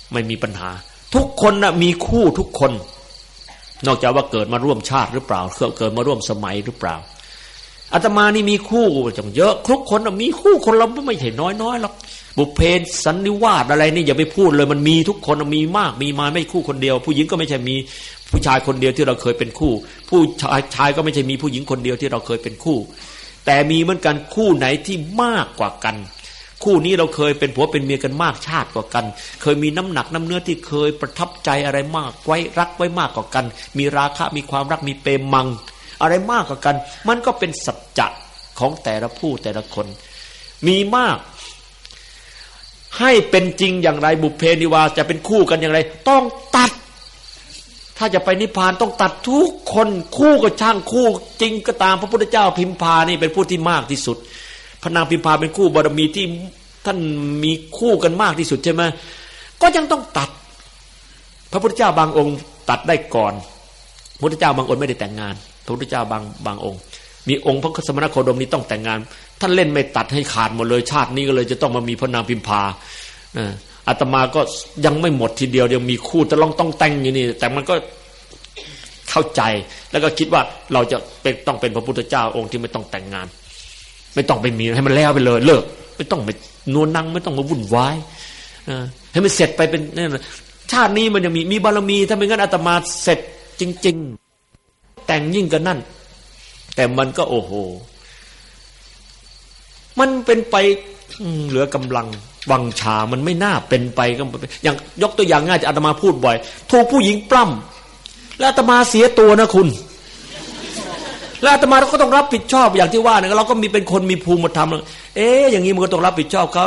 ไม่มีปัญหาทุกคนนะมีคู่ทุกคนนอกจากว่าเกิดมาร่วมชาติหรือเปล่าเกิดมาร่วมสมัยหรือเปล่าอาตมานี่มีคู่จังเยอะทุกคนมีคู่คนเราไม่ใช่น้อยหรอกบุพเพสันนิวาสอะไรนี่อย่าไปพูดเลยมันมีทุกคนมีมากมีมาไม่คู่คนเดียวผู้หญิงก็ไม่ใช่มีผู้ชายคนเดียวที่เราเคยเป็นคู่ผู้ชายก็ไม่ใช่มีผู้หญิงคนเดียวที่เราเคยเป็นคู่แต่มีเหมือนกันคู่ไหนที่มากกว่ากันคู่นี้เราเคยเป็นผัวเป็นเมียกันมากชาติกว่ากันเคยมีน้ำหนักน้ำเนื้อที่เคยประทับใจอะไรมากไว้รักไว้มากกว่ากันมีราคะมีความรักมีเปรมังอะไรมากกว่ากันมันก็เป็นสัจจะของแต่ละผู้แต่ละคนมีมากให้เป็นจริงอย่างไรบุพเพนิวาสจะเป็นคู่กันอย่างไรต้องตัดถ้าจะไปนิพพานต้องตัดทุกคนคู่ก็ช่างคู่จริงก็ตามพระพุทธเจ้าพิมพานี่เป็นผู้ที่มากที่สุดพระนางพิมพาเป็นคู่บารมีที่ท่านมีคู่กันมากที่สุดใช่ไหมก็ยังต้องตัดพระพุทธเจ้าบางองค์ตัดได้ก่อนพระพุทธเจ้าบางองค์ไม่ได้แต่งงานพระพุทธเจ้าบางองค์มีองค์พระสมณโคดมนี้ต้องแต่งงานท่านเล่นไม่ตัดให้ขาดหมดเลยชาตินี้ก็เลยจะต้องมามีพระนางพิมพาอาตมาก็ยังไม่หมดทีเดียวยังมีคู่แต่ต้องแต่งอยู่นี่แต่มันก็เข้าใจแล้วก็คิดว่าเราจะเป็นต้องเป็นพระพุทธเจ้าองค์ที่ไม่ต้องแต่งงานไม่ต้องไปมีให้มันแล้วไปเลยเลิกไม่ต้องไปนวลนังไม่ต้องมาวุ่นวายให้มันเสร็จไปเป็นนี่ชาตินี้มันยังมีบารมีถ้าไม่งั้นอาตมาเสร็จจริงๆแต่งยิ่งกันนั่นแต่มันก็โอ้โหมันเป็นไปเหลือกำลังวังชามันไม่น่าเป็นไปก็อย่างยกตัวอย่างง่ายอาตมาพูดบ่อยถูกผู้หญิงปล้ำแล้วอาตมาเสียตัวนะคุณแล้วอาตมาเราก็ต้องรับผิดชอบอย่างที่ว่าเนี่ยเราก็มีเป็นคนมีภูมิธรรมอย่างนี้มันก็ต้องรับผิดชอบเขา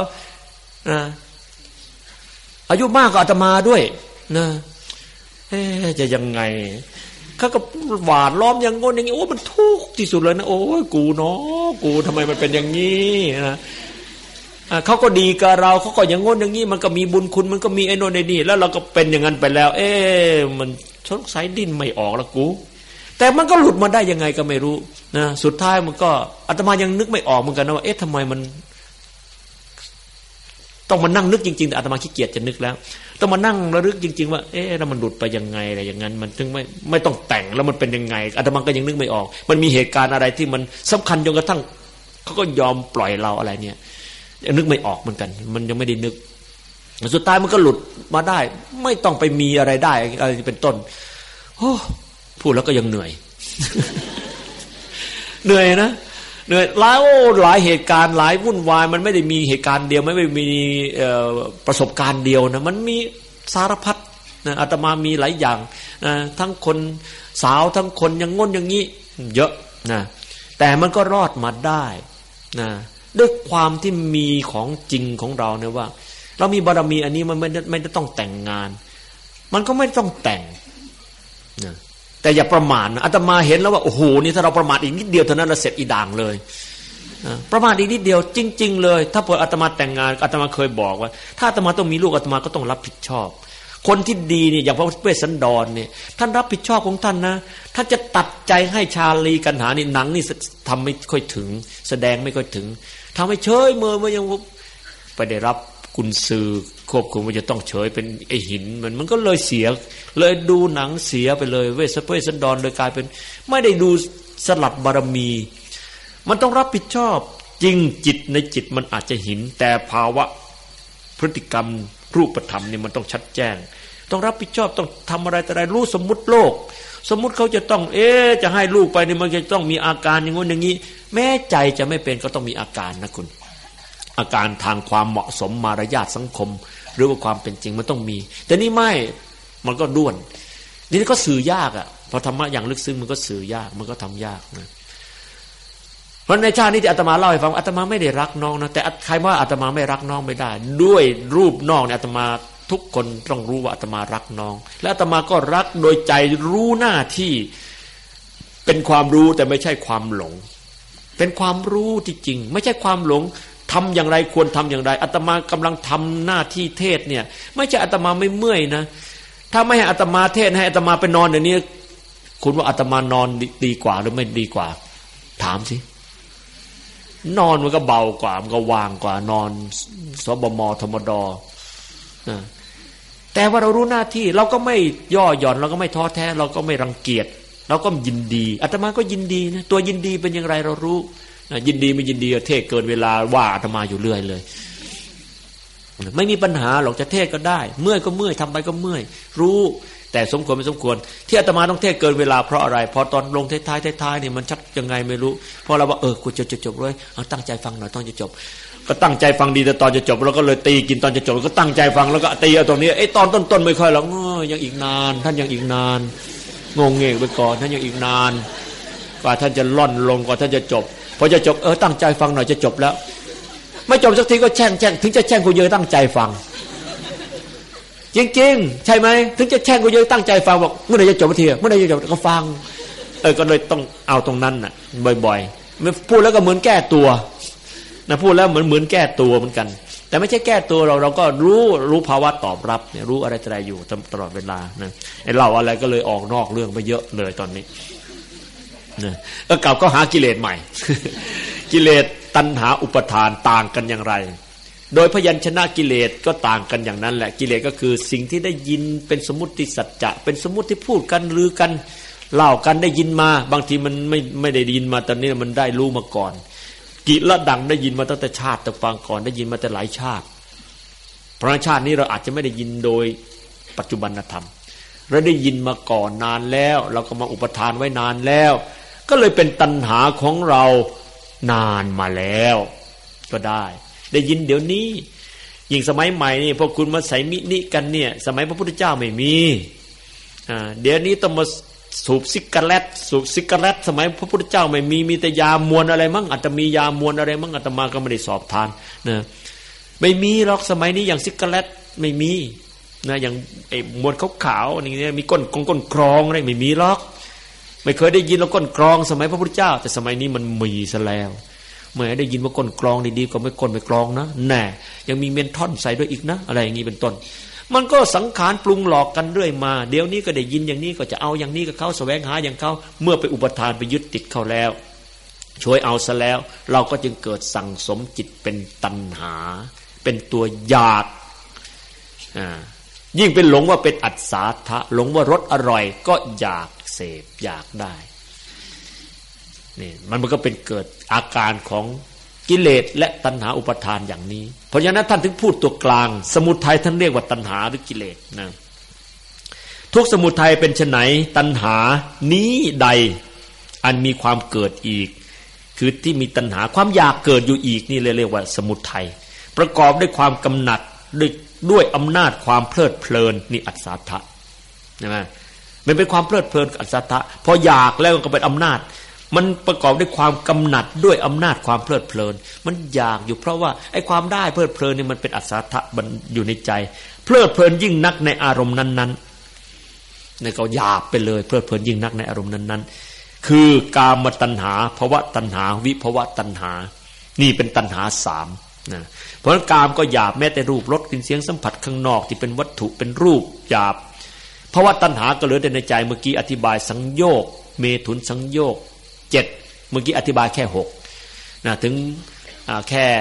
อายุมากกว่าอาตมาด้วยนะจะยังไงเขาก็หวานล้อมอย่างงนอย่างนี้โอ้มันทุกข์ที่สุดเลยนะโอ้ยกูเนาะกูทำไมมันเป็นอย่างนี้นะเขาก็ดีกับเราเขาก็อย่างงนอย่างนี้มันก็มีบุญคุณมันก็มีไอ้โน่นไอ้นี่แล้วเราก็เป็นอย่างนั้นไปแล้วมันสงสัยดิ้นไม่ออกแล้วกูแต่มันก็หลุดมาได้ยังไงก็ไม่รู้นะสุดท้ายมันก็อาตมายังนึกไม่ออกเหมือนกันนะว่าทำไมมันต้องมานั่งนึกจริงๆแต่อาตมาขี้เกียจจะนึกแล้วต้องมานั่งระลึกจริงๆว่าแล้วมันหลุดไปยังไงอะไรอย่างนั้นมันถึงไม่ต้องแต่งแล้วมันเป็นยังไงอาตมาก็ยังนึกไม่ออกมันมีเหตุการณ์อะไรที่มันสำคัญจนกระทั่งเขาก็ยอมปล่อยเราอะไรเนี่ยยังนึกไม่ออกเหมือนกันมันยังไม่ได้นึกสุดท้ายมันก็หลุดมาได้ไม่ต้องไปมีอะไรได้อะไรเป็นต้นโอ้พูดแล้วก็ยังเหนื่อย เหนื่อยนะเหนื่อยหลายเหตุการณ์หลายวุ่นวายมันไม่ได้มีเหตุการณ์เดียวไม่ได้มีประสบการณ์เดียวนะมันมีสารพัดนะอาตมามีหลายอย่างนะทั้งคนสาวทั้งคนอย่างง้นอย่างนี้เยอะนะแต่มันก็รอดมาได้นะด้วยความที่มีของจริงของเราเนี่ยว่าเรามีบารมีอันนี้มันไม่ได้ต้องแต่งงานมันก็ไม่ต้องแต่งนะแต่อย่าประมาทนะอาตมาเห็นแล้วว่าโอ้โหนี่ถ้าเราประมาทอีกนิดเดียวเท่านั้นเราเสร็จอีด่างเลยประมาทอีกนิดเดียวจริงๆเลยถ้าพออาตมาแต่งงานอาตมาเคยบอกว่าถ้าอาตมาต้องมีลูกอาตมาก็ต้องรับผิดชอบคนที่ดีเนี่ยอย่างพระเวสสันดรเนี่ยท่านรับผิดชอบของท่านนะท่านจะตัดใจให้ชาลีกันหานี่หนังนี่ทำไม่ค่อยถึงแสดงไม่ค่อยถึงทำให้เฉยเมื่อยังไปได้รับกุญซือควบคุมว่าจะต้องเฉยเป็นไอหินมันก็เลยเสียเลยดูหนังเสียไปเลยเวสสันดรเลยกลายเป็นไม่ได้ดูสลัดบารมีมันต้องรับผิดชอบจริงจิตในจิตมันอาจจะหินแต่ภาวะพฤติกรรมรูปธรรมนี่มันต้องชัดแจ้งต้องรับผิดชอบต้องทำอะไรแต่อะไรรู้สมมุติโลกสมมุติเขาจะต้องจะให้ลูกไปนี่มันจะต้องมีอาการอย่างงี้อย่างนี้แม้ใจจะไม่เป็นก็ต้องมีอาการนะคุณอาการทางความเหมาะสมมารยาทสังคมหรือว่าความเป็นจริงมันต้องมีแต่นี่ไม่มันก็ด้วนนี่ก็สื่อยากอ่ะพอธรรมะอย่างลึกซึ้งมันก็สื่อยากมันก็ทำยากนะเพราะในชาตินี้ที่อาตมาเล่าให้ฟังอาตมาไม่ได้รักน้องนะแต่ใครว่าอาตมาไม่รักน้องไม่ได้ด้วยรูปนอกเนี่ยอาตมาทุกคนต้องรู้ว่าอาตมารักน้องและอาตมาก็รักโดยใจรู้หน้าที่เป็นความรู้แต่ไม่ใช่ความหลงเป็นความรู้ที่จริงไม่ใช่ความหลงทำอย่างไรควรทำอย่างไรอาตมากำลังทำหน้าที่เทศเนี่ยไม่ใช่อาตมาไม่เมื่อยนะถ้าไม่ให้อาตมาเทศให้อาตมาไปนอนเดี๋ยวนี้คุณว่าอาตมานอนดีกว่าหรือไม่ดีกว่าถามสินอนมันก็เบากว่ามันก็วางกว่านอนสบมธรรมดแต่ว่าเรารู้หน้าที่เราก็ไม่ย่อหย่อนเราก็ไม่ท้อแท้เราก็ไม่รังเกียจเราก็ยินดีอาตมาก็ยินดีนะตัวยินดีเป็นอย่างไรเรารู้ยินดีไม่ยินดีเทศเกินเวลาว่าอาตมาอยู่เรื่อยเลยไม่มีปัญหาหรอกจะเทศก็ได้เมื่อยก็เมื่อยทำไปก็เมื่อยรู้แต่สมควรไม่สมควรที่อาตมาต้องเทศเกินเวลาเพราะอะไรพอตอนลงท้ายเนี่ยมันชักยังไงไม่รู้พอเราว่ากูจะจบเลยเอาตั้งใจฟังหน่อยตอนจะจบก็ตั้งใจฟังดีแต่ตอนจะจบเราก็เลยตีกินตอนจะจบก็ตั้งใจฟังแล้วก็ตีเอาตรงนี้ตอนต้นๆไม่ค่อยหรอกยังอีกนานท่านยังอีกนานงงเงกไปก่อนท่านยังอีกนานกว่าท่านจะล่อนลงกว่าท่านจะจบพอจะจบตั้งใจฟังหน่อยจะจบแล้วไม่จบสักทีก็แช่งถึงจะแช่งกูเยอะตั้งใจฟังจริงๆใช่ไหมถึงจะแช่งกูเยอะตั้งใจฟังบอกเมื่อไหร่จะจบทีเมื่อไหร่จะจบก็ฟังก็เลยต้องเอาตรงนั้นน่ะบ่อยๆไม่พูดแล้วก็เหมือนแก้ตัวนะพูดแล้วเหมือนแก้ตัวเหมือนกันแต่ไม่ใช่แก้ตัวเราก็รู้ภาวะตอบรับเนี่ยรู้อะไรอยู่ตลอดเวลานะไอ้เล่าอะไรก็เลยออกนอกเรื่องไปเยอะเลยตอนนี้นะกลับก็หากิเลสใหม่ กิเลสตัณหาอุปทานต่างกันอย่างไรโดยพยัญชนะกิเลสก็ต่างกันอย่างนั้นแหละกิเลสก็คือสิ่งที่ได้ยินเป็นสมมุติสัจจะเป็นสมมุติที่พูดกันลือกันเล่ากันได้ยินมาบางทีมันไม่ได้ยินมาตอนนี้มันได้รู้มาก่อนกิละดังได้ยินมาตั้งแต่ชาติแต่ฟังก่อนได้ยินมาแต่หลายชาติเพราะชาตินี้เราอาจจะไม่ได้ยินโดยปัจจุบันธรรมเราได้ยินมาก่อนนานแล้วเราก็มาอุปทานไว้นานแล้วก็เลยเป็นตัณหาของเรานานมาแล้วก็ได้ยินเดี๋ยวนี้ยิ่งสมัยใหม่นี่พวกคุณมาใส่มินิกันเนี่ยสมัยพระพุทธเจ้าไม่มีเดี๋ยวนี้ต้องมาสูบซิกาเรตสมัยพระพุทธเจ้าไม่มีแต่ยามวนอะไรมั้งอาจจะมียามวนอะไรมั้งอาตมาก็ไม่ได้สอบทานนะไม่มีหรอกสมัยนี้อย่างซิกาเรตไม่มีนะอย่างไอ้มวนขาวๆนี่มีก้นกรองอะไรไม่มีหรอกไม่เคยได้ยินแล้วก้นกรองสมัยพระพุทธเจ้าแต่สมัยนี้มันมีซะแล้วเมื่อได้ยินว่าก้นกรองดีๆก็ไม่ก้นไม่กรองนะแน่ยังมีเมนทอนใส่ด้วยอีกนะอะไรอย่างนี้เป็นต้นมันก็สังขารปรุงหลอกกันเรื่อยมาเดี๋ยวนี้ก็ได้ยินอย่างนี้ก็จะเอาอย่างนี้กับเขาแสวงหาอย่างเขาเมื่อไปอุปทานไปยึดติดเขาแล้วช่วยเอาซะแล้วเราก็จึงเกิดสั่งสมจิตเป็นตัณหาเป็นตัวอยากยิ่งเป็นหลงว่าเป็นอัศสาทะหลงว่ารสอร่อยก็อยากเสพอยากได้นี่มันก็เป็นเกิดอาการของกิเลสและตัณหาอุปทานอย่างนี้เพราะฉะนั้นท่านถึงพูดตัวกลางสมุทัยท่านเรียกว่าตัณหาหรือกิเลสนะทุกสมุทัยเป็นไฉนตัณหานี้ใดอันมีความเกิดอีกคือที่มีตัณหาความอยากเกิดอยู่อีกนี่เรียกว่าสมุทัยประกอบด้วยความกำหนัดด้วยอำนาจความเพลิดเพลินนี่อัศทะใช่ไหมมันเป็นความเพลิดเพลินอัศทะพออยากแล้วก็เป็นอำนาจมันประกอบด้วยความกำหนัดด้วยอำนาจความเพลิดเพลินมันอยากอยู่เพราะว่าไอ้ความได้เพลิดเพลินนี่มันเป็นอัศทะมันอยู่ในใจเพลิดเพลินยิ่งนักในอารมณ์นั้นๆนี่ก็อยากไปเลยเพลิดเพลินยิ่งนักในอารมณ์นั้นๆคือกามตัณหาภวตัณหาวิภวตัณหานี่เป็นตัณหา3นะเพราะฉะนั้นกามก็หยาบแม้แต่รูปรสกลิ่นเสียงสัมผัสข้างนอกที่เป็นวัตถุเป็นรูปหยาบภวตัณหาก็เหลือแต่ในใจเมื่อกี้อธิบายสังโยคเมถุนสังโยค7เมื่อกี้อธิบายแค่6นะถึงแค่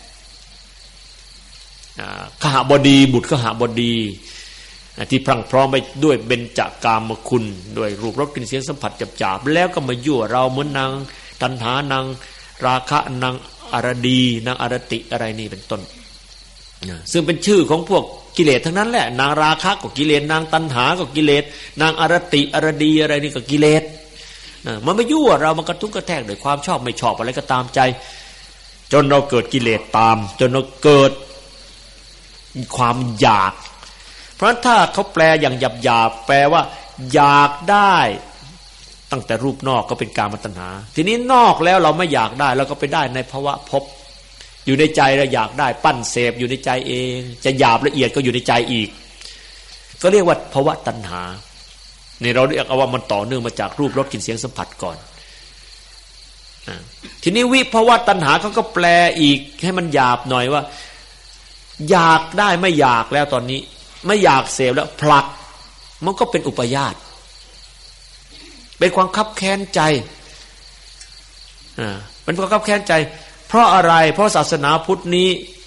ขหบดีบุตรขหบดีที่พรั่งพร้อมไปด้วยเบญจกามคุณด้วยรูปรสกลิ่นเสียงสัมผัสหยาบๆแล้วก็มายั่วเราเหมือนนางตัณหานางราคะนางอรดีนางอรติอะไรนี่เป็นต้นซึ่งเป็นชื่อของพวกกิเลสทั้งนั้นแหละนางราคะก็กิเลสนางตัณหาก็กิเลสนางอรติอรดีอะไรนี่ก็กิเลสมันไม่ยั่วเรามันกระทุ้งกระแทกด้วยความชอบไม่ชอบอะไรก็ตามใจจนเราเกิดกิเลสตามจนเราเกิดความอยากเพราะถ้าเขาแปลอย่างหยาบๆแปลว่าอยากได้ตั้งแต่รูปนอกก็เป็นกามตัณหาทีนี้นอกแล้วเราไม่อยากได้เราก็ไปได้ในภวะภพอยู่ในใจเราอยากได้ปั้นเสพอยู่ในใจเองจะหยาบละเอียดก็อยู่ในใจอีกก็เรียกว่าภวะตัณหานี่เราเรียกเอาว่ามันต่อเนื่องมาจากรูปรสกลิ่นเสียงสัมผัสก่อนทีนี้วิภวะตัณหาเขาก็แปลอีกให้มันหยาบหน่อยว่าอยากได้ไม่อยากแล้วตอนนี้ไม่อยากเสพแล้วผลักมันก็เป็นอุปาญาตเป็นความคับแค้นใจเป็นความคับแค้นใจเพราะอะไรเพราะศาสนาพุทธนี้ต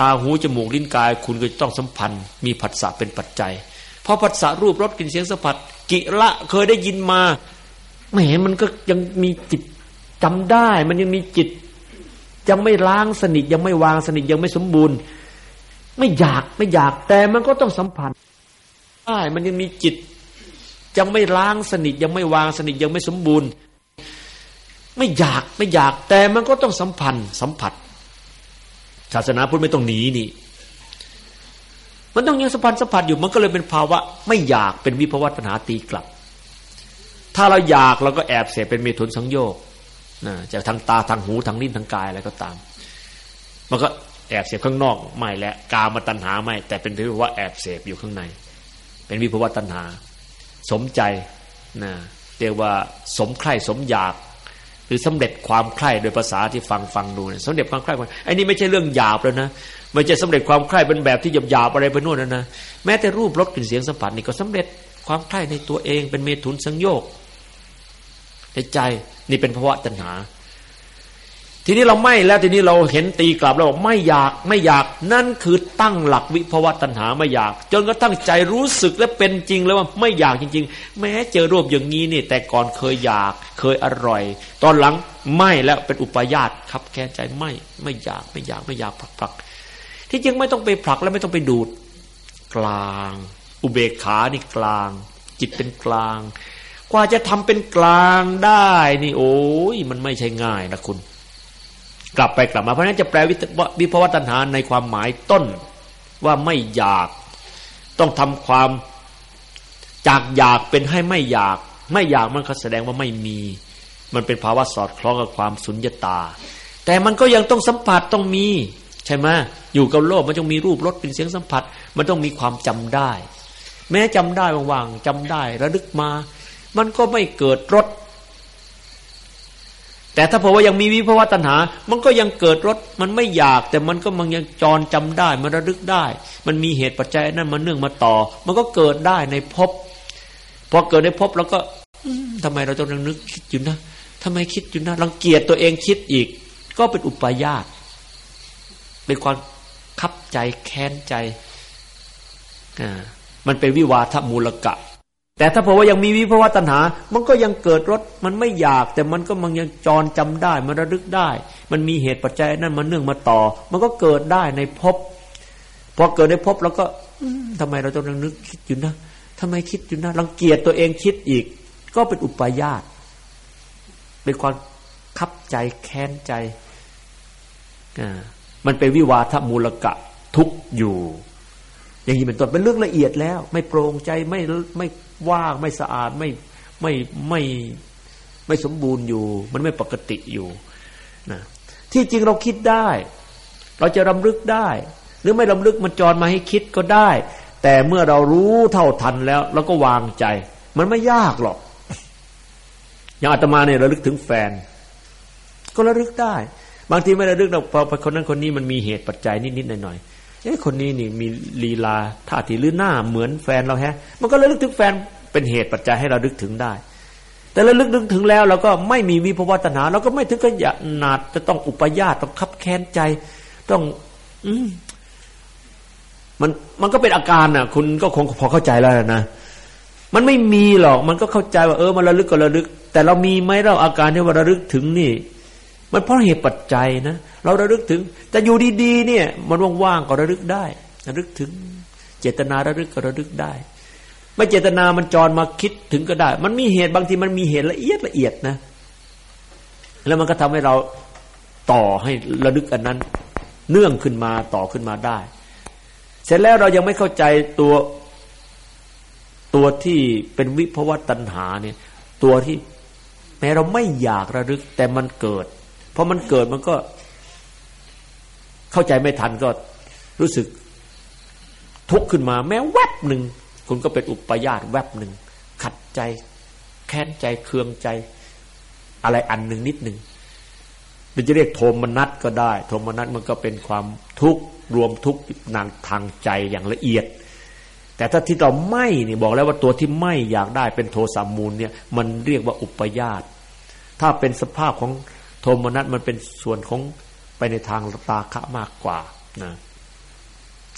ตาหูจมูกลิ้นกายคุณก็ต้องสัมพันธ์มีผัสสะเป็นปัจจัยเพราะผัสสะรูปรสกลิ่นเสียงสัมผัสกิละเคยได้ยินมาแหมมันก็ยังมีจิตจำได้มันยังมีจิตยังไม่ล้างสนิทยังไม่วางสนิทยังไม่สมบูรณ์ไม่อยากแต่มันก็ต้องสัมพันธ์ได้มันยังมีจิตยังไม่ล้างสนิทยังไม่วางสนิทยังไม่สมบูรณ์ไม่อยากแต่มันก็ต้องสัมผัสศาสนาพุทธไม่ต้องหนีนี่มันต้องยังสัมผัสอยู่มันก็เลยเป็นภาวะไม่อยากเป็นวิภวตัณหาตีกลับถ้าเราอยากเราก็แอบเสพเป็นเมถุนสังโยชน์นะจะทางตาทางหูทางลิ้นทางกายอะไรก็ตามมันก็แอบเสพข้างนอกไม่และกามตัณหาไม่แต่เป็นถือว่าแอบเสพอยู่ข้างในเป็นวิภวตัณหาสมใจนะเรียกว่าสมใคร่สมอยากหรือสำเร็จความใคร่โดยภาษาที่ฟังดูเนี่ยสำเร็จความใคร่ไอ้นี่ไม่ใช่เรื่องหยาบแล้วนะไม่ใช่สำเร็จความใคร่เป็นแบบที่หยาบอะไรไปโน่นนะแม้แต่รูปรสกลิ่นเสียงสัมผัสนี่ก็สำเร็จความใคร่ในตัวเองเป็นเมถุนสังโยชน์ในใจนี่เป็นภาวะตัณหาทีนี้เราไม่แล้วทีนี้เราเห็นตีกลับแล้วบอกไม่อยากนั่นคือตั้งหลักวิภวตัณหาไม่อยากจนกระทั่งใจรู้สึกและเป็นจริงแล้วว่าไม่อยากจริงๆแม้เจอรูปอย่างนี้นี่แต่ก่อนเคยอยากเคยอร่อยตอนหลังไม่แล้วเป็นอุปาญาตครับแค่ใจไม่อยากผลักที่จริงไม่ต้องไปผลักและไม่ต้องไปดูดกลางอุเบกขานี่กลางจิตเป็นกลางกว่าจะทำเป็นกลางได้นี่โอ้ยมันไม่ใช่ง่ายนะคุณกลับไปกลับมาเพราะฉะนั้นจะแปลวิภวตัณหาในความหมายต้นว่าไม่อยากต้องทำความจากอยากเป็นให้ไม่อยากมันก็แสดงว่าไม่มีมันเป็นภาวะสอดคล้องกับความสุญญตาแต่มันก็ยังต้องสัมผัสต้องมีใช่ไหมอยู่กับโลกมันต้องมีรูปรสกลิ่นเสียงสัมผัสมันต้องมีความจำได้แม้จำได้ว่างๆจำได้ระลึกมามันก็ไม่เกิดรสแต่ถ้าเพราะว่ายังมีวิภวตัณหามันก็ยังเกิดรสมันไม่อยากแต่มันก็มันยังจรจำได้มันระลึกได้มันมีเหตุปัจจัยนั้นมาเนื่องมาต่อมันก็เกิดได้ในภพพอเกิดในภพแล้วก็ทำไมเราต้องนึกคิดอยู่นะทำไมคิดอยู่นะรังเกียจตัวเองคิดอีกก็เป็นอุปาญาตเป็นความคับใจแค้นใจมันเป็นวิวาทมูลกะแต่ถ้าเพราะว่ายังมีวิภวตัณหามันก็ยังเกิดรสมันไม่อยากแต่มันก็มันยังจรจำได้มันระลึกได้มันมีเหตุปัจจัยนั้นมาเนื่องมาต่อมันก็เกิดได้ในภพพอเกิดในภพแล้วก็ทำไมเราต้องนึกคิดอยู่นะทำไมคิดอยู่นะรังเกียจตัวเองคิดอีกก็เป็นอุปาญาตเป็นความคับใจแค้นใจมันเป็นวิวาทมูลกะทุกอยู่อย่างนี้เป็นต้นเป็นเรื่องละเอียดแล้วไม่โปร่งใจไม่ว่างไม่สะอาดไม่สมบูรณ์อยู่มันไม่ปกติอยู่นะที่จริงเราคิดได้เราจะรำลึกได้หรือไม่รำลึกมันจรมาให้คิดก็ได้แต่เมื่อเรารู้เท่าทันแล้วเราก็วางใจมันไม่ยากหรอกอย่างอาตมาเนี่ยระลึกถึงแฟนก็ระลึกได้บางทีไม่ระลึกเราพอคนนั้นคนนี้มันมีเหตุปัจจัยนิดๆหน่อยๆคนนี้นี่มีลีลาท่าทีหรือหน้าเหมือนแฟนเราแฮะมันก็ระลึกถึงแฟนเป็นเหตุปัจจัยให้เราลึกถึงได้แต่ระลึกถึงแล้วเราก็ไม่มีวิภวตัณหาเราก็ไม่ถึงกับขนาดจะต้องอุปาญาตต้องคับแค้นใจต้องมันก็เป็นอาการน่ะคุณก็คงพอเข้าใจแล้วนะมันไม่มีหรอกมันก็เข้าใจว่ามันระลึกก็ระลึกแต่เรามีไหมเราอาการที่ว่าระลึกถึงนี่มันเพราะเหตุปัจจัยนะเราระลึกถึงแต่อยู่ดีๆเนี่ยมันว่างๆก็ระลึกได้ระลึกถึงเจตนาระลึกก็ระลึกได้ไม่เจตนามันจรมาคิดถึงก็ได้มันมีเหตุบางทีมันมีเหตุละเอียดนะแล้วมันก็ทำให้เราต่อให้ระลึกอันนั้นเนื่องขึ้นมาต่อขึ้นมาได้เสร็จแล้วเรายังไม่เข้าใจตัวที่เป็นวิภวตัณหาเนี่ยตัวที่แม้เราไม่อยากระลึกแต่มันเกิดพอมันเกิดมันก็เข้าใจไม่ทันก็รู้สึกทุกข์ขึ้นมาแม้แวบหนึ่งคุณก็เป็นอุปาญาตแวบหนึ่งขัดใจแค้นใจเคืองใจอะไรอันหนึ่งนิดหนึ่งมันจะเรียกโทมนัสก็ได้โทมนัสมันก็เป็นความทุกข์รวมทุกข์ทางใจอย่างละเอียดแต่ถ้าที่เราไม่นี่บอกแล้วว่าตัวที่ไม่อยากได้เป็นโทสะมูลเนี่ยมันเรียกว่าอุปาญาตถ้าเป็นสภาพของโทมนัสมันเป็นส่วนของไปในทางราคะมากกว่านะ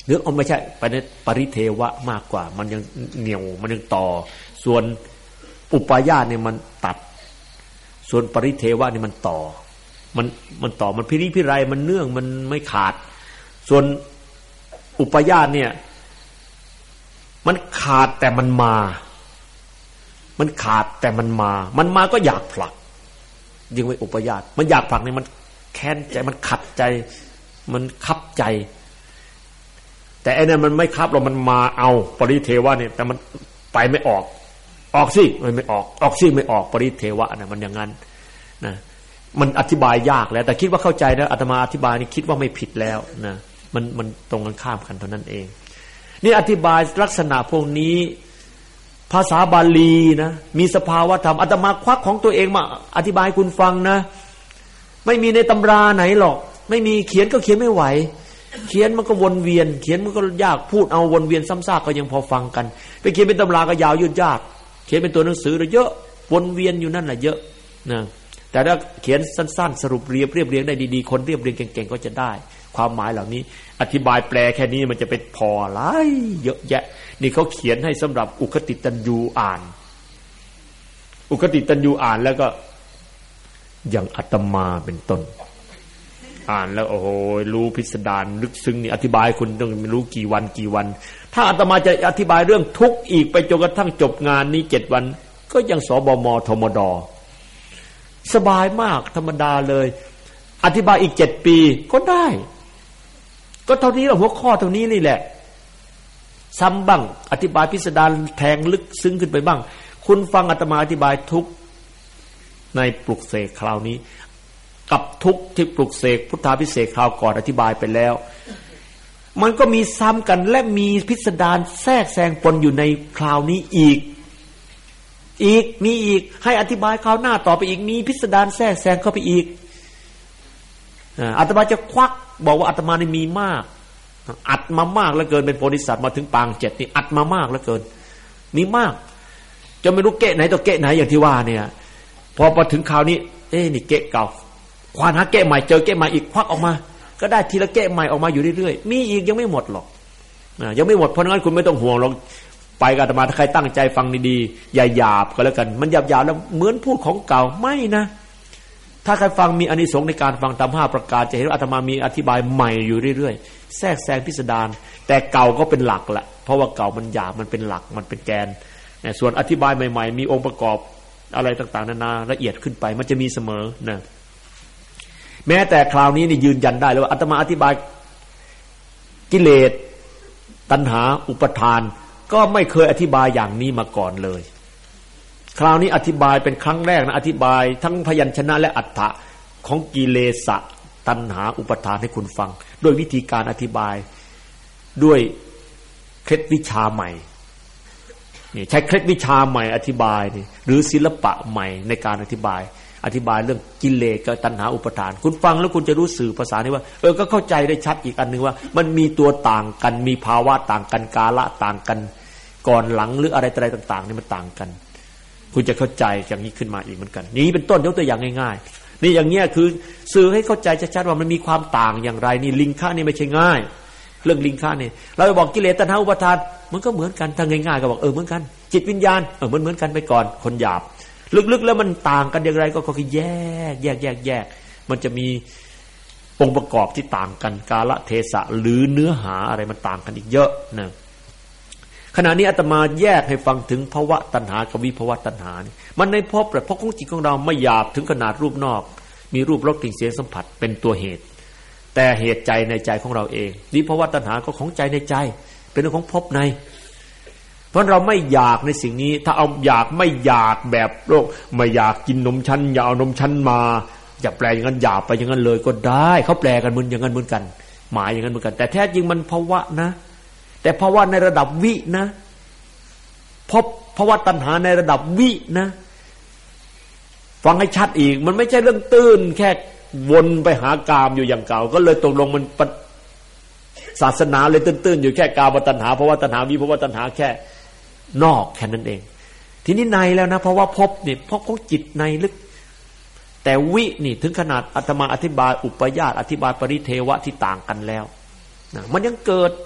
หรือไม่ใช่ไปในปริเทวะมากกว่ามันยังเหนี่ยวมันยังต่อส่วนอุปาญาตเนี่ยมันตัดส่วนปริเทวะนี่มันต่อมันต่อมันพิริพิไรมันเนื่องมันไม่ขาดส่วนอุปาญาตเนี่ยมันขาดแต่มันมามันขาดแต่มันมาก็อยากผลักยิ่งไว้อุปาญาตมันอยากผลักเนี่ยมันแค้นใจมันขัดใจมันคับใจแต่ไอ้นั่นมันไม่คับหรอกมันมาเอาปริเทวะเนี่ยแต่มันไปไม่ออกสิไม่ออกสิไม่ออกปริเทวะนะมันอย่างนั้นนะมันอธิบายยากแล้วแต่คิดว่าเข้าใจนะอาตมาอธิบายนี่คิดว่าไม่ผิดแล้วนะมันตรงกันข้ามกันเท่านั้นเองนี่อธิบายลักษณะพวกนี้ภาษาบาลีนะมีสภาวะธรรมอาตมาควักของตัวเองมาอธิบายคุณฟังนะไม่มีในตำราไหนหรอกไม่มีเขียนก็เขียนไม่ไหวเขียนมันก็วนเวียนเขียนมันก็ยากพูดเอาวนเวียนซ้ำซากก็ยังพอฟังกันไปเขียนเป็นตำราก็ยาวยืดยากเขียนเป็นตัวหนังสือเยอะวนเวียนอยู่นั่นแหละเยอะนะแต่ถ้าเขียนสั้นๆสรุปเรียบเรียงได้ดีๆคนเรียบเรียงเก่งๆก็จะได้ความหมายเหล่านี้อธิบายแปลแค่นี้มันจะเป็นพอหลายเยอะแยะนี่เขาเขียนให้สำหรับอุคติตัญญูอ่านอุคติตัญญูอ่านแล้วก็อย่างอาตมาเป็นต้นอ่านแล้วโอ้โหรู้พิสดารลึกซึ้งนี่อธิบายคุณต้องไม่รู้กี่วันถ้าอาตมาจะอธิบายเรื่องทุกข์อีกไปจนกระทั่งจบงานนี้7 วันก็ยังสบมธมดสบายมากธรรมดาเลยอธิบายอีก7 ปีก็ได้ก็เท่านี้แหละหัวข้อเท่านี้นี่แหละซ้ำบ้างอธิบายพิสดารแทงลึกซึ้งขึ้นไปบ้างคุณฟังอาตมาอธิบายทุกข์ในปลุกเสกคราวนี้กับทุกข์ที่ปลุกเสกพุทธาภิเษกคราวก่อนอธิบายไปแล้วมันก็มีซ้ำกันและมีพิสดารแทรกแซงปนอยู่ในคราวนี้อีกมีอีกให้อธิบายคราวหน้าต่อไปอีกมีพิสดารแทรกแซงเข้าไปอีกอาตมาจะควักบอกว่าอาตมานี่มีมากอัดมามากแล้วเกินเป็นโพธิสัตว์มาถึงปาง7นี่อัดมามากแล้วเกินมีมากจะไม่รู้เกะไหนต่อเกะไหนอย่างที่ว่าเนี่ยพอถึงคราวนี้นี่เกะเก่าควานหาเกะใหม่เจอเกะใหม่อีกควักออกมาก็ได้ทีละเกะใหม่ออกมาอยู่เรื่อยๆมีอีกยังไม่หมดหรอกยังไม่หมดเพราะงั้นคุณไม่ต้องห่วงหรอกไปกับอาตมาถ้าใครตั้งใจฟังดีๆอย่าหยาบก็แล้วกันมันหยาบๆแล้วเหมือนพูดของเก่าไม่นะถ้าใครฟังมีอานิสงส์ในการฟังตาม5 ประการจะเห็นว่าอาตมามีอธิบายใหม่อยู่เรื่อยๆแทรกแซงพิสดารแต่เก่าก็เป็นหลักแหละเพราะว่าเก่ามันหยาบมันเป็นหลักมันเป็นแกนส่วนอธิบายใหม่ๆมีองค์ประกอบอะไรต่างๆนานาละเอียดขึ้นไปมันจะมีเสมอนะแม้แต่คราวนี้นี่ยืนยันได้เลยว่าอาตมาอธิบายกิเลสตัณหาอุปทานก็ไม่เคยอธิบายอย่างนี้มาก่อนเลยคราวนี้อธิบายเป็นครั้งแรกนะอธิบายทั้งพยัญชนะและอัฏฐะของกิเลสตัณหาอุปทานให้คุณฟังด้วยวิธีการอธิบายด้วยเคล็ดวิชาใหม่นี่ใช้เคล็ดวิชาใหม่อธิบายนี่หรือศิลปะใหม่ในการอธิบายเรื่องกิเลสกับตัณหาอุปทานคุณฟังแล้วคุณจะรู้สื่อภาษานี้ว่าก็เข้าใจได้ชัดอีกอันนึงว่ามันมีตัวต่างกันมีภาวะต่างกันกาละต่างกันก่อนหลังหรืออะไรต่างๆนี่มันต่างกันคุณจะเข้าใจอย่างนี้ขึ้นมาอีกเหมือนกันนี้เป็นต้นยกตัวอย่างง่ายๆนี่อย่างเงี้ยคือสื่อให้เข้าใจชัดๆว่ามันมีความต่างอย่างไรนี่ลิงคะนี่ไม่ใช่ง่ายเรื่องลิงคะนี่เราจะบอกกิเลสตัณหาอุปทานมันก็เหมือนกันถ้าง่ายๆก็บอกเหมือนกันจิตวิญญาณเหมือนกันไปก่อนคนหยาบลึกๆแล้วมันต่างกันอย่างไรก็คือแยกมันจะมีองค์ประกอบที่ต่างกันกาลเทศะหรือเนื้อหาอะไรมันต่างกันอีกเยอะนะขณะนี้อาตมาแยกให้ฟังถึงภวะตัณหากับวิภวะตัณหานี่มันในเพราะของจิตของเราไม่หยาบถึงขนาดรูปนอกมีรูปรสกลิ่นเสียงสัมผัสเป็นตัวเหตุแต่เหตุใจในใจของเราเองวิภวะตัณหาก็ของใจในใจเป็นเรื่องของภพในเพราะเราไม่อยากในสิ่งนี้ถ้าเอาอยากไม่อยากแบบโลกไม่อยากกินนมชั้นอย่าเอานมชั้นมาอย่าแปลอย่างนั้นหยาบไปอย่างนั้นเลยก็ได้เขาแปลกันอย่างนั้นเหมือนกันหมายอย่างนั้นเหมือนกันแต่แท้จริงมันภวะนะแต่ภาวะในระดับวินะภาวะตัณหาในระดับวินะฟังให้ชัดอีกมันไม่ใช่เรื่องตื้นแค่วนไปหากามอยู่อย่างเก่าก็เลยตกลงมันศาสนาเลยตื้นๆอยู่แค่กามตัณหาภาวะตัณหาวิภาวะตัณหาแค่นอกแค่นั้นเองทีนี้ในแล้วนะเพราะว่าภพนี่ภพของจิตในลึกแต่วินี่ถึงขนาดอาตมาอธิบายอุปญาตอธิบายปริเทวะที่ต่างกันแล้วนะมันยังเกิด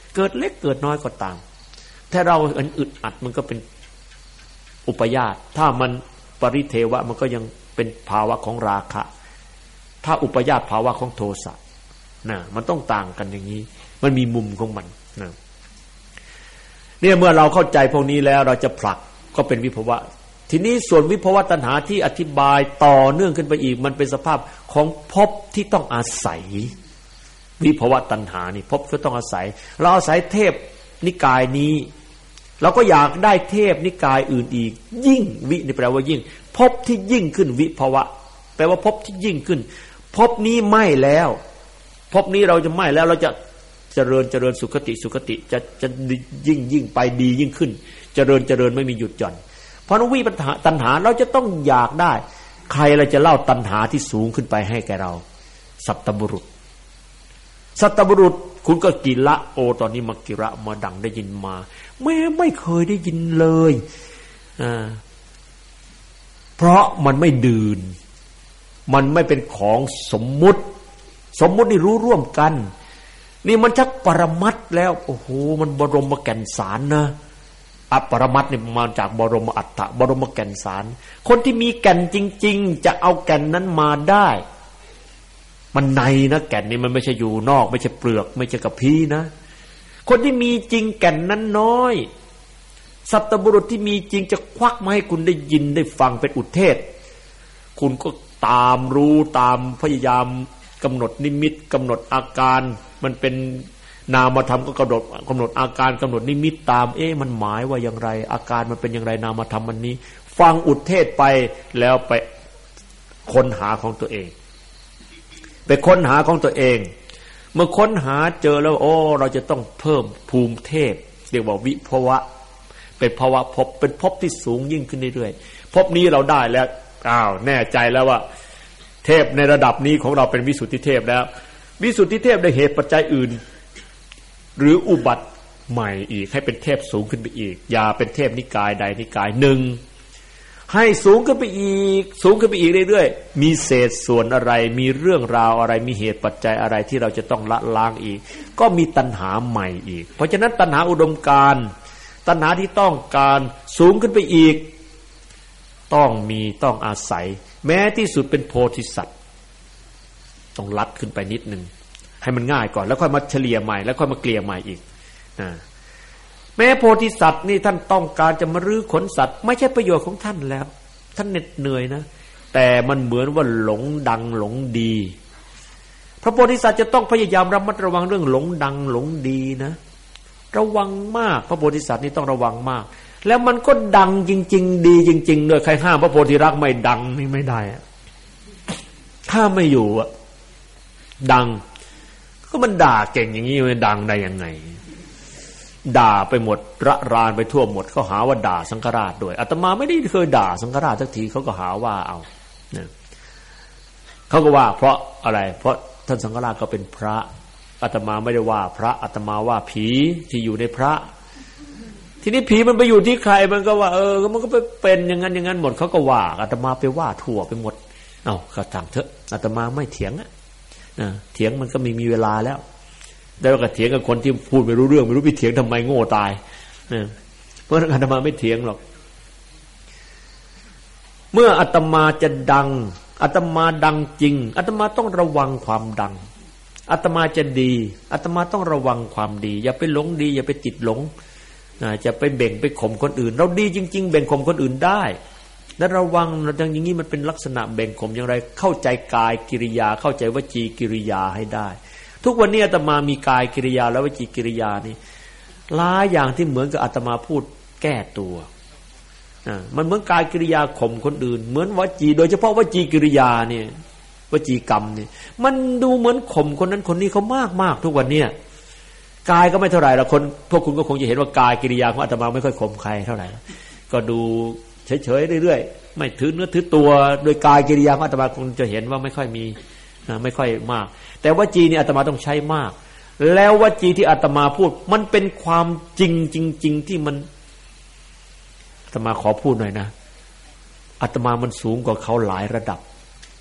เกิดเล็กเกิดน้อยก็ตามถ้าเราอึดอัดมันก็เป็นอุปยาตถ้ามันปริเทวะมันก็ยังเป็นภาวะของราคะถ้าอุปยาตภาวะของโทสะนะมันต้องต่างกันอย่างนี้มันมีมุมของมันนะเนี่ยเมื่อเราเข้าใจพวกนี้แล้วเราจะผลักก็เป็นวิภวะทีนี้ส่วนวิภวตัณหาที่อธิบายต่อเนื่องขึ้นไปอีกมันเป็นสภาพของภพที่ต้องอาศัยวิภวตัณหานี่ภพก็ต้องอาศัยเราอาศัยเทพนิกายนี้เราก็อยากได้เทพนิกายอื่นอีกยิ่งวินี่แปลว่ายิ่งภพที่ยิ่งขึ้นวิภวะแปลว่าภพที่ยิ่งขึ้นภพนี้ไม่แล้วภพนี้เราจะไม่แล้วเราจะเจริญสุขติจะยิ่งไปดียิ่งขึ้นเจริญไม่มีหยุดหย่อนเพราะวิปัฏฐานตัณหาเราจะต้องอยากได้ใครเราจะเล่าตัณหาที่สูงขึ้นไปให้แก่เราสัตตบุรุษคุณก็กิระโอตอนนี้มากิระมาดังได้ยินมาแม้ไม่เคยได้ยินเลยเพราะมันไม่ดื่นมันไม่เป็นของสมมุตินี่รู้ร่วมกันนี่มันชักปรมัตถ์แล้วโอ้โหมันบรมแก่นสารนะอปรมัตถ์นี่มาจากบรมอัฏฐบรมแก่นสารคนที่มีแก่นจริงๆจะเอาแก่นนั้นมาได้มันในนะแก่นนี่มันไม่ใช่อยู่นอกไม่ใช่เปลือกไม่ใช่กระพี้นะคนที่มีจริงแก่นนั้นน้อยสัตบุรุษที่มีจริงจะควักมาให้คุณได้ยินได้ฟังเป็นอุเทศคุณก็ตามรู้ตามพยายามกำหนดนิมิตกำหนดอาการมันเป็นนามธรรมก็กำหนดอาการกำหนดนิมิตตามมันหมายว่าอย่างไรอาการมันเป็นอย่างไรนามธรรมมันนี้ฟังอุเทศไปแล้วไปค้นหาของตัวเองไปค้นหาของตัวเองเมื่อค้นหาเจอแล้วเราจะต้องเพิ่มภูมิเทพเรียกว่าวิภวะเป็นภาวะภพเป็นภพที่สูงยิ่งขึ้นเรื่อยๆภพนี้เราได้แล้วแน่ใจแล้วว่าเทพในระดับนี้ของเราเป็นวิสุทธิเทพแล้ววิสุทธิเทพได้เหตุปัจจัยอื่นหรืออุบัติใหม่อีกให้เป็นเทพสูงขึ้นไปอีกอย่าเป็นเทพนิกายใดนิกายหนึ่งให้สูงขึ้นไปอีกเรื่อยๆมีเศษส่วนอะไรมีเรื่องราวอะไรมีเหตุปัจจัยอะไรที่เราจะต้องละล้างอีกก็มีตัณหาใหม่อีกเพราะฉะนั้นตัณหาอุดมการณ์ตัณหาที่ต้องการสูงขึ้นไปอีกต้องอาศัยแม้ที่สุดเป็นโพธิสัตว์ต้องลัดขึ้นไปนิดนึงให้มันง่ายก่อนแล้วค่อยมาเฉลี่ยใหม่แล้วค่อยมาเกลี่ยใหม่อีกแม้โพธิสัตว์นี่ท่านต้องการจะมารื้อขนสัตว์ไม่ใช่ประโยชน์ของท่านแล้วท่านเหน็ดเหนื่อยนะแต่มันเหมือนว่าหลงดังหลงดีพระโพธิสัตว์จะต้องพยายามระมัดระวังเรื่องหลงดังหลงดีนะระวังมากพระโพธิสัตว์นี่ต้องระวังมากแล้วมันก็ดังจริงๆดีจริงๆด้วยใครห้ามพระโพธิรักษ์ไม่ดังนี่ไม่ได้ถ้าไม่อยู่ดังก็มันด่าเก่งอย่างนี้มันดังได้ยังไงด่าไปหมดระรานไปทั่วหมดเขาหาว่าด่าสังฆราชด้วยอาตมาไม่ได้เคยด่าสังฆราชสักทีเขาก็หาว่าเอาเนี่ยเขาก็ว่าเพราะอะไรเพราะท่านสังฆราชก็เป็นพระอาตมาไม่ได้ว่าพระอาตมาว่าผีที่อยู่ในพระทีนี้ผีมันไปอยู่ที่ใครมันก็ว่ามันก็ไปเป็นอย่างนั้นหมดเขาก็ว่าอาตมาไปว่าทั่วไปหมดก็ต่างเถอะอาตมาไม่เถียงเถียงมันก็ไม่มีเวลาแล้วได้ก็เถียงกับคนที่พูดไม่รู้เรื่องไม่รู้ไปเถียงทำไมโง่ตายเพราะอาตมาไม่เถียงหรอกเมื่ออาตมาจะดังอาตมาดังจริงอาตมาต้องระวังความดังอาตมาจะดีอาตมาต้องระวังความดีอย่าไปหลงดีอย่าไปติดหลงจะไปเบ่งไปข่มคนอื่นเราดีจริงๆเบ่งข่มคนอื่นได้และระวังอย่างนี้มันเป็นลักษณะเบ่งข่มอย่างไรเข้าใจกายกิริยาเข้าใจวจีกิริยาให้ได้ทุกวันนี้อาตมามีกายกิริยาและวจีกิริยานี่หลายอย่างที่เหมือนกับอาตมาพูดแก้ตัวมันเหมือนกายกิริยาข่มคนอื่นเหมือนวจีโดยเฉพาะวจีกิริยาเนี่ยวจีกรรมนี่มันดูเหมือนข่มคนนั้นคนนี้เขามากๆทุกวันเนี้ยกายก็ไม่เท่าไหร่ละคนพวกคุณก็คงจะเห็นว่ากายกิริยาของอาตมาไม่ค่อยข่มใครเท่าไหร่ก็ดูเฉยๆเรื่อยๆไม่ถือเนื้อถือตัวโดยกายกิริยาของอาตมาคงจะเห็นว่าไม่ค่อยมีไม่ค่อยมากแต่วจีนี่อาตมาต้องใช้มากแล้ววจีที่อาตมาพูดมันเป็นความจริงจริงๆที่มันอาตมาขอพูดหน่อยนะอาตมามันสูงกว่าเขาหลายระดับ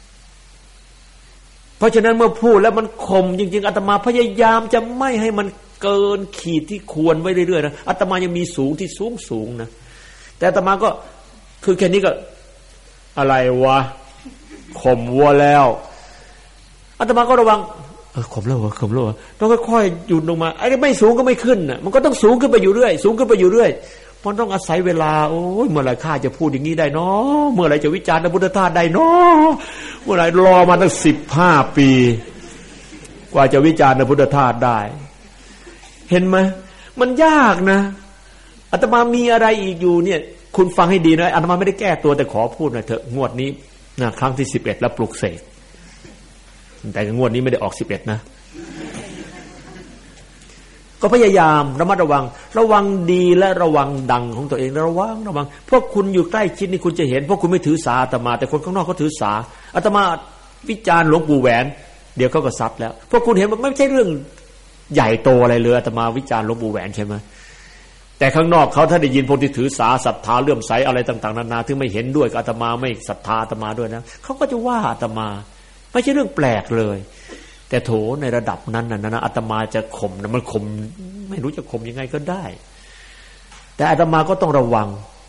เพราะฉะนั้นเมื่อพูดแล้วมันข่มจริงๆอาตมาพยายามจะไม่ให้มันเกินขีดที่ควรไว้เรื่อยๆนะอาตมายังมีสูงที่สูงนะแต่อาตมาก็คือแค่นี้ก็อะไรวะข่มวัวแล้วอาตมาก็ระวังข่มแล้วต้องค่อยๆหยุดลงมาไอ้ไม่สูงก็ไม่ขึ้นน่ะมันก็ต้องสูงขึ้นไปอยู่เรื่อยสูงขึ้นไปอยู่เรื่อยมันต้องอาศัยเวลาโอ้ยเมื่อไหร่ข้าจะพูดอย่างนี้ได้เนาะเมื่อไหร่จะวิจารณ์พระพุทธทาสได้เนาะเมื่อไหร่รอมาตั้ง15 ปีกว่าจะวิจารณ์พระพุทธทาสได้เห็นไหมมันยากนะอาตมามีอะไรอีกอยู่เนี่ยคุณฟังให้ดีนะอาตมาไม่ได้แก้ตัวแต่ขอพูดหน่อยเถอะงวดนี้นะครั้งที่11แล้วปลุกเสกแต่งวดนี้ไม่ได้ออก11นะก็พยายามระมัดระวังดีและระวังดังของตัวเองระวังพวกคุณอยู่ใกล้ชิดนี่คุณจะเห็นพวกคุณไม่ถือสาอาตมาแต่คนข้างนอกเขาถือสาอาตมาวิจารณ์หลวงปู่แหวนเดี๋ยวเขาก็ซัดแล้วพวกคุณเห็นมันไม่ใช่เรื่องใหญ่โตอะไรเลยอาตมาวิจารณ์หลวงปู่แหวนใช่ไหมแต่ข้างนอกเขาถ้าได้ยินพวกที่ถือสาศรัทธาเลื่อมใสอะไรต่างๆนานาถึงไม่เห็นด้วยกับอาตมาไม่ศรัทธาอาตมาด้วยนะเขาก็จะว่าอาตมาไม่ใช่เรื่องแปลกเลยแต่โถในระดับนั้นนะอาตมาจะข่มนะมันข่มไม่รู้จะข่มยังไงก็ได้แต่อาตมาก็ต้องระวัง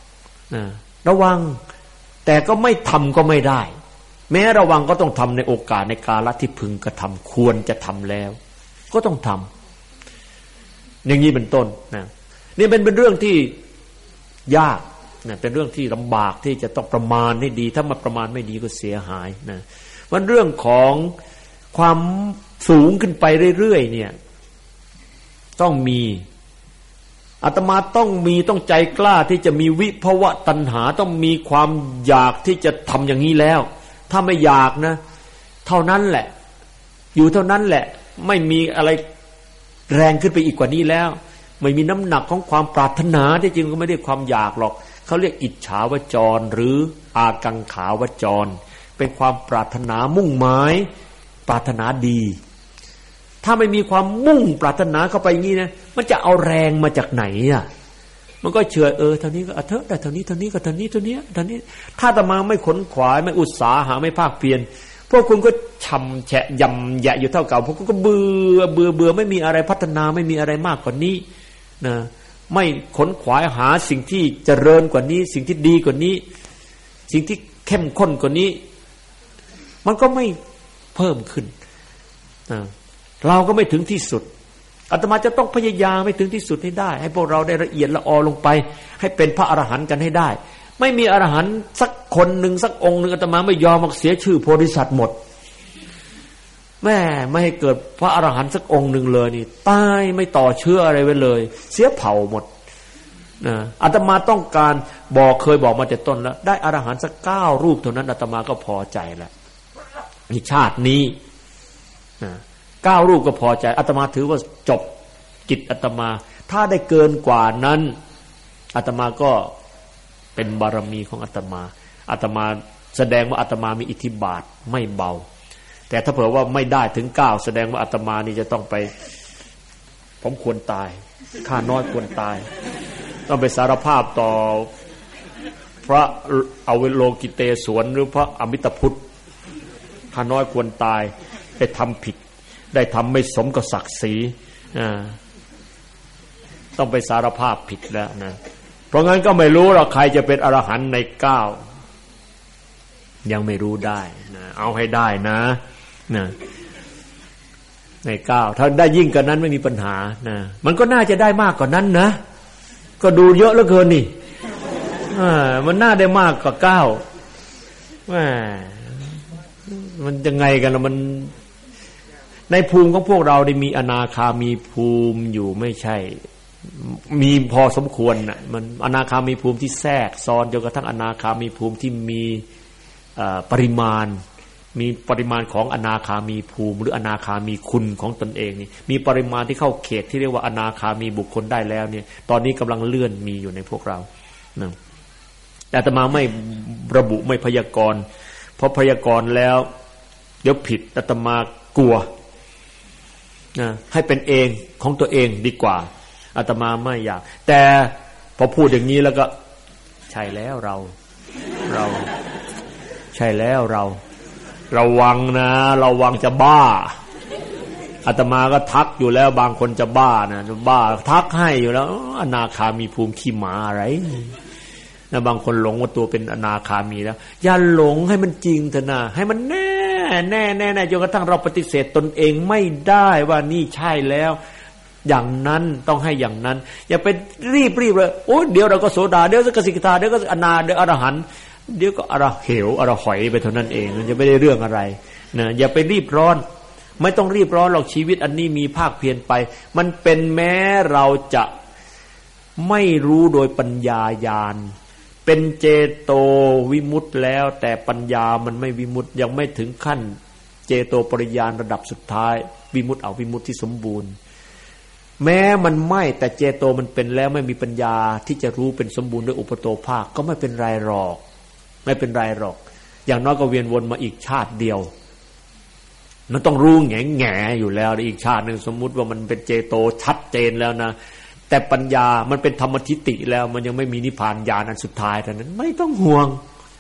แต่ก็ไม่ทำก็ไม่ได้แม้ระวังก็ต้องทำในโอกาสในกาลที่พึงกระทำควรจะทำแล้วก็ต้องทำอย่างนี้เป็นต้นนะนี่เป็นเรื่องที่ยากนะเป็นเรื่องที่ลำบากที่จะต้องประมาณให้ดีถ้ามาประมาณไม่ดีก็เสียหายนะมันเรื่องของความสูงขึ้นไปเรื่อยๆเนี่ยต้องมีอาตมาต้องใจกล้าที่จะมีวิภวตัณหาต้องมีความอยากที่จะทำอย่างนี้แล้วถ้าไม่อยากนะเท่านั้นแหละอยู่เท่านั้นแหละไม่มีอะไรแรงขึ้นไปอีกกว่านี้แล้วไม่มีน้ำหนักของความปรารถนาที่จริงก็ไม่ได้ความอยากหรอกเขาเรียกอิจฉาวจรหรืออากังขาวจรเป็นความปรารถนามุ่งหมายปรารถนาดีถ้าไม่มีความมุ่งปรารถนาเข้าไปอย่างนี้นะมันจะเอาแรงมาจากไหนอ่ะมันก็เชื่อเท่านี้ก็เถอะได้เท่านี้ก็เท่านี้ถ้าอาตมาไม่ขนขวายไม่อุตสาหะไม่ภาคเพียรพวกคุณก็ชำแฉะยำแยะอยู่เท่าเก่าพวกคุณก็เบื่อไม่มีอะไรพัฒนาไม่มีอะไรมากกว่านี้นะไม่ขนขวายหาสิ่งที่เจริญกว่านี้สิ่งที่ดีกว่านี้สิ่งที่เข้มข้นกว่านี้มันก็ไม่เพิ่มขึ้นเราก็ไม่ถึงที่สุดอาตมาจะต้องพยายามให้ถึงที่สุดให้ได้ให้พวกเราได้ละเอียดละออลงไปให้เป็นพระอรหันต์กันให้ได้ไม่มีอรหันต์สักคนหนึ่งสักองค์หนึ่งอาตมาไม่ยอมเสียชื่อโพธิสัตว์หมดแม่ไม่ให้เกิดพระอรหันต์สักองค์หนึ่งเลยนี่ตายไม่ต่อเชื้ออะไรไว้เลยเสียเผ่าหมดนะอาตมาต้องการเคยบอกมาแต่ต้นแล้วได้อรหันต์สัก9 รูปเท่านั้นอาตมาก็พอใจแล้วในชาตินี้นะ9 รูปก็พอใจอาตมาถือว่าจบกิจอาตมาถ้าได้เกินกว่านั้นอาตมาก็เป็นบารมีของอาตมาแสดงว่าอาตมามีอิทธิบาทไม่เบาแต่ถ้าเผื่อว่าไม่ได้ถึง9แสดงว่าอาตมานี่จะต้องไปผมควรตายข้าน้อยควรตายต้องไปสารภาพต่อพระอเวโลกิเตศวรหรือพระอมิตพุทธข้าน้อยควรตายไปทำผิดได้ทำไม่สมกับศักดิ์ศรีต้องไปสารภาพผิดแล้วนะเพราะงั้นก็ไม่รู้หรอกใครจะเป็นอรหันต์ใน9ยังไม่รู้ได้นะเอาให้ได้นะใน9ถ้าได้ยิ่งกว่านั้นไม่มีปัญหานะมันก็น่าจะได้มากกว่านั้นนะก็ดูเยอะเหลือเกินนี่มันน่าได้มากกว่า9มันยังไงกันล่ะมันในภูมิของพวกเราได้มีอนาคามีภูมิอยู่ไม่ใช่มีพอสมควรน่ะมันอนาคามีภูมิที่แทรกซ้อนจนกระทั่งอนาคามีภูมิที่มีปริมาณของอนาคามีภูมิหรืออนาคามีคุณของตนเองนี่มีปริมาณที่เข้าเขตที่เรียกว่าอนาคามีบุคคลได้แล้วเนี่ยตอนนี้กำลังเลื่อนมีอยู่ในพวกเรานะแต่อาตมาไม่ระบุไม่พยากรณ์เพราะพยากรณ์แล้วเดี๋ยวผิดอาตมากลัวให้เป็นเองของตัวเองดีกว่าอาตมาไม่อยากแต่พอพูดอย่างนี้แล้วก็ใช่แล้วเราใช่แล้วเราระวังนะระวังจะบ้าออาตมาก็ทักอยู่แล้วบางคนจะบ้านะบ้าทักให้อยู่แล้วอนาคามีภูมิขี้หมาอะไรนะบางคนหลงว่าตัวเป็นอนาคามีแล้วอย่าหลงให้มันจริงเถอะนะให้มันแน่แน่แน่แน่จนกระทั่งเราปฏิเสธตนเองไม่ได้ว่านี่ใช่แล้วอย่างนั้นต้องให้อย่างนั้นอย่าไปรีบเลยโอ้เดี๋ยวเราก็โสดาเดี๋ยวก็สิกขาเดี๋ยวก็อนาเดี๋ยวอรหันต์เดี๋ยวก็อรเหวอรหอยไปเท่านั้นเองมันจะไม่ได้เรื่องอะไรนะอย่าไปรีบร้อนไม่ต้องรีบร้อนหรอกชีวิตอันนี้มีภาคเพียรไปมันเป็นแม้เราจะไม่รู้โดยปัญญาญาณเป็นเจโตวิมุตต์แล้วแต่ปัญญามันไม่วิมุตต์ยังไม่ถึงขั้นเจโตปริญญาณระดับสุดท้ายวิมุตต์เอาวิมุตต์ที่สมบูรณ์แม้มันไม่แต่เจโตมันเป็นแล้วไม่มีปัญญาที่จะรู้เป็นสมบูรณ์ด้วยอุปโตภาคก็ไม่เป็นไรหรอกไม่เป็นไรหรอกอย่างน้อยก็เวียนวนมาอีกชาติเดียวมันต้องรู้แง่อยู่แล้วอีกชาตินึงสมมุติว่ามันเป็นเจโตชัดเจนแล้วนะแต่ปัญญามันเป็นธรรมทิฏฐิแล้วมันยังไม่มีนิพพานญาณอันสุดท้ายเท่านั้นไม่ต้องห่วง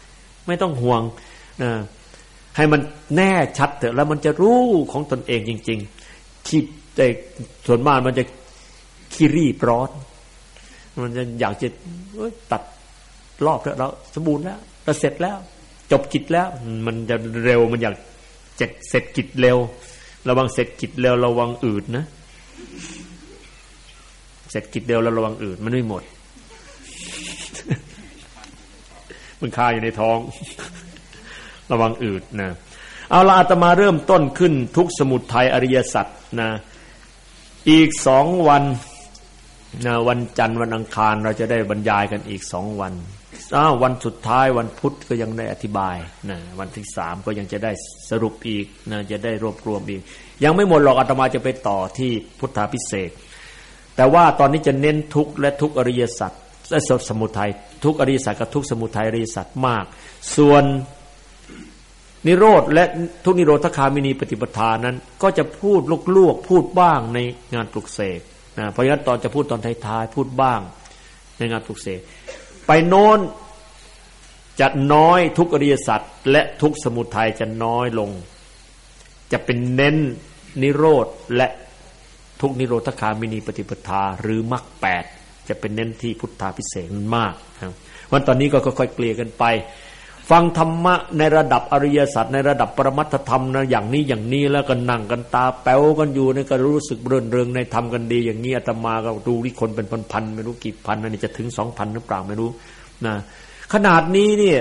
นะให้มันแน่ชัดเถอะแล้วมันจะรู้ของตนเองจริงๆที่แต่ส่วนมากมันจะขี้รีบร้อนมันจะอยากจะตัดรอบแล้วเราสมบูรณ์แล้วเราเสร็จแล้วจบกิจแล้วมันจะเร็วมันอยากเสร็จกิจเร็วระวังเสร็จกิจเร็วระวังอืดนะเสร็จกิจเร็วแล้วระวังอืดมันไม่หมดมันคาอยู่ในท้องระวังอืดนะเอาละอาตมาเริ่มต้นขึ้นทุกสมุทัยอริยสัจนะอีก2 วันนะวันจันทร์วันอังคารเราจะได้บรรยายกันอีก2 วันวันสุดท้ายวันพุธก็ยังได้อธิบายนะวันที่3ก็ยังจะได้สรุปอีกนะจะได้รวบรวมอีกยังไม่หมดหรอกอาตมาจะไปต่อที่พุทธาภิเษกแต่ว่าตอนนี้จะเน้นทุกข์และทุกข์อริยสัจและสมุทัยทุกข์อริยสัจกับทุกข์สมุทัยอริยสัจมากส่วนนิโรธและทุกนิโรธคามินีปฏิปทานั้นก็จะพูดลวกๆพูดบ้างในงานปลุกเสกนะเพราะฉะนั้นตอนจะพูดตอนท้ายๆพูดบ้างในงานปลุกเสกไปโน้นจะน้อยทุกอริยสัจและทุกสมุทัยจะน้อยลงจะเป็นเน้นนิโรธและทุกนิโรธคามินีปฏิปทาหรือมรรค8จะเป็นเน้นที่พุทธาภิเษกมากครับวันตอนนี้ก็ค่อยๆเกลี่ยกันไปฟังธรรมะในระดับอริยสัจในระดับปรมัตถธรรมนะอย่างนี้แล้วก็นั่งกันตาแป๋วกันอยู่นี่ก็รู้สึกเริงในธรรมกันดีอย่างนี้อาตมาก็ดูที่คนเป็นพันๆไม่รู้กี่พันอันนี้จะถึง 2,000 หรือเปล่าไม่รู้นะขนาดนี้นี่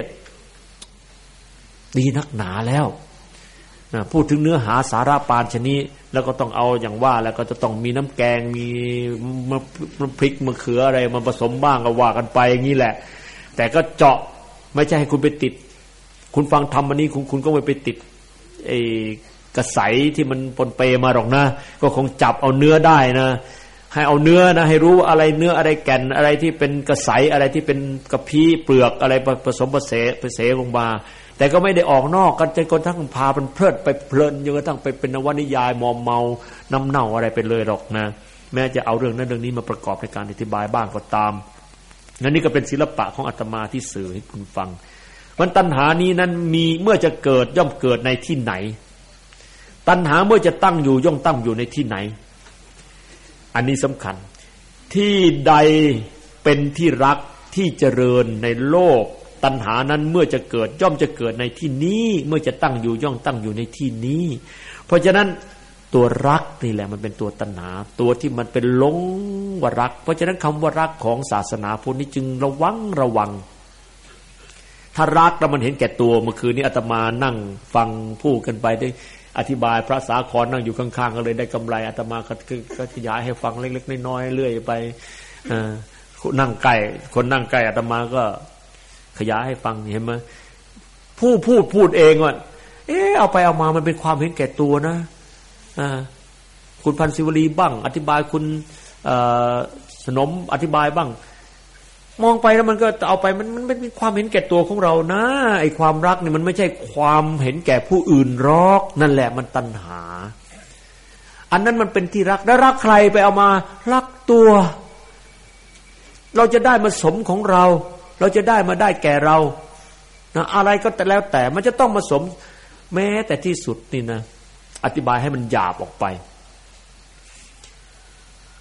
ดีนักหนาแล้วนะพูดถึงเนื้อหาสาระปานชนิดแล้วก็ต้องเอาอย่างว่าแล้วก็จะต้องมีน้ำแกงมีมะพริกมะเขืออะไรมาผสมบ้างก็ว่ากันไปอย่างนี้แหละแต่ก็เจาะไม่ใช่ให้คุณไปติดคุณฟังธรรมอันนี้คุณก็ไม่ไปติดไอ้กระใสที่มันปนเปมาหรอกนะก็คงจับเอาเนื้อได้นะให้เอาเนื้อนะให้รู้อะไรเนื้ออะไรแก่นอะไรที่เป็นกระใสอะไรที่เป็นกระพี้เปลือกอะไรผสมผสมลงมาแต่ก็ไม่ได้ออกนอกกันจนกระทั่งพามันเพลิดไปเพลินจนกระทั่งไปเป็นนวนิยายมอมเมาน้ำเน่าอะไรไปเลยหรอกนะแม้จะเอาเรื่องนั้นเรื่องนี้มาประกอบในการอธิบายบ้างก็ตามนั่นนี่ก็เป็นศิลปะของอาตมาที่สื่อให้คุณฟังมันตัณหานี้นั้นมีเมื่อจะเกิดย่อมเกิดในที่ไหนตัณหาเมื่อจะตั้งอยู่ย่อมตั้งอยู่ในที่ไหนอันนี้สำคัญที่ใดเป็นที่รักที่เจริญในโลกตัณหานั้นเมื่อจะเกิดย่อมจะเกิดในที่นี้เมื่อจะตั้งอยู่ย่อมตั้งอยู่ในที่นี้เพราะฉะนั้นตัวรักนี่แหละมันเป็นตัวตัณหาตัวที่มันเป็นหลงว่ารักเพราะฉะนั้นคำว่ารักของศาสนาพุทธนี้จึงระวังถ้ารักแล้วมันเห็นแก่ตัวเมื่อคืนนี้อาตมานั่งฟังพูดกันไปได้อธิบายพระสาครนั่งอยู่ข้างๆก็เลยได้กำไรอาตมาก็ขยายให้ฟังเล็กๆน้อยๆเรื่อยไปนั่งใกล้คนนั่งใกล้อาตมาก็ขยายให้ฟังเห็นไหมผู้พูดเองว่าเอาไปเอามามันเป็นความเห็นแก่ตัวนะคุณพันศิวลีบ้างอธิบายคุณสนมอธิบายบ้างมองไปแล้วมันก็เอาไปมันเป็นความเห็นแก่ตัวของเรานะไอ้ความรักนี่มันไม่ใช่ความเห็นแก่ผู้อื่นหรอกนั่นแหละมันตัณหาอันนั้นมันเป็นที่รักแล้วรักใครไปเอามารักตัวเราจะได้มาสมของเราจะได้มาได้แก่เรานะอะไรก็แต่แล้วแต่มันจะต้องมาสมแม้แต่ที่สุดนี่นะอธิบายให้มันหยาบออกไป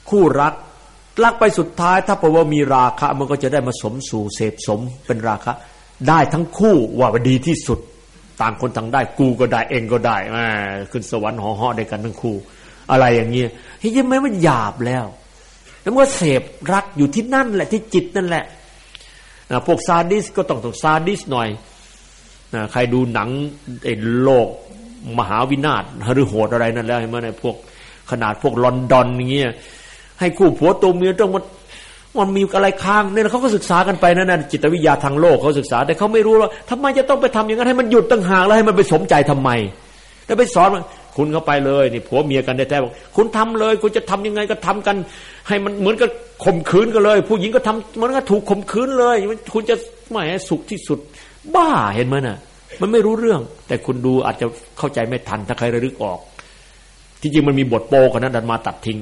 คู่รักไปสุดท้ายถ้าเพราะว่ามีราคะมันก็จะได้มาสมสู่เสพสมเป็นราคะได้ทั้งคู่ว่าดีที่สุดต่างคนต่างได้กูก็ได้เองก็ได้ขึ้นสวรรค์ห่อๆได้กันทั้งคู่อะไรอย่างเงี้ยเฮ้ยยังไม่มันหยาบแล้วมันก็เสพรักอยู่ที่นั่นแหละที่จิตนั่นแหละพวกซาดิสก็ต้องซาดิสหน่อยใครดูหนังโลกมหาวินาศหรือโหดอะไรนั่นแล้วเห็นไหมในพวกขนาดพวกลอนดอนอย่างเงี้ยให้คู่ผัวตัวเมียต้องมันมีอะไรค้างเนี่ยเขาก็ศึกษากันไปนั่นน่ะจิตวิทยาทางโลกเขาศึกษาแต่เขาไม่รู้ว่าทำไมจะต้องไปทำอย่างนั้นให้มันหยุดตั้งหากแล้วให้มันไปสมใจทำไมแล้วไปสอนคุณเข้าไปเลยนี่ผัวเมียกันแท้ๆบอกคุณทำเลยคุณจะทำยังไงก็ทำกันให้มันเหมือนกับข่มขืนกันเลยผู้หญิงก็ทำเหมือนกับถูกข่มขืนเลยคุณจะไม่ให้สุขที่สุดบ้าเห็นไหมน่ะมันไม่รู้เรื่องแต่คุณดูอาจจะเข้าใจไม่ทันถ้าใครระลึกออกที่จริงมันมีบทโปกันนั้นดันมาตัดทิ้ง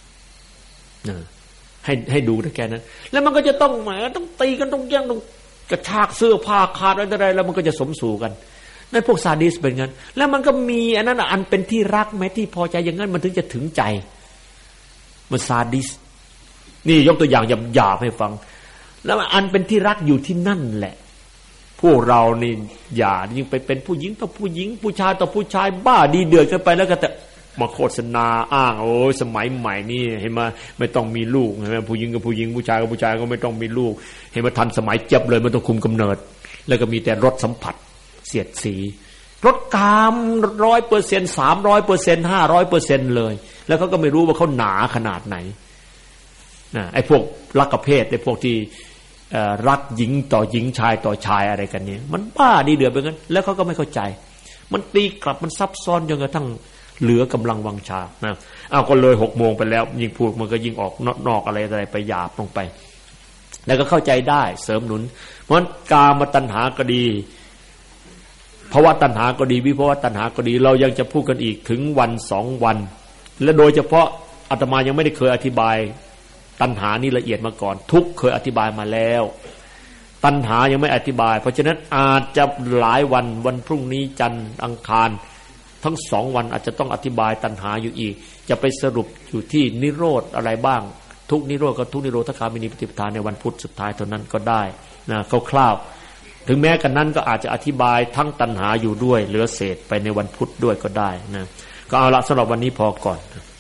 ให้ดูได้แค่นั้นแล้วมันก็จะต้องต้องตีกันต้องแย่งต้องกระชากเสื้อผ้าขาดอะไรแล้วมันก็จะสมสู่กันในพวกซาดิสเป็นงั้นแล้วมันก็มีอันนั้นอันเป็นที่รักแม้ที่พอใจอย่างนั้นมันถึงจะถึงใจมันซาดิสนี่ยกตัวอย่างหยาบๆให้ฟังแล้วอันเป็นที่รักอยู่ที่นั่นแหละพวกเรานี่อย่ายิ่งไปเป็นผู้หญิงต่อผู้หญิงผู้ชายต่อผู้ชายบ้าดีเดือดกันไปแล้วก็แต่มาโฆษณาอ้างโอ้ยสมัยใหม่นี่เห็นไหมไม่ต้องมีลูกเห็นไหมผู้หญิงกับผู้หญิงผู้ชายกับผู้ชายก็ไม่ต้องมีลูกเห็นไหมทันสมัยเจ็บเลยไม่ต้องคุมกำเนิดแล้วก็มีแต่รสสัมผัสเสียดสีรสกาม 100% 300% 500% เลยแล้วเขาก็ไม่รู้ว่าเขาหนาขนาดไหนนะไอ้พวกรักเพศไอ้พวกที่รักหญิงต่อหญิงชายต่อชายอะไรกันนี้มันบ้าดีเดือดเป็นงั้นแล้วเขาก็ไม่เข้าใจมันตีกลับมันซับซ้อนจนกระทั่งเหลือกำลังวังชานะก็เลย6:00 ไปแล้วยิ่งพูดมันก็ยิ่งออกนอกอะไรไปหยาบลงไปแล้วก็เข้าใจได้เสริมหนุนเพราะกามตัณหาก็ดีภวตัณหาก็ดีวิภวตัณหาก็ดีเรายังจะพูดกันอีกถึงวัน2 วันและโดยเฉพาะอาตมายังไม่ได้เคยอธิบายตัณหานี่ละเอียดมาก่อนทุกเคยอธิบายมาแล้วตัณหายังไม่อธิบายเพราะฉะนั้นอาจจะหลายวันพรุ่งนี้จันทร์อังคารทั้ง2 วันอาจจะต้องอธิบายตัณหาอยู่อีกจะไปสรุปอยู่ที่นิโรธอะไรบ้างทุกนิโรธก็ทุกนิโรธคามินีปฏิปทาในวันพุธสุดท้ายเท่านั้นก็ได้นะคร่าวๆถึงแม้กันนั้นก็อาจจะอธิบายทั้งตัณหาอยู่ด้วยเหลือเศษไปในวันพุธด้วยก็ได้นะก็เอาละสำหรับวันนี้พอก่อน